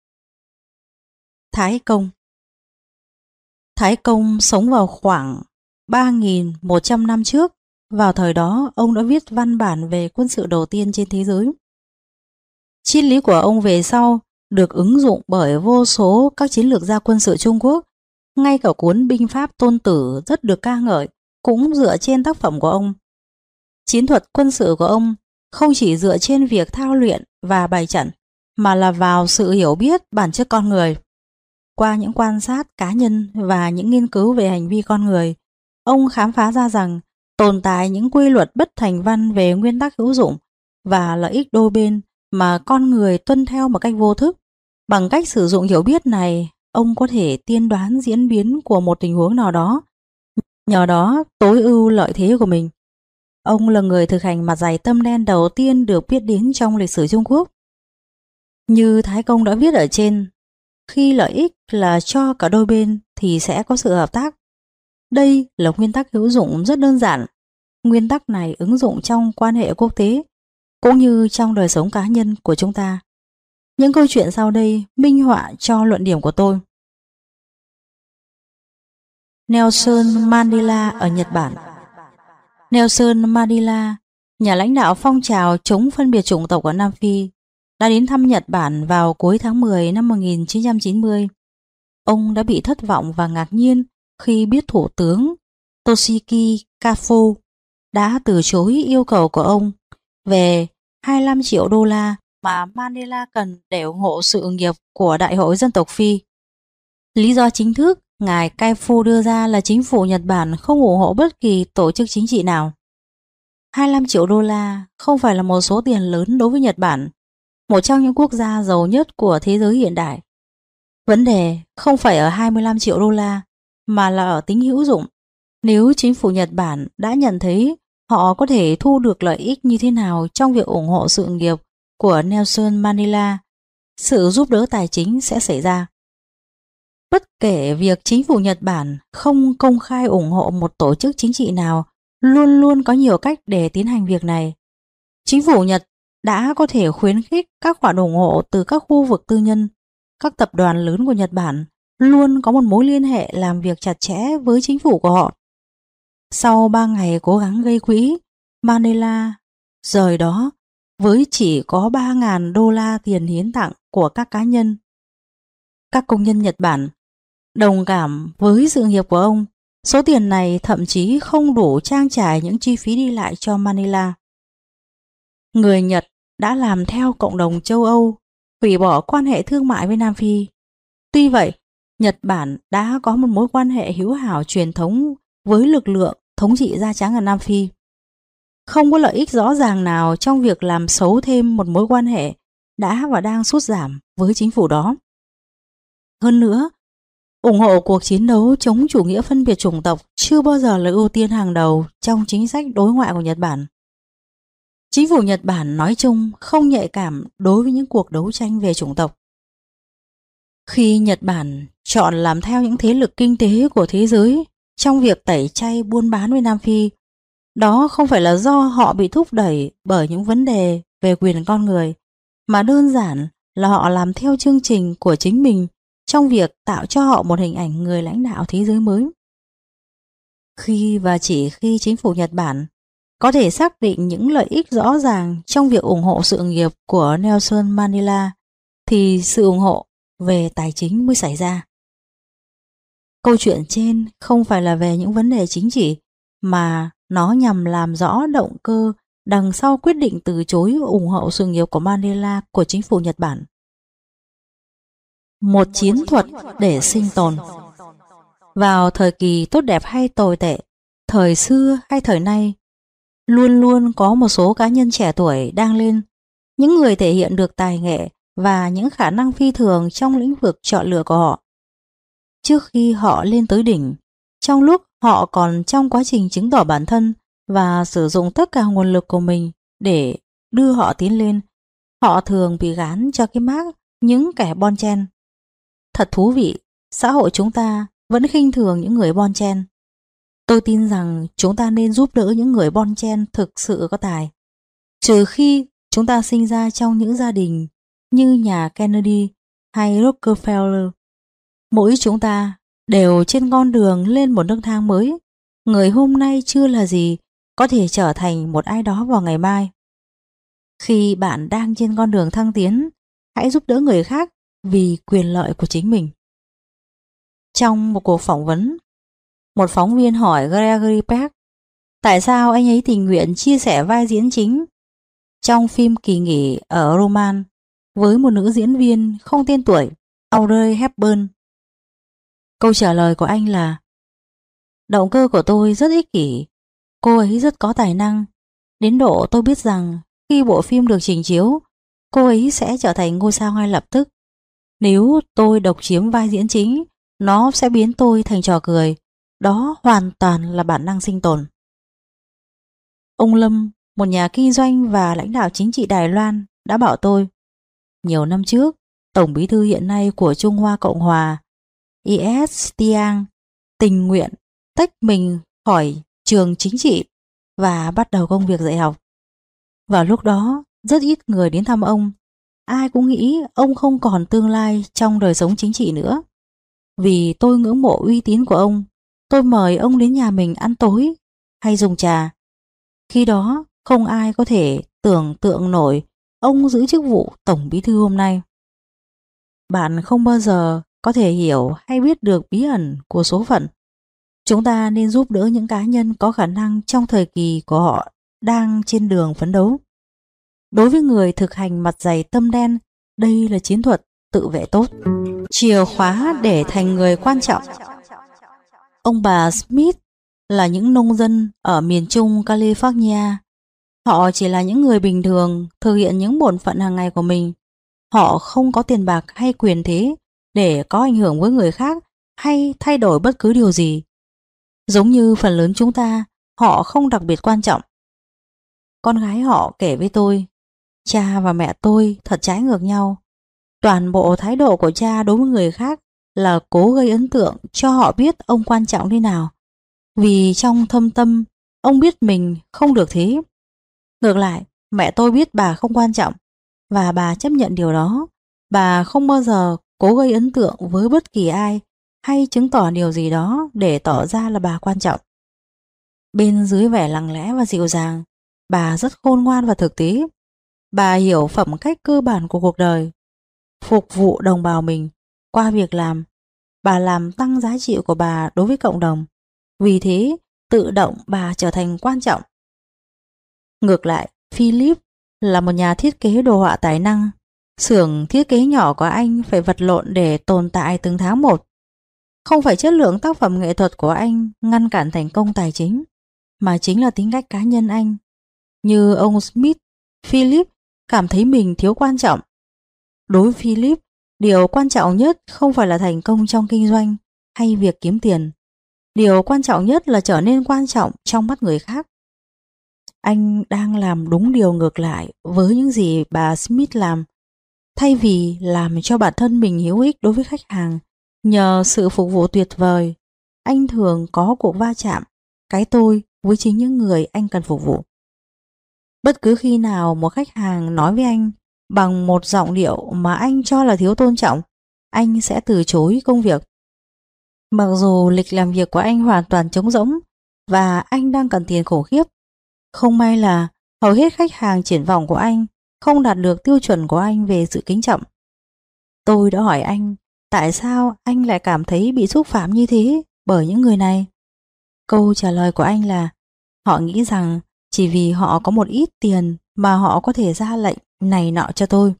Thái Công. Thái Công sống vào khoảng 3.100 năm trước. Vào thời đó, ông đã viết văn bản về quân sự đầu tiên trên thế giới. Triết lý của ông về sau được ứng dụng bởi vô số các chiến lược gia quân sự Trung Quốc. Ngay cả cuốn binh pháp Tôn Tử rất được ca ngợi cũng dựa trên tác phẩm của ông. Chiến thuật quân sự của ông không chỉ dựa trên việc thao luyện và bày trận, mà là vào sự hiểu biết bản chất con người. Qua những quan sát cá nhân và những nghiên cứu về hành vi con người, ông khám phá ra rằng tồn tại những quy luật bất thành văn về nguyên tắc hữu dụng và lợi ích đôi bên mà con người tuân theo một cách vô thức. Bằng cách sử dụng hiểu biết này, ông có thể tiên đoán diễn biến của một tình huống nào đó, nhờ đó tối ưu lợi thế của mình. Ông là người thực hành mặt dày tâm đen đầu tiên được biết đến trong lịch sử Trung Quốc. Như Thái Công đã viết ở trên, khi lợi ích là cho cả đôi bên thì sẽ có sự hợp tác. Đây là nguyên tắc hữu dụng rất đơn giản. Nguyên tắc này ứng dụng trong quan hệ quốc tế cũng như trong đời sống cá nhân của chúng ta. Những câu chuyện sau đây minh họa cho luận điểm của tôi. Nelson Mandela ở Nhật Bản. Nelson Mandela, nhà lãnh đạo phong trào chống phân biệt chủng tộc ở Nam Phi, đã đến thăm Nhật Bản vào cuối tháng 10 năm 1990. Ông đã bị thất vọng và ngạc nhiên khi biết Thủ tướng Toshiki Kafo đã từ chối yêu cầu của ông về 25 triệu đô la mà Mandela cần để ủng hộ sự nghiệp của Đại hội dân tộc Phi. Lý do chính thức ngài Kafo đưa ra là chính phủ Nhật Bản không ủng hộ bất kỳ tổ chức chính trị nào. 25 triệu đô la không phải là một số tiền lớn đối với Nhật Bản, một trong những quốc gia giàu nhất của thế giới hiện đại. Vấn đề không phải ở 25 triệu đô la mà là ở tính hữu dụng. Nếu chính phủ Nhật Bản đã nhận thấy họ có thể thu được lợi ích như thế nào trong việc ủng hộ sự nghiệp của Nelson Mandela, sự giúp đỡ tài chính sẽ xảy ra. Bất kể việc chính phủ Nhật Bản không công khai ủng hộ một tổ chức chính trị nào, luôn luôn có nhiều cách để tiến hành việc này. Chính phủ Nhật đã có thể khuyến khích các khoản ủng hộ từ các khu vực tư nhân. Các tập đoàn lớn của Nhật Bản luôn có một mối liên hệ làm việc chặt chẽ với chính phủ của họ. Sau 3 ngày cố gắng gây quỹ, Mandela rời đó với chỉ có 3.000 đô la tiền hiến tặng của các cá nhân. Các công nhân Nhật Bản đồng cảm với sự nghiệp của ông. Số tiền này thậm chí không đủ trang trải những chi phí đi lại cho Mandela. Người Nhật đã làm theo cộng đồng châu Âu, hủy bỏ quan hệ thương mại với Nam Phi. Tuy vậy, Nhật Bản đã có một mối quan hệ hữu hảo truyền thống với lực lượng thống trị da trắng ở Nam Phi. Không có lợi ích rõ ràng nào trong việc làm xấu thêm một mối quan hệ đã và đang sút giảm với chính phủ đó. Hơn nữa, ủng hộ cuộc chiến đấu chống chủ nghĩa phân biệt chủng tộc chưa bao giờ là ưu tiên hàng đầu trong chính sách đối ngoại của Nhật Bản. Chính phủ Nhật Bản nói chung không nhạy cảm đối với những cuộc đấu tranh về chủng tộc. Khi Nhật Bản chọn làm theo những thế lực kinh tế của thế giới trong việc tẩy chay buôn bán với Nam Phi, đó không phải là do họ bị thúc đẩy bởi những vấn đề về quyền con người, mà đơn giản là họ làm theo chương trình của chính mình trong việc tạo cho họ một hình ảnh người lãnh đạo thế giới mới. Khi và chỉ khi chính phủ Nhật Bản có thể xác định những lợi ích rõ ràng trong việc ủng hộ sự nghiệp của Nelson Mandela, thì sự ủng hộ về tài chính mới xảy ra. Câu chuyện trên không phải là về những vấn đề chính trị, mà nó nhằm làm rõ động cơ đằng sau quyết định từ chối ủng hộ sự nghiệp của Mandela của chính phủ Nhật Bản. Một chiến thuật để sinh tồn. Vào thời kỳ tốt đẹp hay tồi tệ, thời xưa hay thời nay, luôn luôn có một số cá nhân trẻ tuổi đang lên, những người thể hiện được tài nghệ và những khả năng phi thường trong lĩnh vực chọn lựa của họ. Trước khi họ lên tới đỉnh, trong lúc họ còn trong quá trình chứng tỏ bản thân và sử dụng tất cả nguồn lực của mình để đưa họ tiến lên, họ thường bị gán cho cái mác những kẻ bon chen. Thật thú vị, xã hội chúng ta vẫn khinh thường những người bon chen. Tôi tin rằng chúng ta nên giúp đỡ những người bon chen thực sự có tài. Trừ khi chúng ta sinh ra trong những gia đình như nhà Kennedy hay Rockefeller. Mỗi chúng ta đều trên con đường lên một nấc thang mới. Người hôm nay chưa là gì có thể trở thành một ai đó vào ngày mai. Khi bạn đang trên con đường thăng tiến, hãy giúp đỡ người khác vì quyền lợi của chính mình. Trong một cuộc phỏng vấn, một phóng viên hỏi Gregory Peck tại sao anh ấy tình nguyện chia sẻ vai diễn chính trong phim Kỳ nghỉ ở Roman với một nữ diễn viên không tên tuổi, Audrey Hepburn. Câu trả lời của anh là: động cơ của tôi rất ích kỷ. Cô ấy rất có tài năng, đến độ tôi biết rằng khi bộ phim được trình chiếu, cô ấy sẽ trở thành ngôi sao ngay lập tức. Nếu tôi độc chiếm vai diễn chính, nó sẽ biến tôi thành trò cười. Đó hoàn toàn là bản năng sinh tồn. Ông Lâm, một nhà kinh doanh và lãnh đạo chính trị Đài Loan, đã bảo tôi, nhiều năm trước, Tổng bí thư hiện nay của Trung Hoa Cộng Hòa, E.S. Tiang, tình nguyện tách mình khỏi trường chính trị và bắt đầu công việc dạy học. Vào lúc đó, rất ít người đến thăm ông. Ai cũng nghĩ ông không còn tương lai trong đời sống chính trị nữa. Vì tôi ngưỡng mộ uy tín của ông, tôi mời ông đến nhà mình ăn tối hay dùng trà. Khi đó, không ai có thể tưởng tượng nổi ông giữ chức vụ Tổng bí thư hôm nay. Bạn không bao giờ có thể hiểu hay biết được bí ẩn của số phận. Chúng ta nên giúp đỡ những cá nhân có khả năng trong thời kỳ của họ đang trên đường phấn đấu. Đối với người thực hành mặt dày tâm đen, đây là chiến thuật tự vệ tốt. Chìa khóa để thành người quan trọng. Ông bà Smith là những nông dân ở miền Trung California. Họ chỉ là những người bình thường thực hiện những bổn phận hàng ngày của mình. Họ không có tiền bạc hay quyền thế, để có ảnh hưởng với người khác hay thay đổi bất cứ điều gì. Giống như phần lớn chúng ta, họ không đặc biệt quan trọng. Con gái họ kể với tôi, cha và mẹ tôi thật trái ngược nhau. Toàn bộ thái độ của cha đối với người khác là cố gây ấn tượng cho họ biết ông quan trọng thế nào. Vì trong thâm tâm, ông biết mình không được thế. Ngược lại, mẹ tôi biết bà không quan trọng và bà chấp nhận điều đó. Bà không bao giờ cố gây ấn tượng với bất kỳ ai hay chứng tỏ điều gì đó để tỏ ra là bà quan trọng. Bên dưới vẻ lặng lẽ và dịu dàng, bà rất khôn ngoan và thực tế. Bà hiểu phẩm cách cơ bản của cuộc đời, phục vụ đồng bào mình qua việc làm. Bà làm tăng giá trị của bà đối với cộng đồng. Vì thế, tự động bà trở thành quan trọng. Ngược lại, Philip là một nhà thiết kế đồ họa tài năng. Xưởng thiết kế nhỏ của anh phải vật lộn để tồn tại từng tháng một. Không phải chất lượng tác phẩm nghệ thuật của anh ngăn cản thành công tài chính, mà chính là tính cách cá nhân anh. Như ông Smith, Philip cảm thấy mình thiếu quan trọng. Đối với Philip, điều quan trọng nhất không phải là thành công trong kinh doanh hay việc kiếm tiền. Điều quan trọng nhất là trở nên quan trọng trong mắt người khác. Anh đang làm đúng điều ngược lại với những gì bà Smith làm. Thay vì làm cho bản thân mình hữu ích đối với khách hàng, nhờ sự phục vụ tuyệt vời, anh thường có cuộc va chạm, cái tôi với chính những người anh cần phục vụ. Bất cứ khi nào một khách hàng nói với anh bằng một giọng điệu mà anh cho là thiếu tôn trọng, anh sẽ từ chối công việc. Mặc dù lịch làm việc của anh hoàn toàn trống rỗng và anh đang cần tiền khủng khiếp. Không may là hầu hết khách hàng triển vọng của anh không đạt được tiêu chuẩn của anh về sự kính trọng. Tôi đã hỏi anh tại sao anh lại cảm thấy bị xúc phạm như thế bởi những người này. Câu trả lời của anh là họ nghĩ rằng chỉ vì họ có một ít tiền mà họ có thể ra lệnh này nọ cho tôi.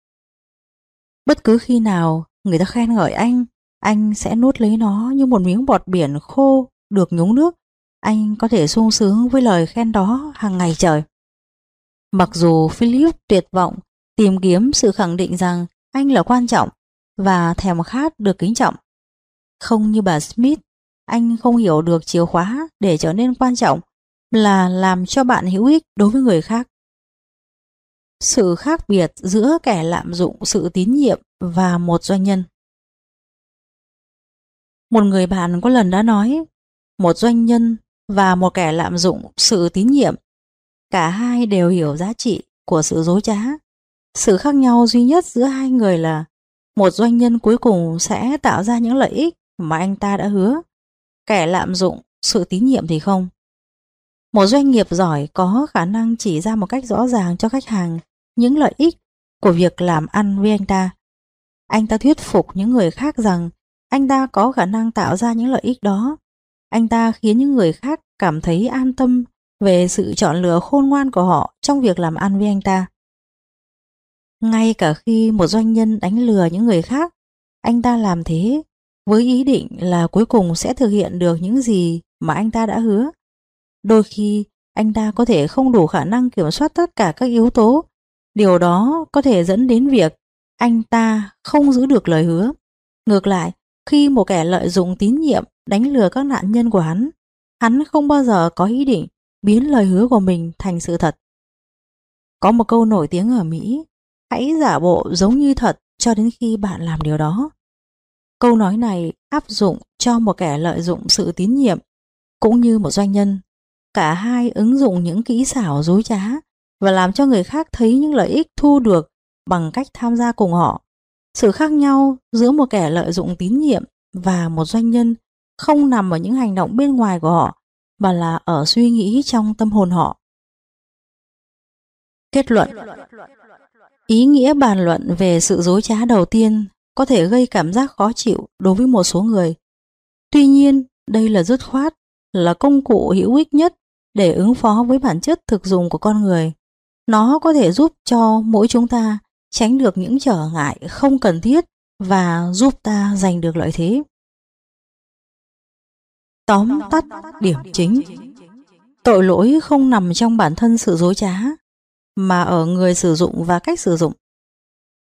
Bất cứ khi nào người ta khen ngợi anh sẽ nuốt lấy nó như một miếng bọt biển khô được nhúng nước. Anh có thể sung sướng với lời khen đó hàng ngày trời. Mặc dù Philip tuyệt vọng tìm kiếm sự khẳng định rằng anh là quan trọng và thèm khát được kính trọng. Không như bà Smith, anh không hiểu được chìa khóa để trở nên quan trọng là làm cho bạn hữu ích đối với người khác. Sự khác biệt giữa kẻ lạm dụng sự tín nhiệm và một doanh nhân. Một người bạn có lần đã nói, một doanh nhân và một kẻ lạm dụng sự tín nhiệm, cả hai đều hiểu giá trị của sự dối trá. Sự khác nhau duy nhất giữa hai người là một doanh nhân cuối cùng sẽ tạo ra những lợi ích mà anh ta đã hứa, kẻ lạm dụng sự tín nhiệm thì không. Một doanh nghiệp giỏi có khả năng chỉ ra một cách rõ ràng cho khách hàng những lợi ích của việc làm ăn với anh ta. Anh ta thuyết phục những người khác rằng anh ta có khả năng tạo ra những lợi ích đó. Anh ta khiến những người khác cảm thấy an tâm về sự chọn lựa khôn ngoan của họ trong việc làm ăn với anh ta. Ngay cả khi một doanh nhân đánh lừa những người khác, anh ta làm thế với ý định là cuối cùng sẽ thực hiện được những gì mà anh ta đã hứa. Đôi khi, anh ta có thể không đủ khả năng kiểm soát tất cả các yếu tố. Điều đó có thể dẫn đến việc anh ta không giữ được lời hứa. Ngược lại, khi một kẻ lợi dụng tín nhiệm đánh lừa các nạn nhân của hắn không bao giờ có ý định biến lời hứa của mình thành sự thật. Có một câu nổi tiếng ở Mỹ, hãy giả bộ giống như thật cho đến khi bạn làm điều đó. Câu nói này áp dụng cho một kẻ lợi dụng sự tín nhiệm cũng như một doanh nhân. Cả hai ứng dụng những kỹ xảo dối trá và làm cho người khác thấy những lợi ích thu được bằng cách tham gia cùng họ. Sự khác nhau giữa một kẻ lợi dụng tín nhiệm và một doanh nhân không nằm ở những hành động bên ngoài của họ, mà là ở suy nghĩ trong tâm hồn họ. Kết luận. Ý nghĩa bàn luận về sự dối trá đầu tiên có thể gây cảm giác khó chịu đối với một số người. Tuy nhiên, đây là dứt khoát, là công cụ hữu ích nhất để ứng phó với bản chất thực dụng của con người. Nó có thể giúp cho mỗi chúng ta tránh được những trở ngại không cần thiết và giúp ta giành được lợi thế. Tóm tắt điểm chính. Tội lỗi không nằm trong bản thân sự dối trá, mà ở người sử dụng và cách sử dụng.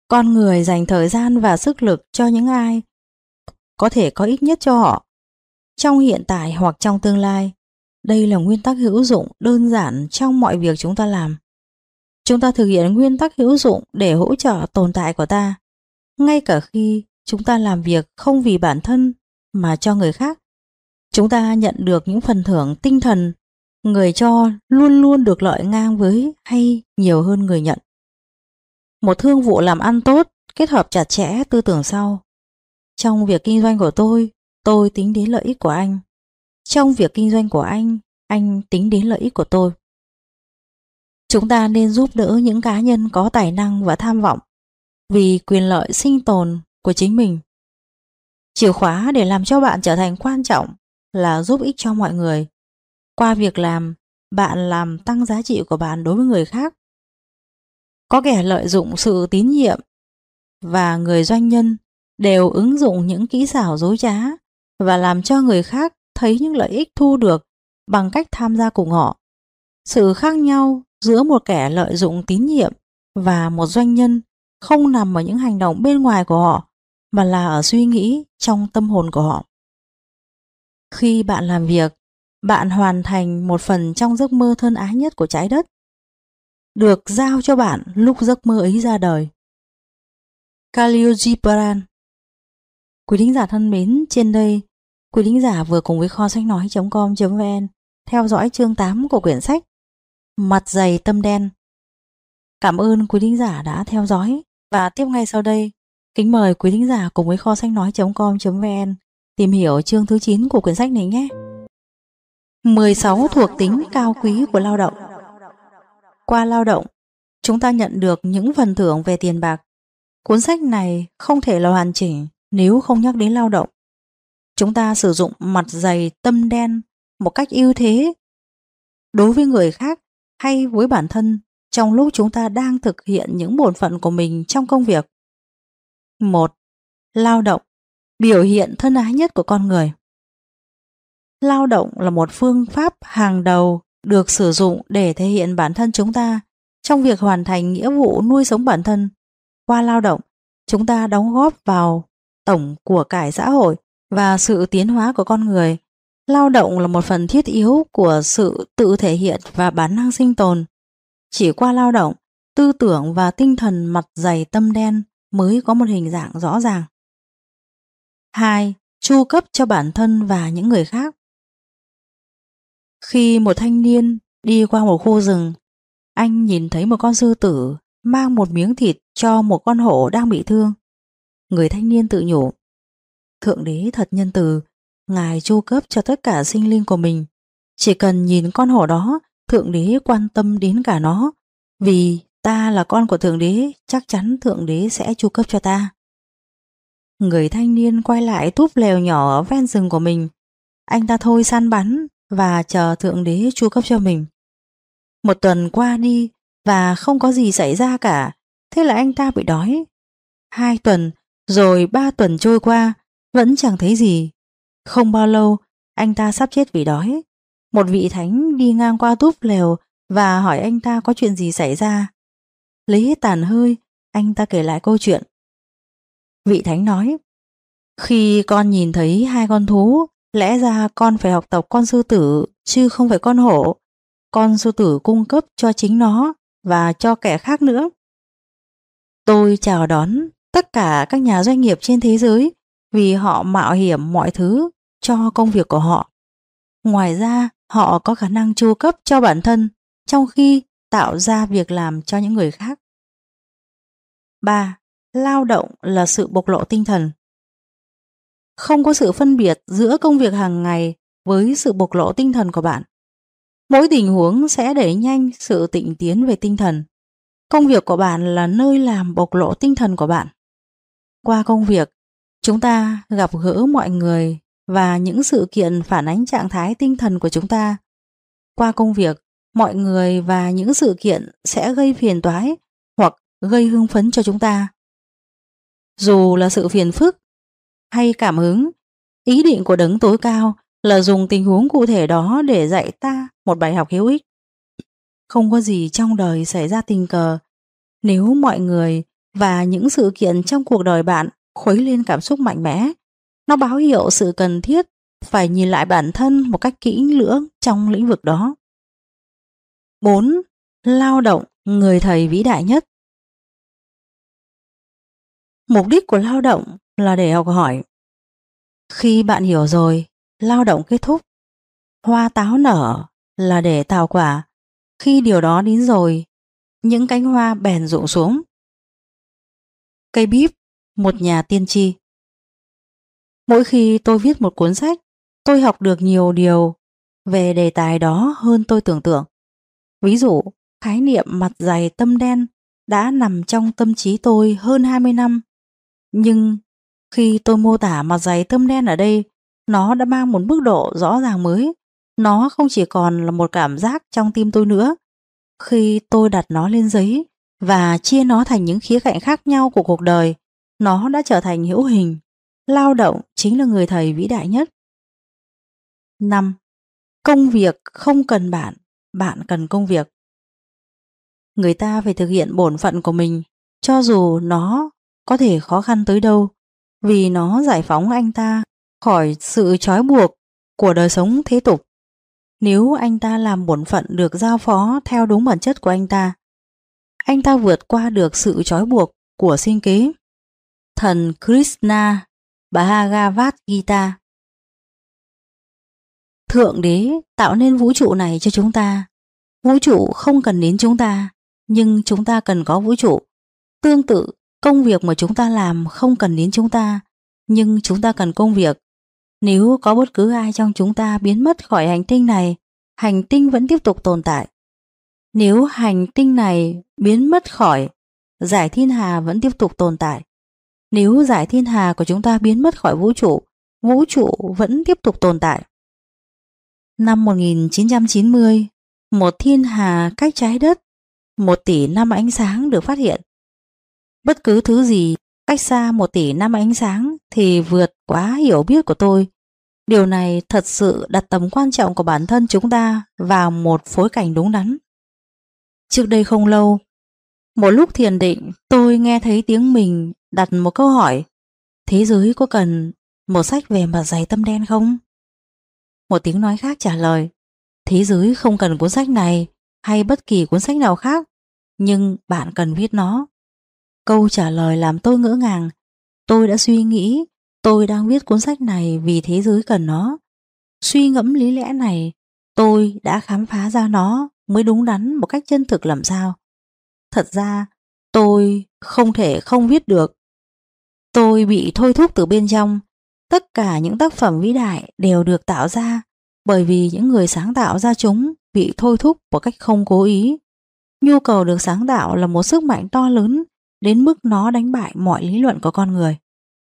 Con người dành thời gian và sức lực cho những ai có thể có ích nhất cho họ, trong hiện tại hoặc trong tương lai. Đây là nguyên tắc hữu dụng đơn giản trong mọi việc chúng ta làm. Chúng ta thực hiện nguyên tắc hữu dụng để hỗ trợ tồn tại của ta, ngay cả khi chúng ta làm việc không vì bản thân mà cho người khác. Chúng ta nhận được những phần thưởng tinh thần. Người cho luôn luôn được lợi ngang với hay nhiều hơn người nhận. Một thương vụ làm ăn tốt kết hợp chặt chẽ tư tưởng sau: trong việc kinh doanh của tôi tính đến lợi ích của anh. Trong việc kinh doanh của anh tính đến lợi ích của tôi. Chúng ta nên giúp đỡ những cá nhân có tài năng và tham vọng vì quyền lợi sinh tồn của chính mình. Chìa khóa để làm cho bạn trở thành quan trọng là giúp ích cho mọi người. Qua việc làm, bạn làm tăng giá trị của bạn đối với người khác. Có kẻ lợi dụng sự tín nhiệm và người doanh nhân đều ứng dụng những kỹ xảo dối trá và làm cho người khác thấy những lợi ích thu được bằng cách tham gia cùng họ. Sự khác nhau giữa một kẻ lợi dụng tín nhiệm và một doanh nhân không nằm ở những hành động bên ngoài của họ, mà là ở suy nghĩ trong tâm hồn của họ. Khi bạn làm việc, bạn hoàn thành một phần trong giấc mơ thân ái nhất của trái đất, được giao cho bạn lúc giấc mơ ấy ra đời. Khalil Gibran. Quý thính giả thân mến, trên đây quý thính giả vừa cùng với kho sách nói.com.vn theo dõi chương 8 của quyển sách Mặt dày tâm đen. Cảm ơn quý thính giả đã theo dõi, và tiếp ngay sau đây, kính mời quý thính giả cùng với kho sách nói.com.vn tìm hiểu chương thứ 9 của quyển sách này nhé. 16 thuộc tính cao quý của lao động. Qua lao động, chúng ta nhận được những phần thưởng về tiền bạc. Cuốn sách này không thể là hoàn chỉnh nếu không nhắc đến lao động. Chúng ta sử dụng mặt dày tâm đen một cách ưu thế đối với người khác hay với bản thân trong lúc chúng ta đang thực hiện những bổn phận của mình trong công việc. 1. Lao động, biểu hiện thân ái nhất của con người. Lao động là một phương pháp hàng đầu được sử dụng để thể hiện bản thân chúng ta trong việc hoàn thành nghĩa vụ nuôi sống bản thân. Qua lao động, chúng ta đóng góp vào tổng của cải xã hội và sự tiến hóa của con người. Lao động là một phần thiết yếu của sự tự thể hiện và bản năng sinh tồn. Chỉ qua lao động, tư tưởng và tinh thần mặt dày tâm đen mới có một hình dạng rõ ràng. 2. Chu cấp cho bản thân và những người khác. Khi một thanh niên đi qua một khu rừng, anh nhìn thấy một con sư tử mang một miếng thịt cho một con hổ đang bị thương. Người thanh niên tự nhủ: Thượng đế thật nhân từ, Ngài chu cấp cho tất cả sinh linh của mình. Chỉ cần nhìn con hổ đó, Thượng đế quan tâm đến cả nó. Vì ta là con của Thượng đế, chắc chắn Thượng đế sẽ chu cấp cho ta. Người thanh niên quay lại túp lều nhỏ ở ven rừng của mình. Anh ta thôi săn bắn và chờ Thượng đế chu cấp cho mình. Một tuần qua đi và không có gì xảy ra cả. Thế là anh ta bị đói. 2 tuần, rồi 3 tuần trôi qua, vẫn chẳng thấy gì. Không bao lâu, anh ta sắp chết vì đói. Một vị thánh đi ngang qua túp lều và hỏi anh ta có chuyện gì xảy ra. Lấy hết tàn hơi, anh ta kể lại câu chuyện. Vị thánh nói: Khi con nhìn thấy 2 con thú, lẽ ra con phải học tập con sư tử chứ không phải con hổ. Con sư tử cung cấp cho chính nó và cho kẻ khác nữa. Tôi chào đón tất cả các nhà doanh nghiệp trên thế giới vì họ mạo hiểm mọi thứ cho công việc của họ. Ngoài ra, họ có khả năng chu cấp cho bản thân trong khi tạo ra việc làm cho những người khác. 3. Lao động là sự bộc lộ tinh thần. Không có sự phân biệt giữa công việc hàng ngày với sự bộc lộ tinh thần của bạn. Mỗi tình huống sẽ đẩy nhanh sự tịnh tiến về tinh thần. Công việc của bạn là nơi làm bộc lộ tinh thần của bạn. Qua công việc, chúng ta gặp gỡ mọi người và những sự kiện phản ánh trạng thái tinh thần của chúng ta. Qua công việc, mọi người và những sự kiện sẽ gây phiền toái hoặc gây hưng phấn cho chúng ta. Dù là sự phiền phức hay cảm hứng, ý định của đấng tối cao là dùng tình huống cụ thể đó để dạy ta một bài học hữu ích. Không có gì trong đời xảy ra tình cờ. Nếu mọi người và những sự kiện trong cuộc đời bạn khuấy lên cảm xúc mạnh mẽ. Nó báo hiệu sự cần thiết phải nhìn lại bản thân một cách kỹ lưỡng trong lĩnh vực đó. 4. Lao động người thầy vĩ đại nhất. Mục đích của lao động là để học hỏi. Khi bạn hiểu rồi, lao động kết thúc. Hoa táo nở là để tạo quả. Khi điều đó đến rồi, những cánh hoa bèn rụng xuống. Cây bíp, một nhà tiên tri. Mỗi khi tôi viết một cuốn sách, tôi học được nhiều điều về đề tài đó hơn tôi tưởng tượng. Ví dụ, khái niệm mặt dày tâm đen đã nằm trong tâm trí tôi hơn 20 năm. Nhưng khi tôi mô tả mặt dày tâm đen ở đây, nó đã mang một mức độ rõ ràng mới. Nó không chỉ còn là một cảm giác trong tim tôi nữa. Khi tôi đặt nó lên giấy và chia nó thành những khía cạnh khác nhau của cuộc đời, nó đã trở thành hữu hình. Lao động chính là người thầy vĩ đại nhất. 5. Công việc không cần bạn, bạn cần công việc. Người ta phải thực hiện bổn phận của mình, cho dù nó có thể khó khăn tới đâu, vì nó giải phóng anh ta khỏi sự trói buộc của đời sống thế tục. Nếu anh ta làm bổn phận được giao phó theo đúng bản chất của anh ta vượt qua được sự trói buộc của sinh kế. Thần Krishna Bhagavad Gita. Thượng đế tạo nên vũ trụ này cho chúng ta. Vũ trụ không cần đến chúng ta, nhưng chúng ta cần có vũ trụ. Tương tự, công việc mà chúng ta làm không cần đến chúng ta, nhưng chúng ta cần công việc. Nếu có bất cứ ai trong chúng ta biến mất khỏi hành tinh này, hành tinh vẫn tiếp tục tồn tại. Nếu hành tinh này biến mất khỏi, giải thiên hà vẫn tiếp tục tồn tại. Nếu giải thiên hà của chúng ta biến mất khỏi vũ trụ vẫn tiếp tục tồn tại. Năm 1990, một thiên hà cách trái đất 1 tỷ năm ánh sáng được phát hiện. Bất cứ thứ gì cách xa 1 tỷ năm ánh sáng thì vượt quá hiểu biết của tôi. Điều này thật sự đặt tầm quan trọng của bản thân chúng ta vào một phối cảnh đúng đắn. Trước đây không lâu, một lúc thiền định, tôi nghe thấy tiếng mình đặt một câu hỏi: thế giới có cần một sách về mặt dày tâm đen không? Một tiếng nói khác trả lời: thế giới không cần cuốn sách này hay bất kỳ cuốn sách nào khác, nhưng bạn cần viết nó. Câu trả lời làm tôi ngỡ ngàng. Tôi đã suy nghĩ tôi đang viết cuốn sách này vì thế giới cần nó. Suy ngẫm lý lẽ này, tôi đã khám phá ra nó mới đúng đắn một cách chân thực làm sao. Thật ra, tôi không thể không viết được. Tôi bị thôi thúc từ bên trong. Tất cả những tác phẩm vĩ đại đều được tạo ra bởi vì những người sáng tạo ra chúng bị thôi thúc một cách không cố ý. Nhu cầu được sáng tạo là một sức mạnh to lớn đến mức nó đánh bại mọi lý luận của con người.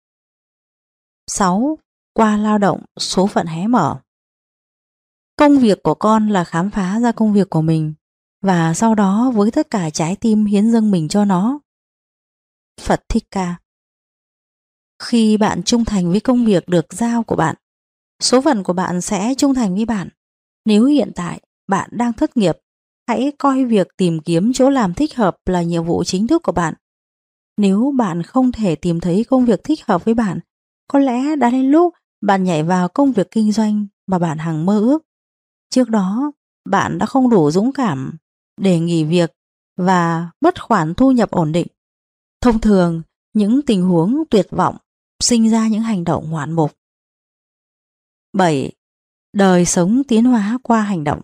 6. Qua lao động, số phận hé mở. Công việc của con là khám phá ra công việc của mình và sau đó với tất cả trái tim hiến dâng mình cho nó. Phật Thích Ca. Khi bạn trung thành với công việc được giao của bạn, số phận của bạn sẽ trung thành với bạn. Nếu hiện tại bạn đang thất nghiệp, hãy coi việc tìm kiếm chỗ làm thích hợp là nhiệm vụ chính thức của bạn. Nếu bạn không thể tìm thấy công việc thích hợp với bạn, có lẽ đã đến lúc bạn nhảy vào công việc kinh doanh mà bạn hằng mơ ước. Trước đó, bạn đã không đủ dũng cảm để nghỉ việc và mất khoản thu nhập ổn định. Thông thường, những tình huống tuyệt vọng sinh ra những hành động ngoạn mục. 7. Đời sống tiến hóa qua hành động.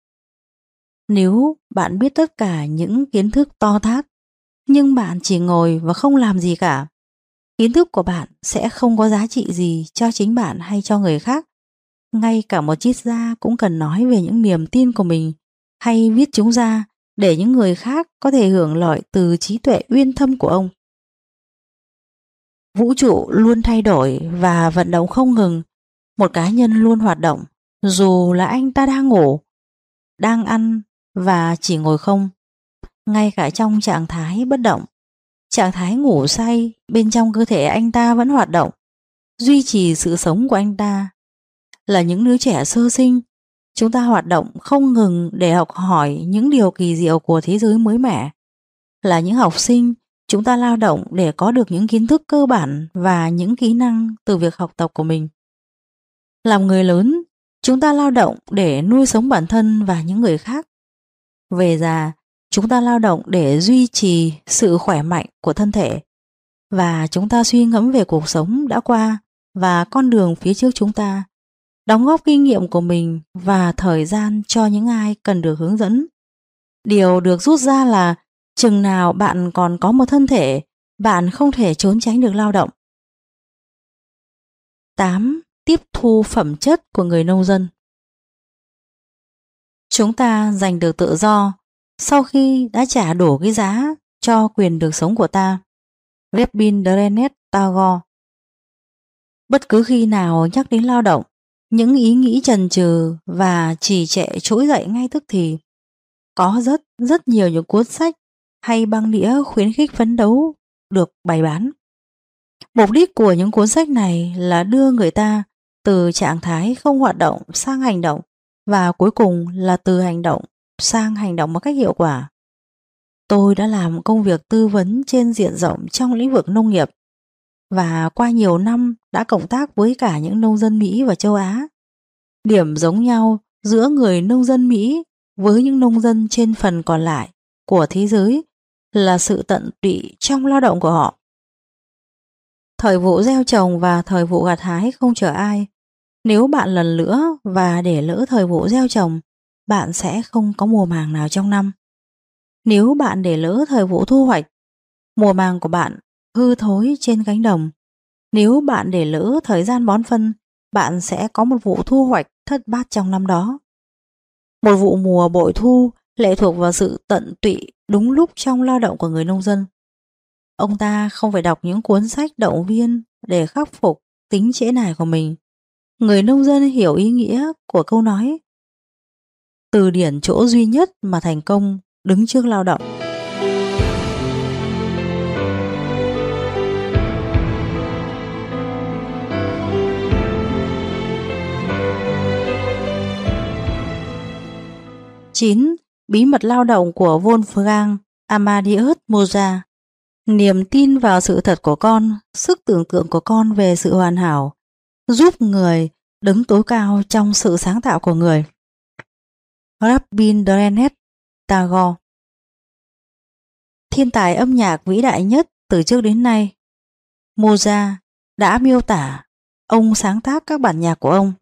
Nếu bạn biết tất cả những kiến thức to tát, nhưng bạn chỉ ngồi và không làm gì cả, kiến thức của bạn sẽ không có giá trị gì cho chính bạn hay cho người khác. Ngay cả một triết gia cũng cần nói về những niềm tin của mình hay viết chúng ra để những người khác có thể hưởng lợi từ trí tuệ uyên thâm của ông. Vũ trụ luôn thay đổi và vận động không ngừng. Một cá nhân luôn hoạt động, dù là anh ta đang ngủ, đang ăn và chỉ ngồi không. Ngay cả trong trạng thái bất động, trạng thái ngủ say, bên trong cơ thể anh ta vẫn hoạt động, duy trì sự sống của anh ta. Là những đứa trẻ sơ sinh, chúng ta hoạt động không ngừng để học hỏi những điều kỳ diệu của thế giới mới mẻ. Là những học sinh, Chúng ta lao động để có được những kiến thức cơ bản và những kỹ năng từ việc học tập của mình. Làm người lớn, chúng ta lao động để nuôi sống bản thân và những người khác. Về già, chúng ta lao động để duy trì sự khỏe mạnh của thân thể. Và chúng ta suy ngẫm về cuộc sống đã qua và con đường phía trước chúng ta, đóng góp kinh nghiệm của mình và thời gian cho những ai cần được hướng dẫn. Điều được rút ra là chừng nào bạn còn có một thân thể, bạn không thể trốn tránh được lao động. 8. Tiếp thu phẩm chất của người nông dân. Chúng ta giành được tự do sau khi đã trả đủ cái giá cho quyền được sống của ta. Rabindranath Tagore. Bất cứ khi nào nhắc đến lao động, những ý nghĩ chần chừ và trì trệ trỗi dậy ngay tức thì. Có rất nhiều những cuốn sách hay băng đĩa khuyến khích phấn đấu được bày bán. Mục đích của những cuốn sách này là đưa người ta từ trạng thái không hoạt động sang hành động, và cuối cùng là từ hành động sang hành động một cách hiệu quả. Tôi đã làm công việc tư vấn trên diện rộng trong lĩnh vực nông nghiệp và qua nhiều năm đã cộng tác với cả những nông dân Mỹ và châu Á. Điểm giống nhau giữa người nông dân Mỹ với những nông dân trên phần còn lại của thế giới là sự tận tụy trong lao động của họ. Thời vụ gieo trồng và thời vụ gặt hái không chờ ai. Nếu bạn lần lữa và để lỡ thời vụ gieo trồng, bạn sẽ không có mùa màng nào trong năm. Nếu bạn để lỡ thời vụ thu hoạch, mùa màng của bạn hư thối trên cánh đồng. Nếu bạn để lỡ thời gian bón phân, bạn sẽ có một vụ thu hoạch thất bát trong năm đó. Một vụ mùa bội thu lệ thuộc vào sự tận tụy đúng lúc trong lao động của người nông dân. Ông ta không phải đọc những cuốn sách động viên để khắc phục tính trễ nải của mình. Người nông dân hiểu ý nghĩa của câu nói: từ điển chỗ duy nhất mà thành công đứng trước lao động. Chín. Bí mật lao động của Wolfgang Amadeus Mozart. Niềm tin vào sự thật của con, sức tưởng tượng của con về sự hoàn hảo, giúp người đứng tối cao trong sự sáng tạo của người. Rabindranath Tagore. Thiên tài âm nhạc vĩ đại nhất từ trước đến nay, Mozart đã miêu tả ông sáng tác các bản nhạc của ông.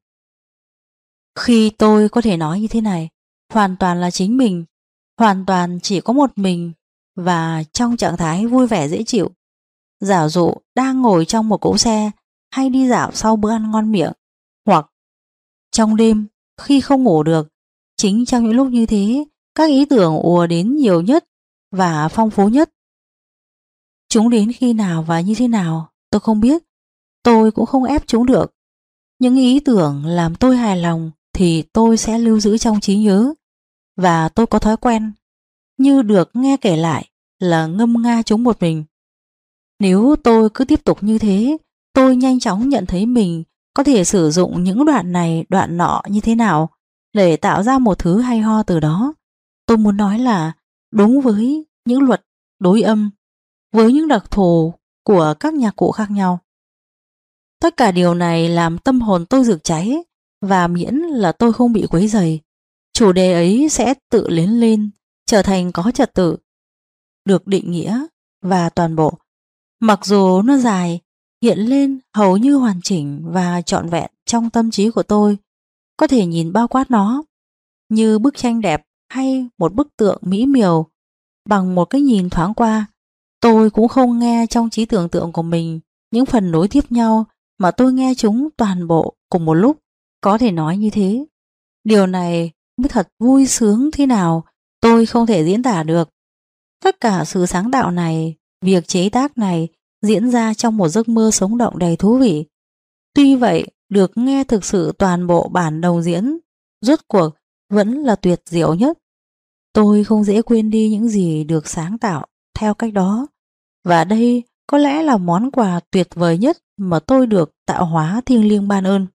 Khi tôi có thể nói như thế này, hoàn toàn là chính mình, hoàn toàn chỉ có một mình và trong trạng thái vui vẻ dễ chịu. Giả dụ đang ngồi trong một cỗ xe hay đi dạo sau bữa ăn ngon miệng, hoặc trong đêm khi không ngủ được. Chính trong những lúc như thế, các ý tưởng ùa đến nhiều nhất và phong phú nhất. Chúng đến khi nào và như thế nào tôi không biết, tôi cũng không ép chúng được. Những ý tưởng làm tôi hài lòng thì tôi sẽ lưu giữ trong trí nhớ, và tôi có thói quen như được nghe kể lại là ngâm nga chúng một mình. Nếu tôi cứ tiếp tục như thế, tôi nhanh chóng nhận thấy mình có thể sử dụng những đoạn này đoạn nọ như thế nào để tạo ra một thứ hay ho từ đó. Tôi muốn nói là đúng với những luật đối âm, với những đặc thù của các nhạc cụ khác nhau. Tất cả điều này làm tâm hồn tôi rực cháy, và miễn là tôi không bị quấy rầy, chủ đề ấy sẽ tự lớn lên, trở thành có trật tự, được định nghĩa và toàn bộ. Mặc dù nó dài, hiện lên hầu như hoàn chỉnh và trọn vẹn trong tâm trí của tôi, có thể nhìn bao quát nó như bức tranh đẹp hay một bức tượng mỹ miều bằng một cái nhìn thoáng qua. Tôi cũng không nghe trong trí tưởng tượng của mình những phần nối tiếp nhau, mà tôi nghe chúng toàn bộ cùng một lúc. Có thể nói như thế. Điều này mới thật vui sướng thế nào tôi không thể diễn tả được. Tất cả sự sáng tạo này, việc chế tác này diễn ra trong một giấc mơ sống động đầy thú vị. Tuy vậy, được nghe thực sự toàn bộ bản đồng diễn rốt cuộc vẫn là tuyệt diệu nhất. Tôi không dễ quên đi những gì được sáng tạo theo cách đó, và đây có lẽ là món quà tuyệt vời nhất mà tôi được tạo hóa thiêng liêng ban ơn.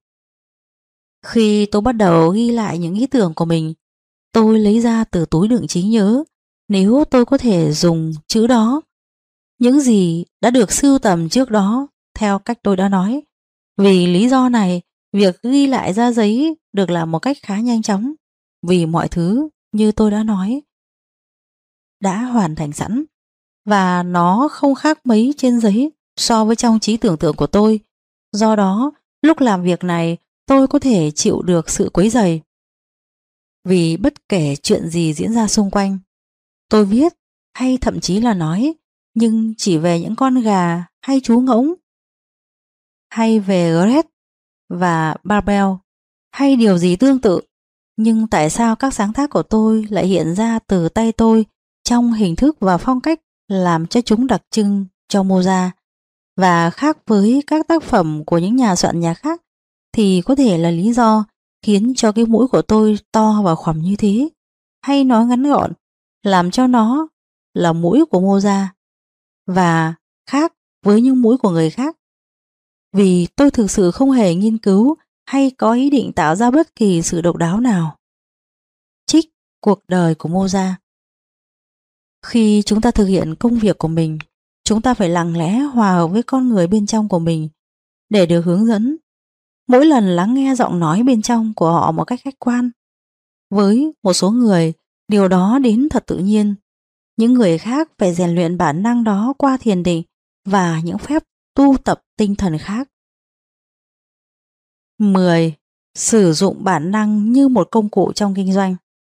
Khi tôi bắt đầu ghi lại những ý tưởng của mình, tôi lấy ra từ túi đựng trí nhớ, nếu tôi có thể dùng chữ đó, những gì đã được sưu tầm trước đó theo cách tôi đã nói. Vì lý do này, việc ghi lại ra giấy được làm một cách khá nhanh chóng, vì mọi thứ như tôi đã nói đã hoàn thành sẵn, và nó không khác mấy trên giấy so với trong trí tưởng tượng của tôi. Do đó, lúc làm việc này, tôi có thể chịu được sự quấy rầy. Vì bất kể chuyện gì diễn ra xung quanh, tôi viết hay thậm chí là nói, nhưng chỉ về những con gà hay chú ngỗng, hay về Gret và Barbel, hay điều gì tương tự. Nhưng tại sao các sáng tác của tôi lại hiện ra từ tay tôi trong hình thức và phong cách làm cho chúng đặc trưng cho Mozart và khác với các tác phẩm của những nhà soạn nhạc khác, thì có thể là lý do khiến cho cái mũi của tôi to và khoằm như thế, hay nói ngắn gọn, làm cho nó là mũi của Mozart và khác với những mũi của người khác. Vì tôi thực sự không hề nghiên cứu hay có ý định tạo ra bất kỳ sự độc đáo nào. Trích cuộc đời của Mozart. Khi chúng ta thực hiện công việc của mình, chúng ta phải lặng lẽ hòa hợp với con người bên trong của mình để được hướng dẫn. Mỗi lần lắng nghe giọng nói bên trong của họ một cách khách quan. Với một số người, điều đó đến thật tự nhiên. Những người khác phải rèn luyện bản năng đó qua thiền định và những phép tu tập tinh thần khác. 10. Sử dụng bản năng như một công cụ trong kinh doanh.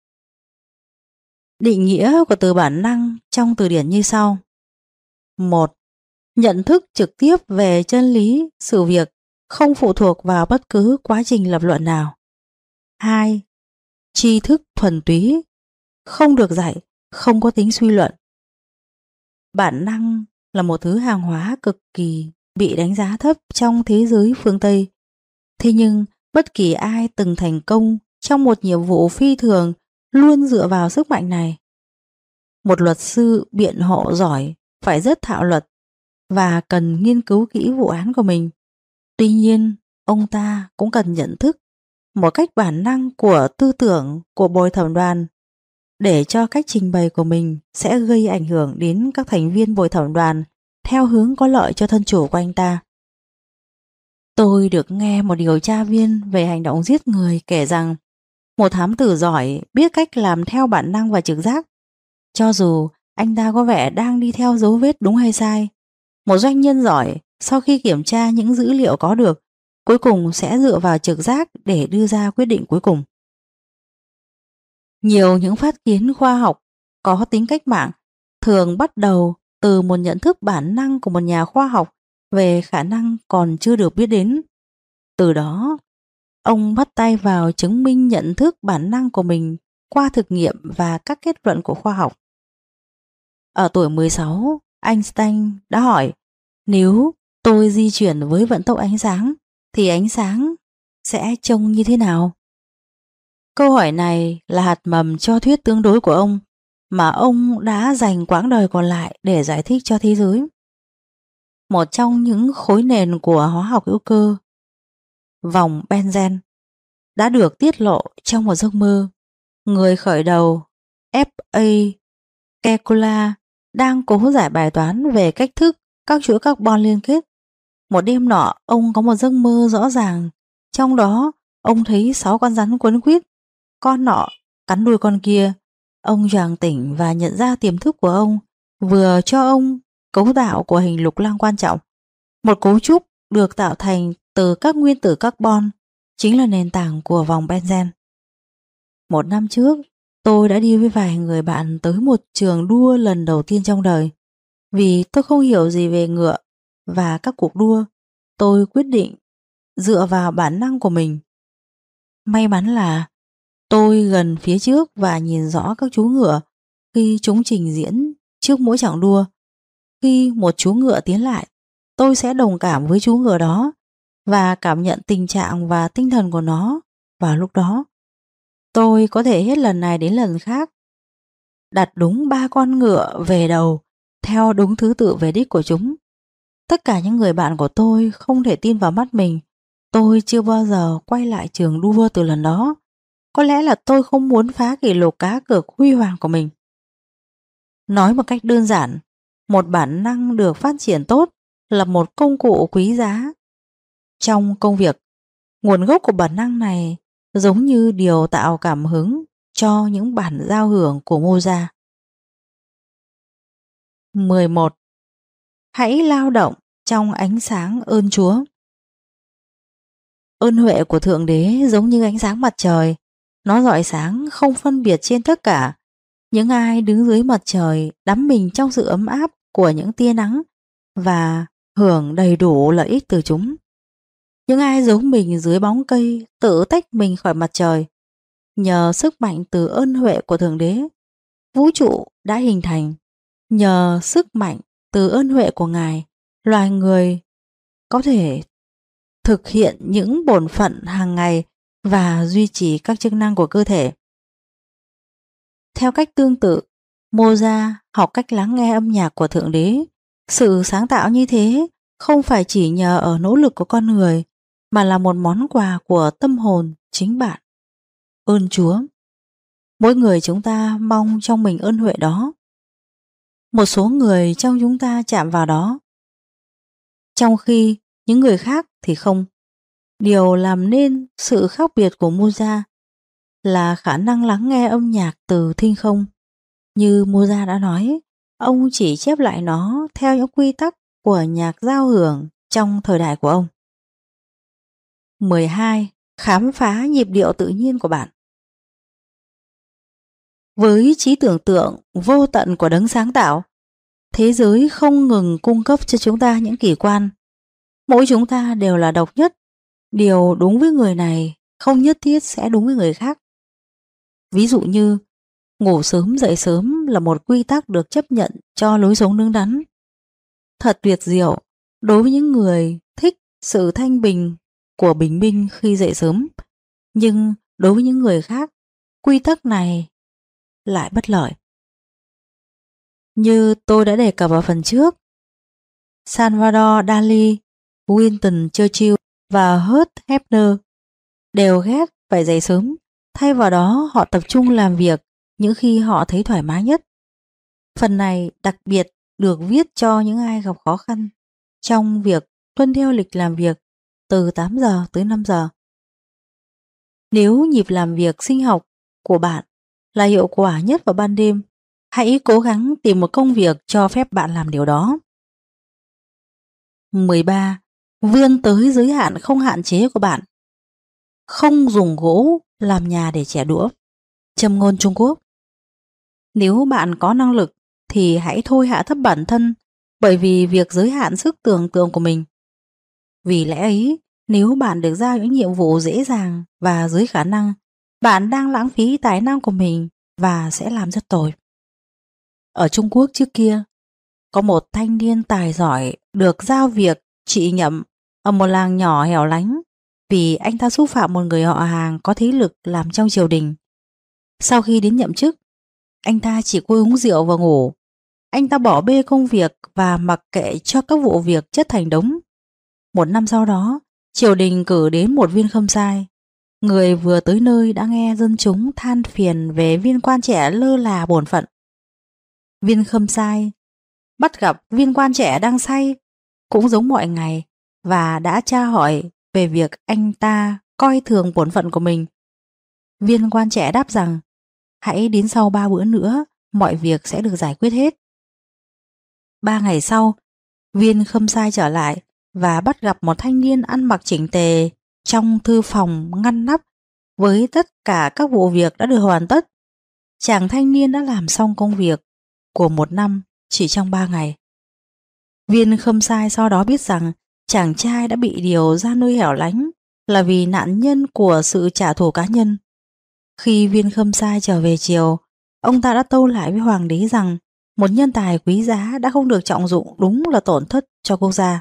Định nghĩa của từ bản năng trong từ điển như sau. 1. Nhận thức trực tiếp về chân lý, sự việc, không phụ thuộc vào bất cứ quá trình lập luận nào. 2. Tri thức thuần túy, không được dạy, không có tính suy luận. Bản năng là một thứ hàng hóa cực kỳ bị đánh giá thấp trong thế giới phương Tây. Thế nhưng, bất kỳ ai từng thành công trong một nhiệm vụ phi thường luôn dựa vào sức mạnh này. Một luật sư biện hộ giỏi phải rất thạo luật và cần nghiên cứu kỹ vụ án của mình. Tuy nhiên, ông ta cũng cần nhận thức một cách bản năng của tư tưởng của bồi thẩm đoàn để cho cách trình bày của mình sẽ gây ảnh hưởng đến các thành viên bồi thẩm đoàn theo hướng có lợi cho thân chủ của anh ta. Tôi được nghe một điều tra viên về hành động giết người kể rằng một thám tử giỏi biết cách làm theo bản năng và trực giác, cho dù anh ta có vẻ đang đi theo dấu vết đúng hay sai. Một doanh nhân giỏi sau khi kiểm tra những dữ liệu có được, cuối cùng sẽ dựa vào trực giác để đưa ra quyết định cuối cùng. Nhiều những phát kiến khoa học có tính cách mạng thường bắt đầu từ một nhận thức bản năng của một nhà khoa học về khả năng còn chưa được biết đến. Từ đó, ông bắt tay vào chứng minh nhận thức bản năng của mình qua thực nghiệm và các kết luận của khoa học. Ở tuổi 16, Einstein đã hỏi, nếu tôi di chuyển với vận tốc ánh sáng thì ánh sáng sẽ trông như thế nào? Câu hỏi này là hạt mầm cho thuyết tương đối của ông mà ông đã dành quãng đời còn lại để giải thích cho thế giới. Một trong những khối nền của hóa học hữu cơ, vòng benzen, đã được tiết lộ trong một giấc mơ. Người khởi đầu F.A. Kekula đang cố giải bài toán về cách thức các chuỗi carbon liên kết. Một đêm nọ, ông có một giấc mơ rõ ràng. Trong đó, ông thấy 6 con rắn quấn quýt. Con nọ cắn đuôi con kia. Ông choàng tỉnh và nhận ra tiềm thức của ông vừa cho ông cấu tạo của hình lục lăng quan trọng. Một cấu trúc được tạo thành từ các nguyên tử carbon, chính là nền tảng của vòng benzen. Một năm trước, tôi đã đi với vài người bạn tới một trường đua lần đầu tiên trong đời. Vì tôi không hiểu gì về ngựa và các cuộc đua, tôi quyết định dựa vào bản năng của mình. May mắn là tôi gần phía trước và nhìn rõ các chú ngựa khi chúng trình diễn trước mỗi chặng đua. Khi một chú ngựa tiến lại, tôi sẽ đồng cảm với chú ngựa đó và cảm nhận tình trạng và tinh thần của nó vào lúc đó. Tôi có thể hết lần này đến lần khác đặt đúng 3 con ngựa về đầu theo đúng thứ tự về đích của chúng. Tất cả những người bạn của tôi không thể tin vào mắt mình. Tôi chưa bao giờ quay lại trường đua từ lần đó. Có lẽ là tôi không muốn phá kỷ lục cá cược huy hoàng của mình. Nói một cách đơn giản, một bản năng được phát triển tốt là một công cụ quý giá. Trong công việc, nguồn gốc của bản năng này giống như điều tạo cảm hứng cho những bản giao hưởng của Mozart. 11. Hãy lao động trong ánh sáng ơn Chúa. Ơn huệ của Thượng Đế giống như ánh sáng mặt trời, nó rọi sáng không phân biệt trên tất cả. Những ai đứng dưới mặt trời đắm mình trong sự ấm áp của những tia nắng và hưởng đầy đủ lợi ích từ chúng. Những ai giấu mình dưới bóng cây tự tách mình khỏi mặt trời. Nhờ sức mạnh từ ơn huệ của Thượng Đế, vũ trụ đã hình thành. Nhờ sức mạnh từ ơn huệ của Ngài, loài người có thể thực hiện những bổn phận hàng ngày và duy trì các chức năng của cơ thể. Theo cách tương tự, Mozart học cách lắng nghe âm nhạc của Thượng Đế. Sự sáng tạo như thế không phải chỉ nhờ ở nỗ lực của con người, mà là một món quà của tâm hồn chính bạn. Ơn Chúa. Mỗi người chúng ta mong trong mình ơn huệ đó. Một số người trong chúng ta chạm vào đó, trong khi những người khác thì không. Điều làm nên sự khác biệt của Mozart là khả năng lắng nghe âm nhạc từ thinh không. Như Mozart đã nói, ông chỉ chép lại nó theo những quy tắc của nhạc giao hưởng trong thời đại của ông. 12. Khám phá nhịp điệu tự nhiên của bạn. Với trí tưởng tượng vô tận của đấng sáng tạo, thế giới không ngừng cung cấp cho chúng ta những kỳ quan. Mỗi chúng ta đều là độc nhất. Điều đúng với người này không nhất thiết sẽ đúng với người khác. Ví dụ như ngủ sớm dậy sớm là một quy tắc được chấp nhận cho lối sống đứng đắn. Thật tuyệt diệu đối với những người thích sự thanh bình của bình minh khi dậy sớm. Nhưng đối với những người khác, quy tắc này lại bất lợi. Như tôi đã đề cập ở phần trước, Salvador Dali, Winston Churchill và Hugh Hefner đều ghét phải dậy sớm. Thay vào đó họ tập trung làm việc những khi họ thấy thoải mái nhất. Phần này đặc biệt được viết cho những ai gặp khó khăn trong việc tuân theo lịch làm việc từ 8 giờ tới 5 giờ. Nếu nhịp làm việc sinh học của bạn là hiệu quả nhất vào ban đêm, hãy cố gắng tìm một công việc cho phép bạn làm điều đó. 13. Vươn tới giới hạn không hạn chế của bạn. Không dùng gỗ làm nhà để chẻ đũa. Châm ngôn Trung Quốc. Nếu bạn có năng lực thì hãy thôi hạ thấp bản thân bởi vì việc giới hạn sức tưởng tượng của mình. Vì lẽ ấy, nếu bạn được giao những nhiệm vụ dễ dàng và dưới khả năng, bạn đang lãng phí tài năng của mình và sẽ làm rất tồi. Ở Trung Quốc trước kia, có một thanh niên tài giỏi được giao việc trị nhậm ở một làng nhỏ hẻo lánh vì anh ta xúc phạm một người họ hàng có thế lực làm trong triều đình. Sau khi đến nhậm chức, anh ta chỉ có uống rượu và ngủ. Anh ta bỏ bê công việc và mặc kệ cho các vụ việc chất thành đống. Một năm sau đó, triều đình cử đến một viên khâm sai. Người vừa tới nơi đã nghe dân chúng than phiền về viên quan trẻ lơ là bổn phận. Viên khâm sai bắt gặp viên quan trẻ đang say, cũng giống mọi ngày, và đã tra hỏi về việc anh ta coi thường bổn phận của mình. Viên quan trẻ đáp rằng, hãy đến sau 3 bữa nữa, mọi việc sẽ được giải quyết hết. 3 ngày sau, viên khâm sai trở lại và bắt gặp một thanh niên ăn mặc chỉnh tề trong thư phòng ngăn nắp với tất cả các vụ việc đã được hoàn tất. Chàng thanh niên đã làm xong công việc của 1 năm chỉ trong 3 ngày. Viên khâm sai sau đó biết rằng chàng trai đã bị điều ra nơi hẻo lánh là vì nạn nhân của sự trả thù cá nhân. Khi viên khâm sai trở về triều, ông ta đã tâu lại với hoàng đế rằng một nhân tài quý giá đã không được trọng dụng đúng là tổn thất cho quốc gia.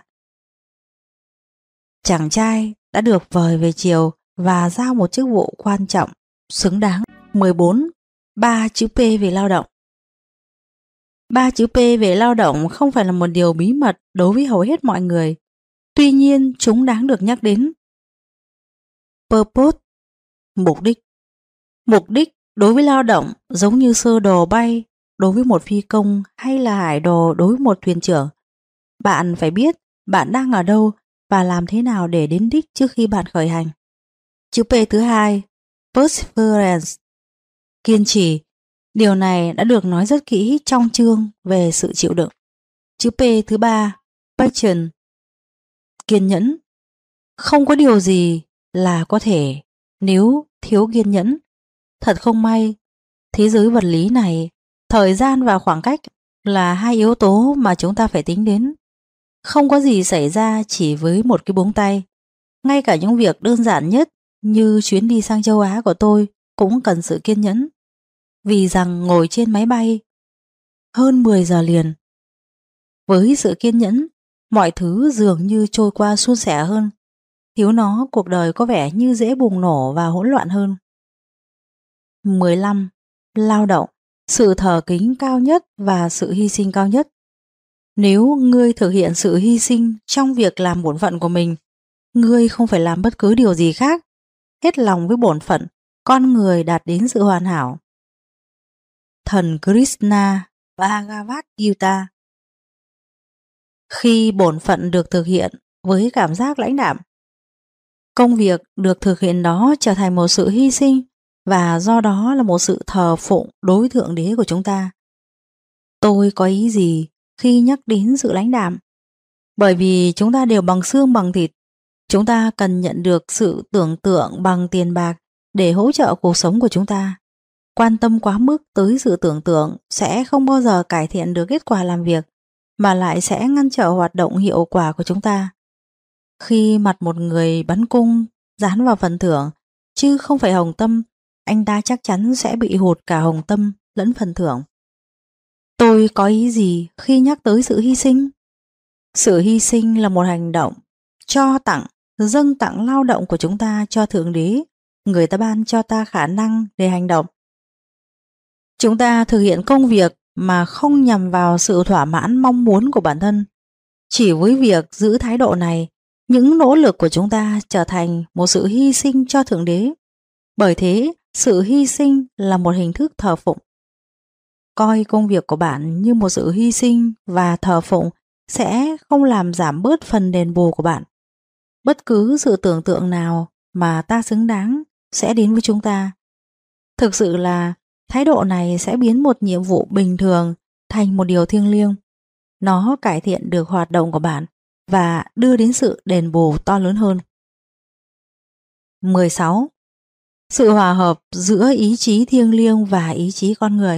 Chàng trai đã được vời về triều và giao một chức vụ quan trọng, xứng đáng. 14. 3 chữ P về lao động. 3 chữ P về lao động không phải là một điều bí mật đối với hầu hết mọi người. Tuy nhiên, chúng đáng được nhắc đến. Purpose, mục đích. Mục đích đối với lao động giống như sơ đồ bay đối với một phi công hay là hải đồ đối với một thuyền trưởng. Bạn phải biết bạn đang ở đâu và làm thế nào để đến đích trước khi bạn khởi hành. Chữ P thứ hai, perseverance, kiên trì. Điều này đã được nói rất kỹ trong chương về sự chịu đựng. Chữ P thứ ba, patience, kiên nhẫn. Không có điều gì là có thể nếu thiếu kiên nhẫn. Thật không may, thế giới vật lý này, thời gian và khoảng cách là hai yếu tố mà chúng ta phải tính đến. Không có gì xảy ra chỉ với một cái búng tay. Ngay cả những việc đơn giản nhất như chuyến đi sang châu Á của tôi cũng cần sự kiên nhẫn. Vì rằng ngồi trên máy bay hơn 10 giờ liền. Với sự kiên nhẫn, mọi thứ dường như trôi qua suôn sẻ hơn. Thiếu nó, cuộc đời có vẻ như dễ bùng nổ và hỗn loạn hơn. 15. Lao động, sự thờ kính cao nhất và sự hy sinh cao nhất. Nếu ngươi thực hiện sự hy sinh trong việc làm bổn phận của mình, ngươi không phải làm bất cứ điều gì khác. Hết lòng với bổn phận, con người đạt đến sự hoàn hảo. Thần Krishna Bhagavad Gita. Khi bổn phận được thực hiện với cảm giác lãnh đạm, công việc được thực hiện đó trở thành một sự hy sinh và do đó là một sự thờ phụng đối Thượng Đế của chúng ta. Tôi có ý gì khi nhắc đến sự lãnh đạm? Bởi vì chúng ta đều bằng xương bằng thịt. Chúng ta cần nhận được sự tưởng tượng bằng tiền bạc để hỗ trợ cuộc sống của chúng ta. Quan tâm quá mức tới sự tưởng tượng sẽ không bao giờ cải thiện được kết quả làm việc, mà lại sẽ ngăn trở hoạt động hiệu quả của chúng ta. Khi mặt một người bắn cung dán vào phần thưởng, chứ không phải hồng tâm, anh ta chắc chắn sẽ bị hụt cả hồng tâm lẫn phần thưởng. Tôi có ý gì khi nhắc tới sự hy sinh? Sự hy sinh là một hành động cho tặng, dâng tặng lao động của chúng ta cho Thượng Đế. Người ta ban cho ta khả năng để hành động. Chúng ta thực hiện công việc mà không nhằm vào sự thỏa mãn mong muốn của bản thân. Chỉ với việc giữ thái độ này, những nỗ lực của chúng ta trở thành một sự hy sinh cho Thượng Đế. Bởi thế, sự hy sinh là một hình thức thờ phụng. Coi công việc của bạn như một sự hy sinh và thờ phụng sẽ không làm giảm bớt phần đền bù của bạn. Bất cứ sự tưởng tượng nào mà ta xứng đáng sẽ đến với chúng ta. Thực sự là thái độ này sẽ biến một nhiệm vụ bình thường thành một điều thiêng liêng. Nó cải thiện được hoạt động của bạn và đưa đến sự đền bù to lớn hơn. 16. Sự hòa hợp giữa ý chí thiêng liêng và ý chí con người.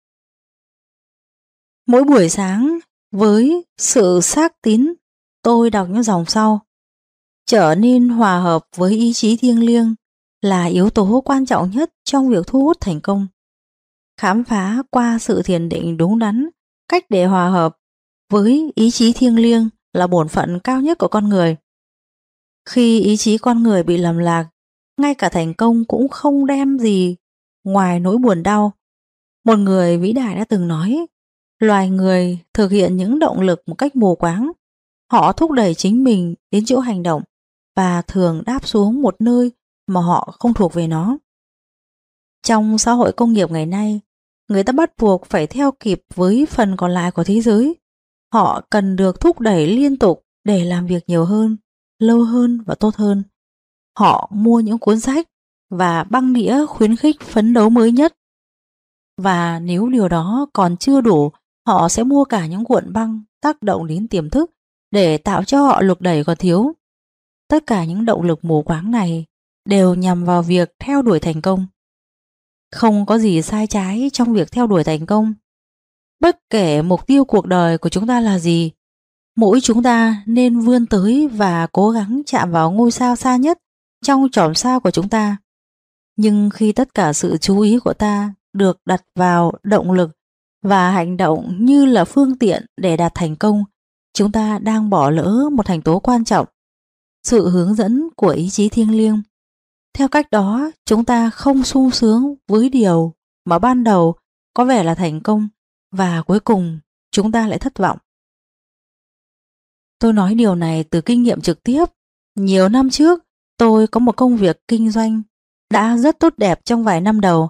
Mỗi buổi sáng, với sự xác tín, tôi đọc những dòng sau. Trở nên hòa hợp với ý chí thiêng liêng là yếu tố quan trọng nhất trong việc thu hút thành công. Khám phá qua sự thiền định đúng đắn, cách để hòa hợp với ý chí thiêng liêng là bổn phận cao nhất của con người. Khi ý chí con người bị lầm lạc, ngay cả thành công cũng không đem gì ngoài nỗi buồn đau. Một người vĩ đại đã từng nói, loài người thực hiện những động lực một cách mù quáng. Họ thúc đẩy chính mình đến chỗ hành động và thường đáp xuống một nơi mà họ không thuộc về nó. Trong xã hội công nghiệp ngày nay, người ta bắt buộc phải theo kịp với phần còn lại của thế giới. Họ cần được thúc đẩy liên tục để làm việc nhiều hơn, lâu hơn và tốt hơn. Họ mua những cuốn sách và băng đĩa khuyến khích phấn đấu mới nhất. Và nếu điều đó còn chưa đủ, họ sẽ mua cả những cuộn băng tác động đến tiềm thức để tạo cho họ lực đẩy còn thiếu. Tất cả những động lực mù quáng này đều nhằm vào việc theo đuổi thành công. Không có gì sai trái trong việc theo đuổi thành công. Bất kể mục tiêu cuộc đời của chúng ta là gì, mỗi chúng ta nên vươn tới và cố gắng chạm vào ngôi sao xa nhất trong chòm sao của chúng ta. Nhưng khi tất cả sự chú ý của ta được đặt vào động lực và hành động như là phương tiện để đạt thành công, chúng ta đang bỏ lỡ một thành tố quan trọng, sự hướng dẫn của ý chí thiêng liêng. Theo cách đó, chúng ta không sung sướng với điều mà ban đầu có vẻ là thành công và cuối cùng chúng ta lại thất vọng. Tôi nói điều này từ kinh nghiệm trực tiếp. Nhiều năm trước, tôi có một công việc kinh doanh đã rất tốt đẹp trong vài năm đầu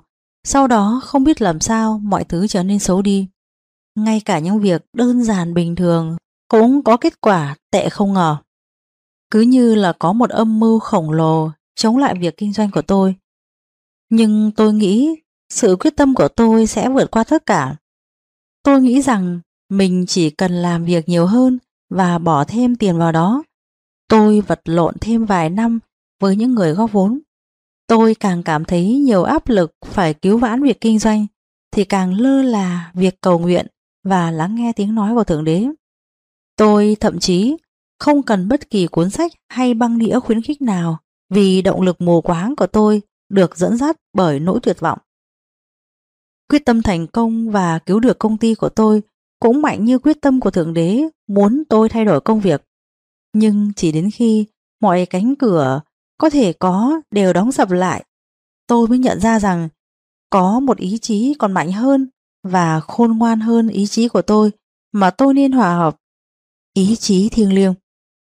Sau đó không biết làm sao mọi thứ trở nên xấu đi. Ngay cả những việc đơn giản bình thường cũng có kết quả tệ không ngờ. Cứ như là có một âm mưu khổng lồ chống lại việc kinh doanh của tôi. Nhưng tôi nghĩ sự quyết tâm của tôi sẽ vượt qua tất cả. Tôi nghĩ rằng mình chỉ cần làm việc nhiều hơn và bỏ thêm tiền vào đó. Tôi vật lộn thêm vài năm với những người góp vốn. Tôi càng cảm thấy nhiều áp lực phải cứu vãn việc kinh doanh thì càng lơ là việc cầu nguyện và lắng nghe tiếng nói của Thượng Đế. Tôi thậm chí không cần bất kỳ cuốn sách hay băng đĩa khuyến khích nào vì động lực mù quáng của tôi được dẫn dắt bởi nỗi tuyệt vọng. Quyết tâm thành công và cứu được công ty của tôi cũng mạnh như quyết tâm của Thượng Đế muốn tôi thay đổi công việc. Nhưng chỉ đến khi mọi cánh cửa có thể có đều đóng sập lại, tôi mới nhận ra rằng có một ý chí còn mạnh hơn và khôn ngoan hơn ý chí của tôi mà tôi nên hòa hợp. Ý chí thiêng liêng.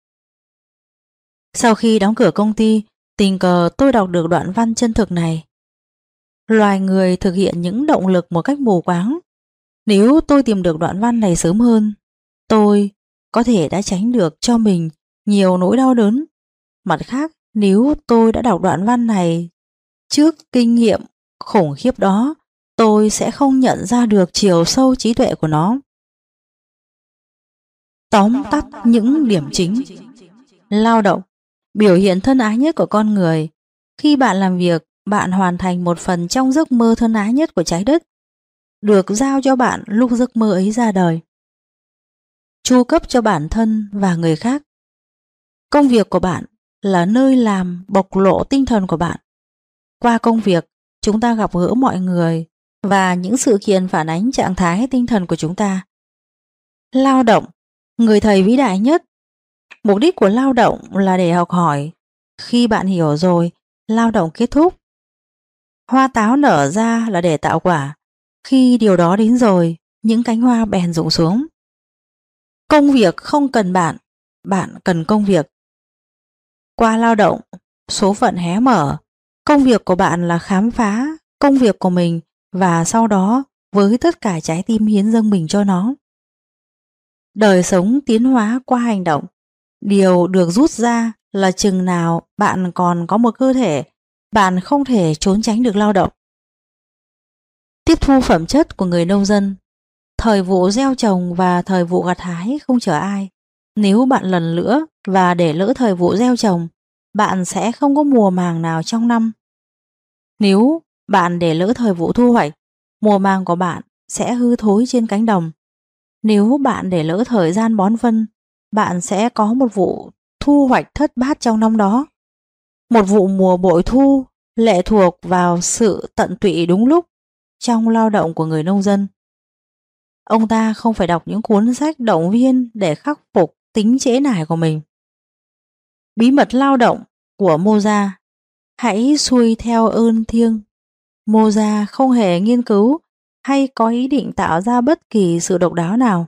Sau khi đóng cửa công ty, tình cờ tôi đọc được đoạn văn chân thực này. Loài người thực hiện những động lực một cách mù quáng. Nếu tôi tìm được đoạn văn này sớm hơn, tôi có thể đã tránh được cho mình nhiều nỗi đau đớn. Mặt khác, nếu tôi đã đọc đoạn văn này trước kinh nghiệm khủng khiếp đó, tôi sẽ không nhận ra được chiều sâu trí tuệ của nó. Tóm tắt những điểm chính. Lao động, biểu hiện thân ái nhất của con người. Khi bạn làm việc, bạn hoàn thành một phần trong giấc mơ thân ái nhất của trái đất, được giao cho bạn lúc giấc mơ ấy ra đời. Chu cấp cho bản thân và người khác. Công việc của bạn là nơi làm bộc lộ tinh thần của bạn. Qua công việc, chúng ta gặp gỡ mọi người và những sự kiện phản ánh trạng thái tinh thần của chúng ta. Lao động, người thầy vĩ đại nhất. Mục đích của lao động là để học hỏi. Khi bạn hiểu rồi, lao động kết thúc. Hoa táo nở ra là để tạo quả. Khi điều đó đến rồi, những cánh hoa bèn rụng xuống. Công việc không cần bạn, bạn cần công việc. Qua lao động, số phận hé mở. Công việc của bạn là khám phá công việc của mình và sau đó với tất cả trái tim hiến dâng mình cho nó. Đời sống tiến hóa qua hành động. Điều được rút ra là chừng nào bạn còn có một cơ thể, bạn không thể trốn tránh được lao động. Tiếp thu phẩm chất của người nông dân. Thời vụ gieo trồng và thời vụ gặt hái không chờ ai. Nếu bạn lần lữa và để lỡ thời vụ gieo trồng, bạn sẽ không có mùa màng nào trong năm. Nếu bạn để lỡ thời vụ thu hoạch, mùa màng của bạn sẽ hư thối trên cánh đồng. Nếu bạn để lỡ thời gian bón phân, bạn sẽ có một vụ thu hoạch thất bát trong năm đó. Một vụ mùa bội thu lệ thuộc vào sự tận tụy đúng lúc trong lao động của người nông dân. Ông ta không phải đọc những cuốn sách động viên để khắc phục tính trễ nải của mình. Bí mật lao động của Mozart. Hãy xuôi theo ơn thiêng. Mozart không hề nghiên cứu hay có ý định tạo ra bất kỳ sự độc đáo nào.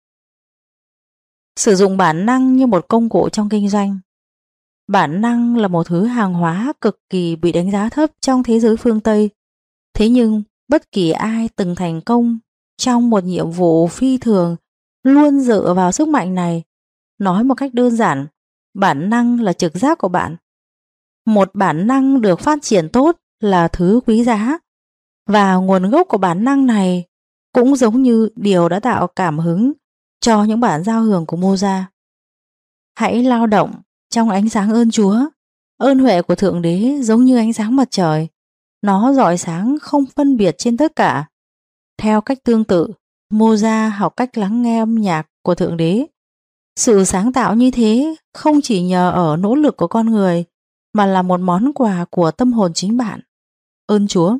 Sử dụng bản năng như một công cụ trong kinh doanh. Bản năng là một thứ hàng hóa cực kỳ bị đánh giá thấp trong thế giới phương Tây. Thế nhưng bất kỳ ai từng thành công trong một nhiệm vụ phi thường luôn dựa vào sức mạnh này. Nói một cách đơn giản, bản năng là trực giác của bạn. Một bản năng được phát triển tốt là thứ quý giá, và nguồn gốc của bản năng này cũng giống như điều đã tạo cảm hứng cho những bản giao hưởng của Mozart. Hãy lao động trong ánh sáng ơn Chúa. Ơn huệ của Thượng Đế giống như ánh sáng mặt trời. Nó rọi sáng không phân biệt trên tất cả. Theo cách tương tự, Mozart học cách lắng nghe âm nhạc của Thượng Đế. Sự sáng tạo như thế không chỉ nhờ ở nỗ lực của con người, mà là một món quà của tâm hồn chính bạn. Ơn Chúa.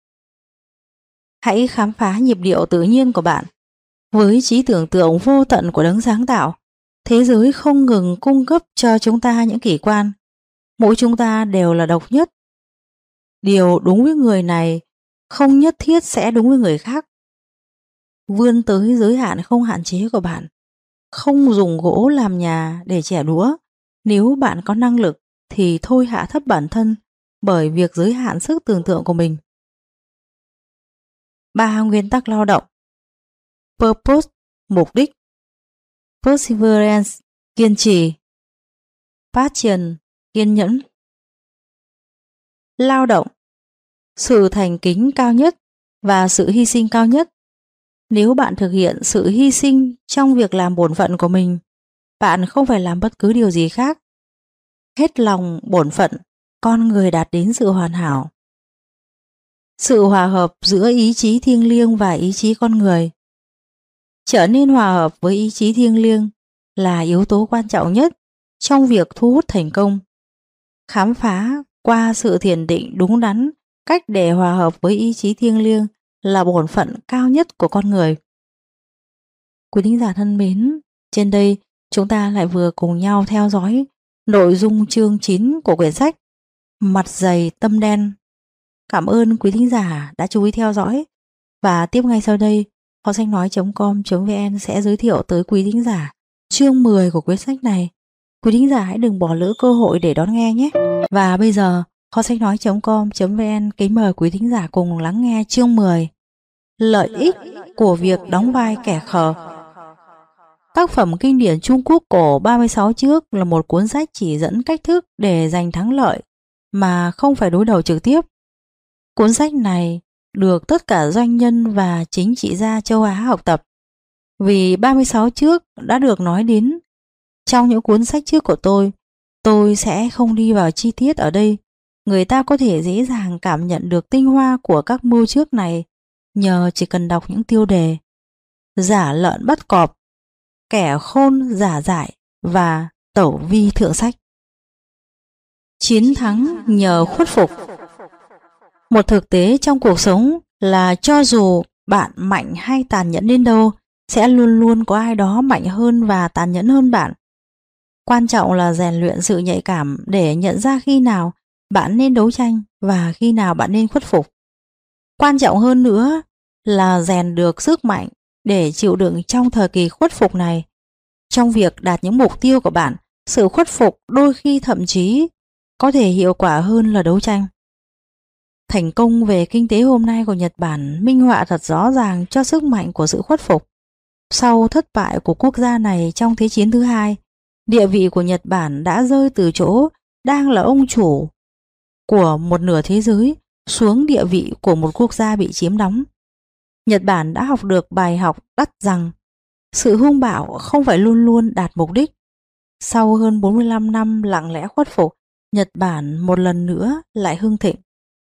Hãy khám phá nhịp điệu tự nhiên của bạn. Với trí tưởng tượng vô tận của đấng sáng tạo, thế giới không ngừng cung cấp cho chúng ta những kỳ quan. Mỗi chúng ta đều là độc nhất. Điều đúng với người này không nhất thiết sẽ đúng với người khác. Vươn tới giới hạn không hạn chế của bạn. Không dùng gỗ làm nhà để chẻ đũa. Nếu bạn có năng lực thì thôi hạ thấp bản thân bởi việc giới hạn sức tưởng tượng của mình. 3 nguyên tắc lao động: purpose, mục đích; perseverance, kiên trì; passion, kiên nhẫn. Lao động, sự thành kính cao nhất và sự hy sinh cao nhất. Nếu bạn thực hiện sự hy sinh trong việc làm bổn phận của mình, bạn không phải làm bất cứ điều gì khác. Hết lòng bổn phận, con người đạt đến sự hoàn hảo. Sự hòa hợp giữa ý chí thiêng liêng và ý chí con người. Trở nên hòa hợp với ý chí thiêng liêng là yếu tố quan trọng nhất trong việc thu hút thành công. Khám phá qua sự thiền định đúng đắn cách để hòa hợp với ý chí thiêng liêng là bổn phận cao nhất của con người. Quý thính giả thân mến, trên đây chúng ta lại vừa cùng nhau theo dõi nội dung chương 9 của quyển sách Mặt dày tâm đen. Cảm ơn quý thính giả đã chú ý theo dõi, và tiếp ngay sau đây kho sách nói.com.vn sẽ giới thiệu tới quý thính giả chương 10 của quyển sách này. Quý thính giả hãy đừng bỏ lỡ cơ hội để đón nghe nhé. Và bây giờ kho sách nói.com.vn kính mời quý thính giả cùng lắng nghe chương 10: Lợi ích của việc đóng vai kẻ khờ. Tác phẩm kinh điển Trung Quốc cổ 36 trước là một cuốn sách chỉ dẫn cách thức để giành thắng lợi mà không phải đối đầu trực tiếp. Cuốn sách này được tất cả doanh nhân và chính trị gia châu Á học tập, vì 36 trước đã được nói đến. Trong những cuốn sách trước của tôi sẽ không đi vào chi tiết ở đây. Người ta có thể dễ dàng cảm nhận được tinh hoa của các mưu trước này nhờ chỉ cần đọc những tiêu đề: Giả lợn bắt cọp, Kẻ khôn giả dại và Tẩu vi thượng sách. Chiến thắng nhờ khuất phục. Một thực tế trong cuộc sống là cho dù bạn mạnh hay tàn nhẫn đến đâu, sẽ luôn luôn có ai đó mạnh hơn và tàn nhẫn hơn bạn. Quan trọng là rèn luyện sự nhạy cảm để nhận ra khi nào bạn nên đấu tranh và khi nào bạn nên khuất phục. Quan trọng hơn nữa là rèn được sức mạnh để chịu đựng trong thời kỳ khuất phục này. Trong việc đạt những mục tiêu của bạn, sự khuất phục đôi khi thậm chí có thể hiệu quả hơn là đấu tranh. Thành công về kinh tế hôm nay của Nhật Bản minh họa thật rõ ràng cho sức mạnh của sự khuất phục. Sau thất bại của quốc gia này trong Thế chiến thứ hai, địa vị của Nhật Bản đã rơi từ chỗ đang là ông chủ của một nửa thế giới xuống địa vị của một quốc gia bị chiếm đóng. Nhật Bản đã học được bài học đắt rằng sự hung bạo không phải luôn luôn đạt mục đích. Sau hơn 45 năm lặng lẽ khuất phục, Nhật Bản một lần nữa lại hưng thịnh.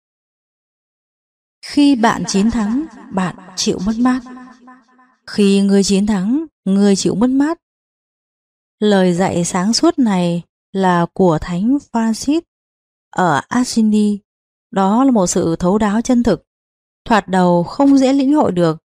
Khi bạn chiến thắng, bạn chịu mất mát. Khi ngươi chiến thắng, ngươi chịu mất mát. Lời dạy sáng suốt này là của Thánh Francis ở Assisi. Đó là một sự thấu đáo chân thực, thoạt đầu không dễ lĩnh hội được,